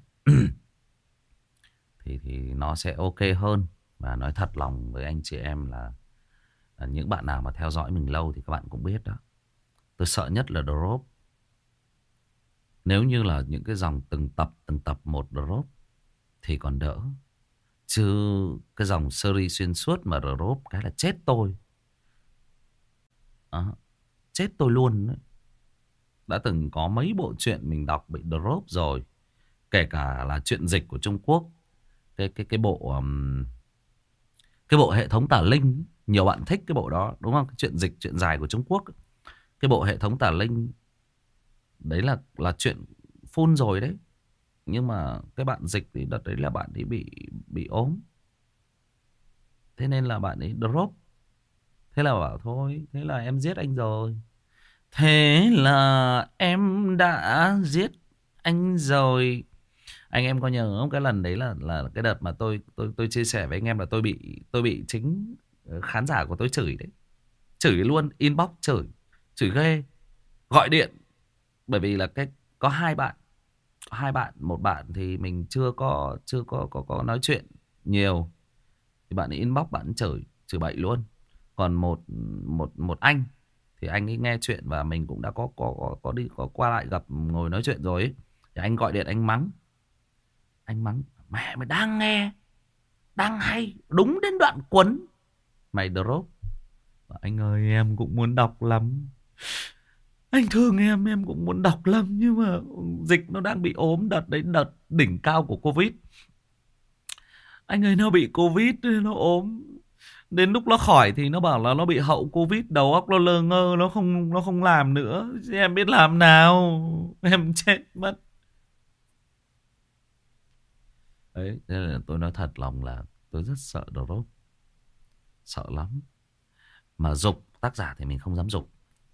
thì nó sẽ ok hơn. Và nói thật lòng với anh chị em là những bạn nào mà theo dõi mình lâu thì các bạn cũng biết đó. Tôi sợ nhất là drop. Nếu như là những cái dòng từng tập một drop thì còn đỡ. Chứ cái dòng series xuyên suốt mà drop cái là chết tôi. Chết tôi luôn đấy. Đã từng có mấy bộ truyện mình đọc bị drop rồi. Kể cả là truyện dịch của Trung Quốc. Cái bộ hệ thống tà linh. Nhiều bạn thích cái bộ đó đúng không? Cái truyện dịch, truyện dài của Trung Quốc. Cái bộ hệ thống tà linh đấy là chuyện full rồi đấy. Nhưng mà cái bạn dịch thì đợt đấy là bạn ấy bị ốm. Thế nên là bạn ấy drop. Thế là bảo thôi, thế là em giết anh rồi. Thế là em đã giết anh rồi. Anh em có nhớ không? Cái lần đấy là cái đợt mà tôi chia sẻ với anh em là tôi bị chính khán giả của tôi chửi đấy. Chửi luôn, inbox chửi ghê. Gọi điện. Bởi vì là có hai bạn, một bạn thì mình chưa có nói chuyện nhiều. Thì bạn ấy inbox bạn chửi bậy luôn. Còn một anh Thì anh ấy nghe chuyện và mình cũng đã có đi có qua lại gặp ngồi nói chuyện rồi ấy. Thì anh gọi điện anh mắng. Anh mắng mẹ mày đang nghe, đang hay, đúng đến đoạn quấn mày drop. Anh ơi em cũng muốn đọc lắm. Anh thương em cũng muốn đọc lắm. Nhưng mà dịch nó đang bị ốm. Đợt đấy đợt đỉnh cao của Covid. Anh ơi nó bị Covid, nó ốm. Đến lúc nó khỏi thì nó bảo là nó bị hậu Covid. Đầu óc nó lơ ngơ, nó không làm nữa. Em biết làm nào. Em chết mất. Đấy, thế là tôi nói thật lòng là tôi rất sợ drop. Sợ lắm. Mà giục tác giả thì mình không dám giục.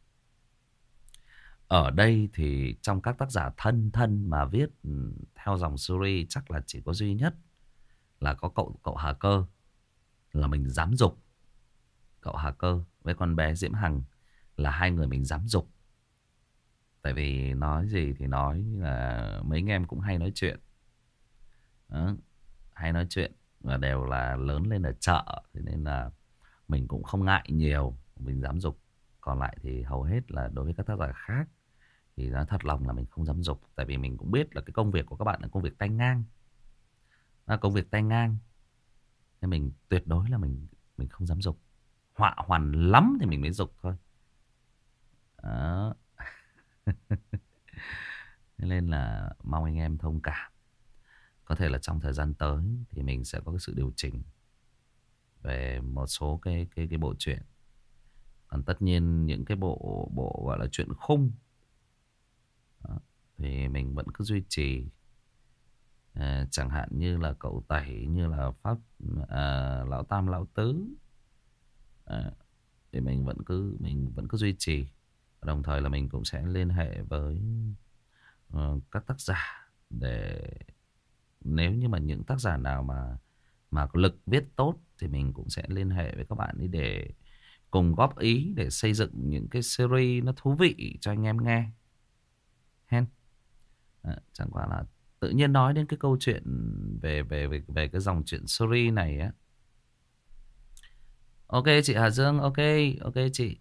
Ở đây thì trong các tác giả thân thân mà viết theo dòng series chắc là chỉ có duy nhất là có cậu Hà Cơ là mình dám giục. Cậu Hà Cơ với con bé Diễm Hằng là hai người mình dám giục. Tại vì nói gì thì nói là mấy anh em cũng hay nói chuyện. Đó, hay nói chuyện và đều là lớn lên ở chợ. Thế nên là mình cũng không ngại nhiều, mình dám giục. Còn lại thì hầu hết là đối với các tác giả khác thì nói thật lòng là mình không dám giục. Tại vì mình cũng biết là cái công việc của các bạn là công việc tay ngang. Là công việc tay ngang. Nên mình tuyệt đối là mình không dám giục. Họa hoàn lắm thì mình mới giục thôi. Đó. Nên là mong anh em thông cảm. Có thể là trong thời gian tới thì mình sẽ có cái sự điều chỉnh về một số cái bộ truyện. Còn tất nhiên những cái bộ gọi là chuyện khung đó, thì mình vẫn cứ duy trì. Chẳng hạn như là Cậu Tẩy, như là Pháp Lão Tam Lão Tứ, thì mình vẫn cứ duy trì. Đồng thời là mình cũng sẽ liên hệ với các tác giả để nếu như mà những tác giả nào mà có lực viết tốt thì mình cũng sẽ liên hệ với các bạn ấy để cùng góp ý để xây dựng những cái series nó thú vị cho anh em nghe. Hen. Chẳng qua là tự nhiên nói đến cái câu chuyện về cái dòng chuyện series này á. Ok chị Hà Dương, ok chị.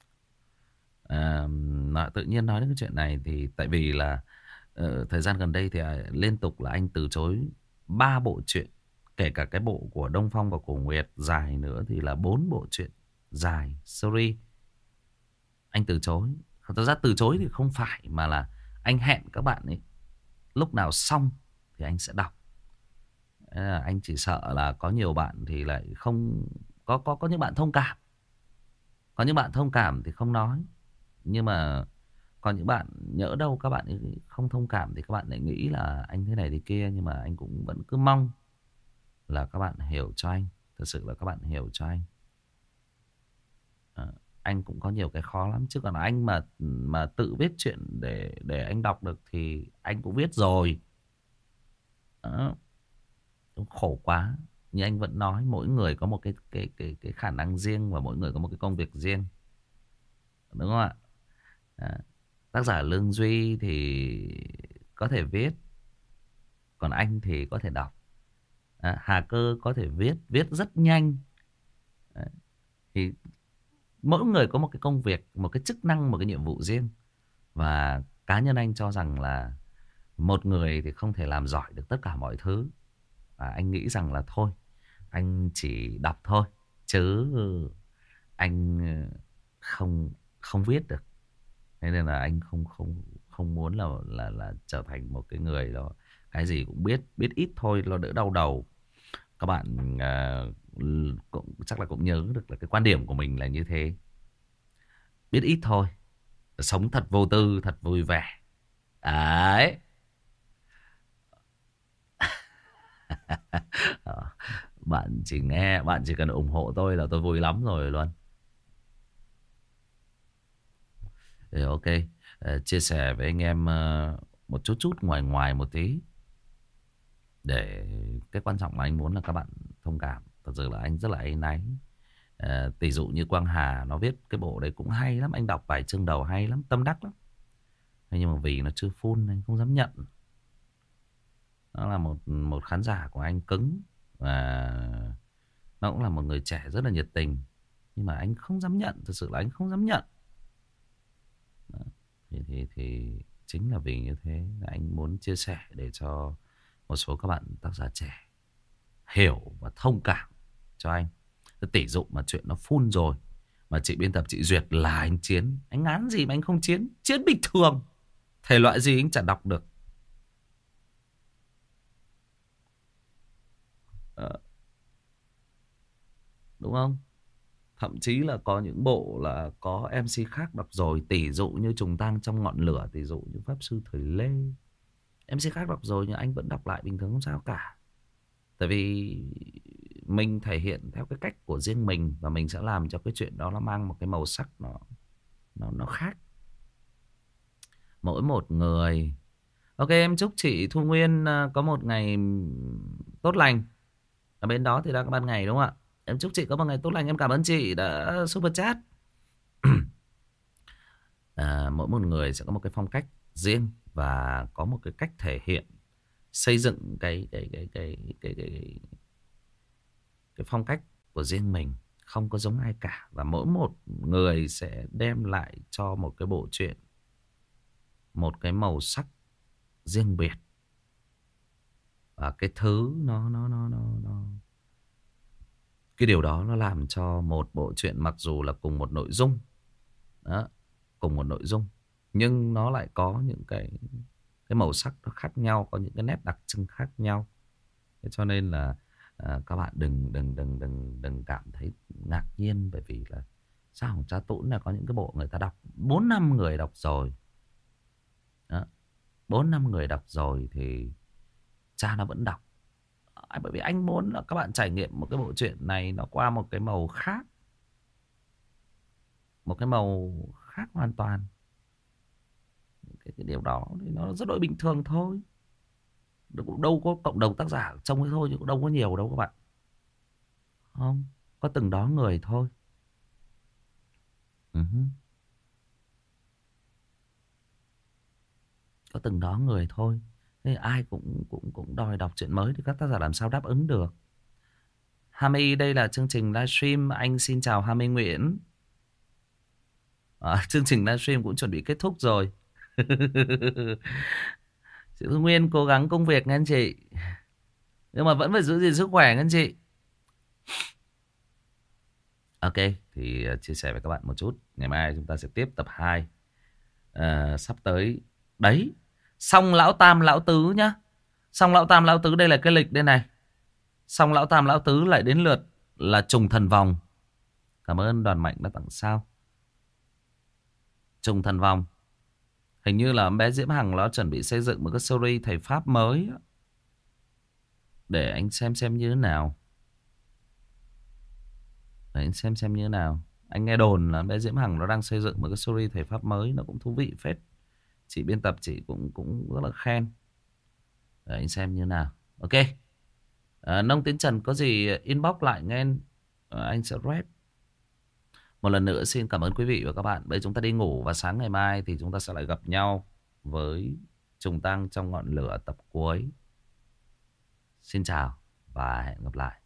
Tự nhiên nói đến cái chuyện này thì tại vì là thời gian gần đây thì liên tục là anh từ chối 3 bộ truyện, kể cả cái bộ của Đông Phong và của Nguyệt dài nữa thì là 4 bộ truyện dài series. Anh từ chối. Thật ra từ chối thì không phải, mà là anh hẹn các bạn ấy lúc nào xong thì anh sẽ đọc. Anh chỉ sợ là có nhiều bạn thì lại không có những bạn thông cảm. Có những bạn thông cảm thì không nói. Nhưng mà còn những bạn nhỡ đâu các bạn ấy không thông cảm thì các bạn lại nghĩ là anh thế này thế kia. Nhưng mà anh cũng vẫn cứ mong là các bạn hiểu cho anh. Thật sự là các bạn hiểu cho anh. Anh cũng có nhiều cái khó lắm. Chứ còn anh mà tự viết chuyện để anh đọc được thì anh cũng viết rồi. Khổ quá. Như anh vẫn nói, mỗi người có một cái khả năng riêng và mỗi người có một cái công việc riêng. Đúng không ạ? Tác giả Lương Duy thì có thể viết, còn anh thì có thể đọc. Hà Cơ có thể viết rất nhanh. Thì mỗi người có một cái công việc, một cái chức năng, một cái nhiệm vụ riêng. Và cá nhân anh cho rằng là một người thì không thể làm giỏi được tất cả mọi thứ. Và anh nghĩ rằng là thôi, anh chỉ đọc thôi, chứ anh không viết được. Thế nên là anh không muốn là trở thành một cái người đó cái gì cũng biết ít thôi, nó đỡ đau đầu. Các bạn cũng chắc là cũng nhớ được là cái quan điểm của mình là như thế. Biết ít thôi, sống thật vô tư, thật vui vẻ. Đấy. Bạn chỉ cần ủng hộ tôi là tôi vui lắm rồi luôn. Thì ok, chia sẻ với anh em một chút ngoài một tí. Để cái quan trọng là anh muốn là các bạn thông cảm. Thật sự là anh rất là áy náy. Tỷ dụ như Quang Hà nó viết cái bộ đấy cũng hay lắm. Anh đọc vài chương đầu hay lắm, tâm đắc lắm. Nhưng mà vì nó chưa full anh không dám nhận. Nó là một khán giả của anh cứng. Và nó cũng là một người trẻ rất là nhiệt tình. Nhưng mà anh không dám nhận. Thật sự là anh không dám nhận. Thì chính là vì như thế anh muốn chia sẻ để cho một số các bạn tác giả trẻ hiểu và thông cảm cho anh. Tỷ dụ mà chuyện nó full rồi mà chị biên tập chị duyệt là anh chiến. Anh ngán gì mà anh không chiến. Chiến bình thường. Thể loại gì anh chả đọc được. Đúng không? Thậm chí là có những bộ là có MC khác đọc rồi. Tỷ dụ như Trùng Tang trong Ngọn Lửa. Tỷ dụ như Pháp Sư Thời Lê. MC khác đọc rồi nhưng anh vẫn đọc lại bình thường không sao cả. Tại vì mình thể hiện theo cái cách của riêng mình. Và mình sẽ làm cho cái chuyện đó nó mang một cái màu sắc nó khác. Mỗi một người. Ok, em chúc chị Thu Nguyên có một ngày tốt lành. Ở bên đó thì đang có ban ngày đúng không ạ? Em chúc chị có một ngày tốt lành. Em cảm ơn chị đã super chat. Mỗi một người sẽ có một cái phong cách riêng và có một cái cách thể hiện, xây dựng cái phong cách của riêng mình, không có giống ai cả. Và mỗi một người sẽ đem lại cho một cái bộ truyện một cái màu sắc riêng biệt. Và cái thứ cái điều đó nó làm cho một bộ truyện mặc dù là cùng một nội dung đó, cùng một nội dung nhưng nó lại có những cái màu sắc nó khác nhau, có những cái nét đặc trưng khác nhau. Thế cho nên là các bạn đừng cảm thấy ngạc nhiên, bởi vì là sao Cha Tũn là có những cái bộ người ta đọc 4-5 người đọc rồi. Đó. 4-5 người đọc rồi thì cha nó vẫn đọc. Bởi vì anh muốn là các bạn trải nghiệm một cái bộ truyện này nó qua một cái màu khác. Một cái màu khác hoàn toàn. Cái điều đó thì nó rất là bình thường thôi. Đâu có cộng đồng tác giả trông ấy thôi, chứ đâu có nhiều đâu các bạn. Không, có từng đó người thôi. Có từng đó người thôi. Thế ai cũng đòi đọc truyện mới thì các tác giả làm sao đáp ứng được. Hami, đây là chương trình livestream. Anh xin chào Hami Nguyễn. Chương trình livestream cũng chuẩn bị kết thúc rồi. Chị Thu Nguyên cố gắng công việc nghe anh chị. Nhưng mà vẫn phải giữ gìn sức khỏe nghe anh chị. Ok, thì chia sẻ với các bạn một chút. Ngày mai chúng ta sẽ tiếp tập 2. Sắp tới. Đấy, xong Lão Tam Lão Tứ nhá. Xong Lão Tam Lão Tứ, đây là cái lịch đây này. Xong Lão Tam Lão Tứ lại đến lượt là Trùng Thần Vòng. Cảm ơn Đoàn Mạnh đã tặng sao. Trùng Thần Vòng. Hình như là bé Diễm Hằng nó chuẩn bị xây dựng một cái series thầy Pháp mới. Để anh xem như thế nào. Để anh xem như thế nào. Anh nghe đồn là bé Diễm Hằng nó đang xây dựng một cái series thầy Pháp mới. Nó cũng thú vị phết. Chị biên tập chị cũng rất là khen. Để anh xem như thế nào. Ok. Nông Tiến Trần có gì inbox lại nghe. Anh sẽ rep. Một lần nữa xin cảm ơn quý vị và các bạn. Bây giờ chúng ta đi ngủ và sáng ngày mai thì chúng ta sẽ lại gặp nhau với Trùng Tang trong Ngọn Lửa tập cuối. Xin chào và hẹn gặp lại.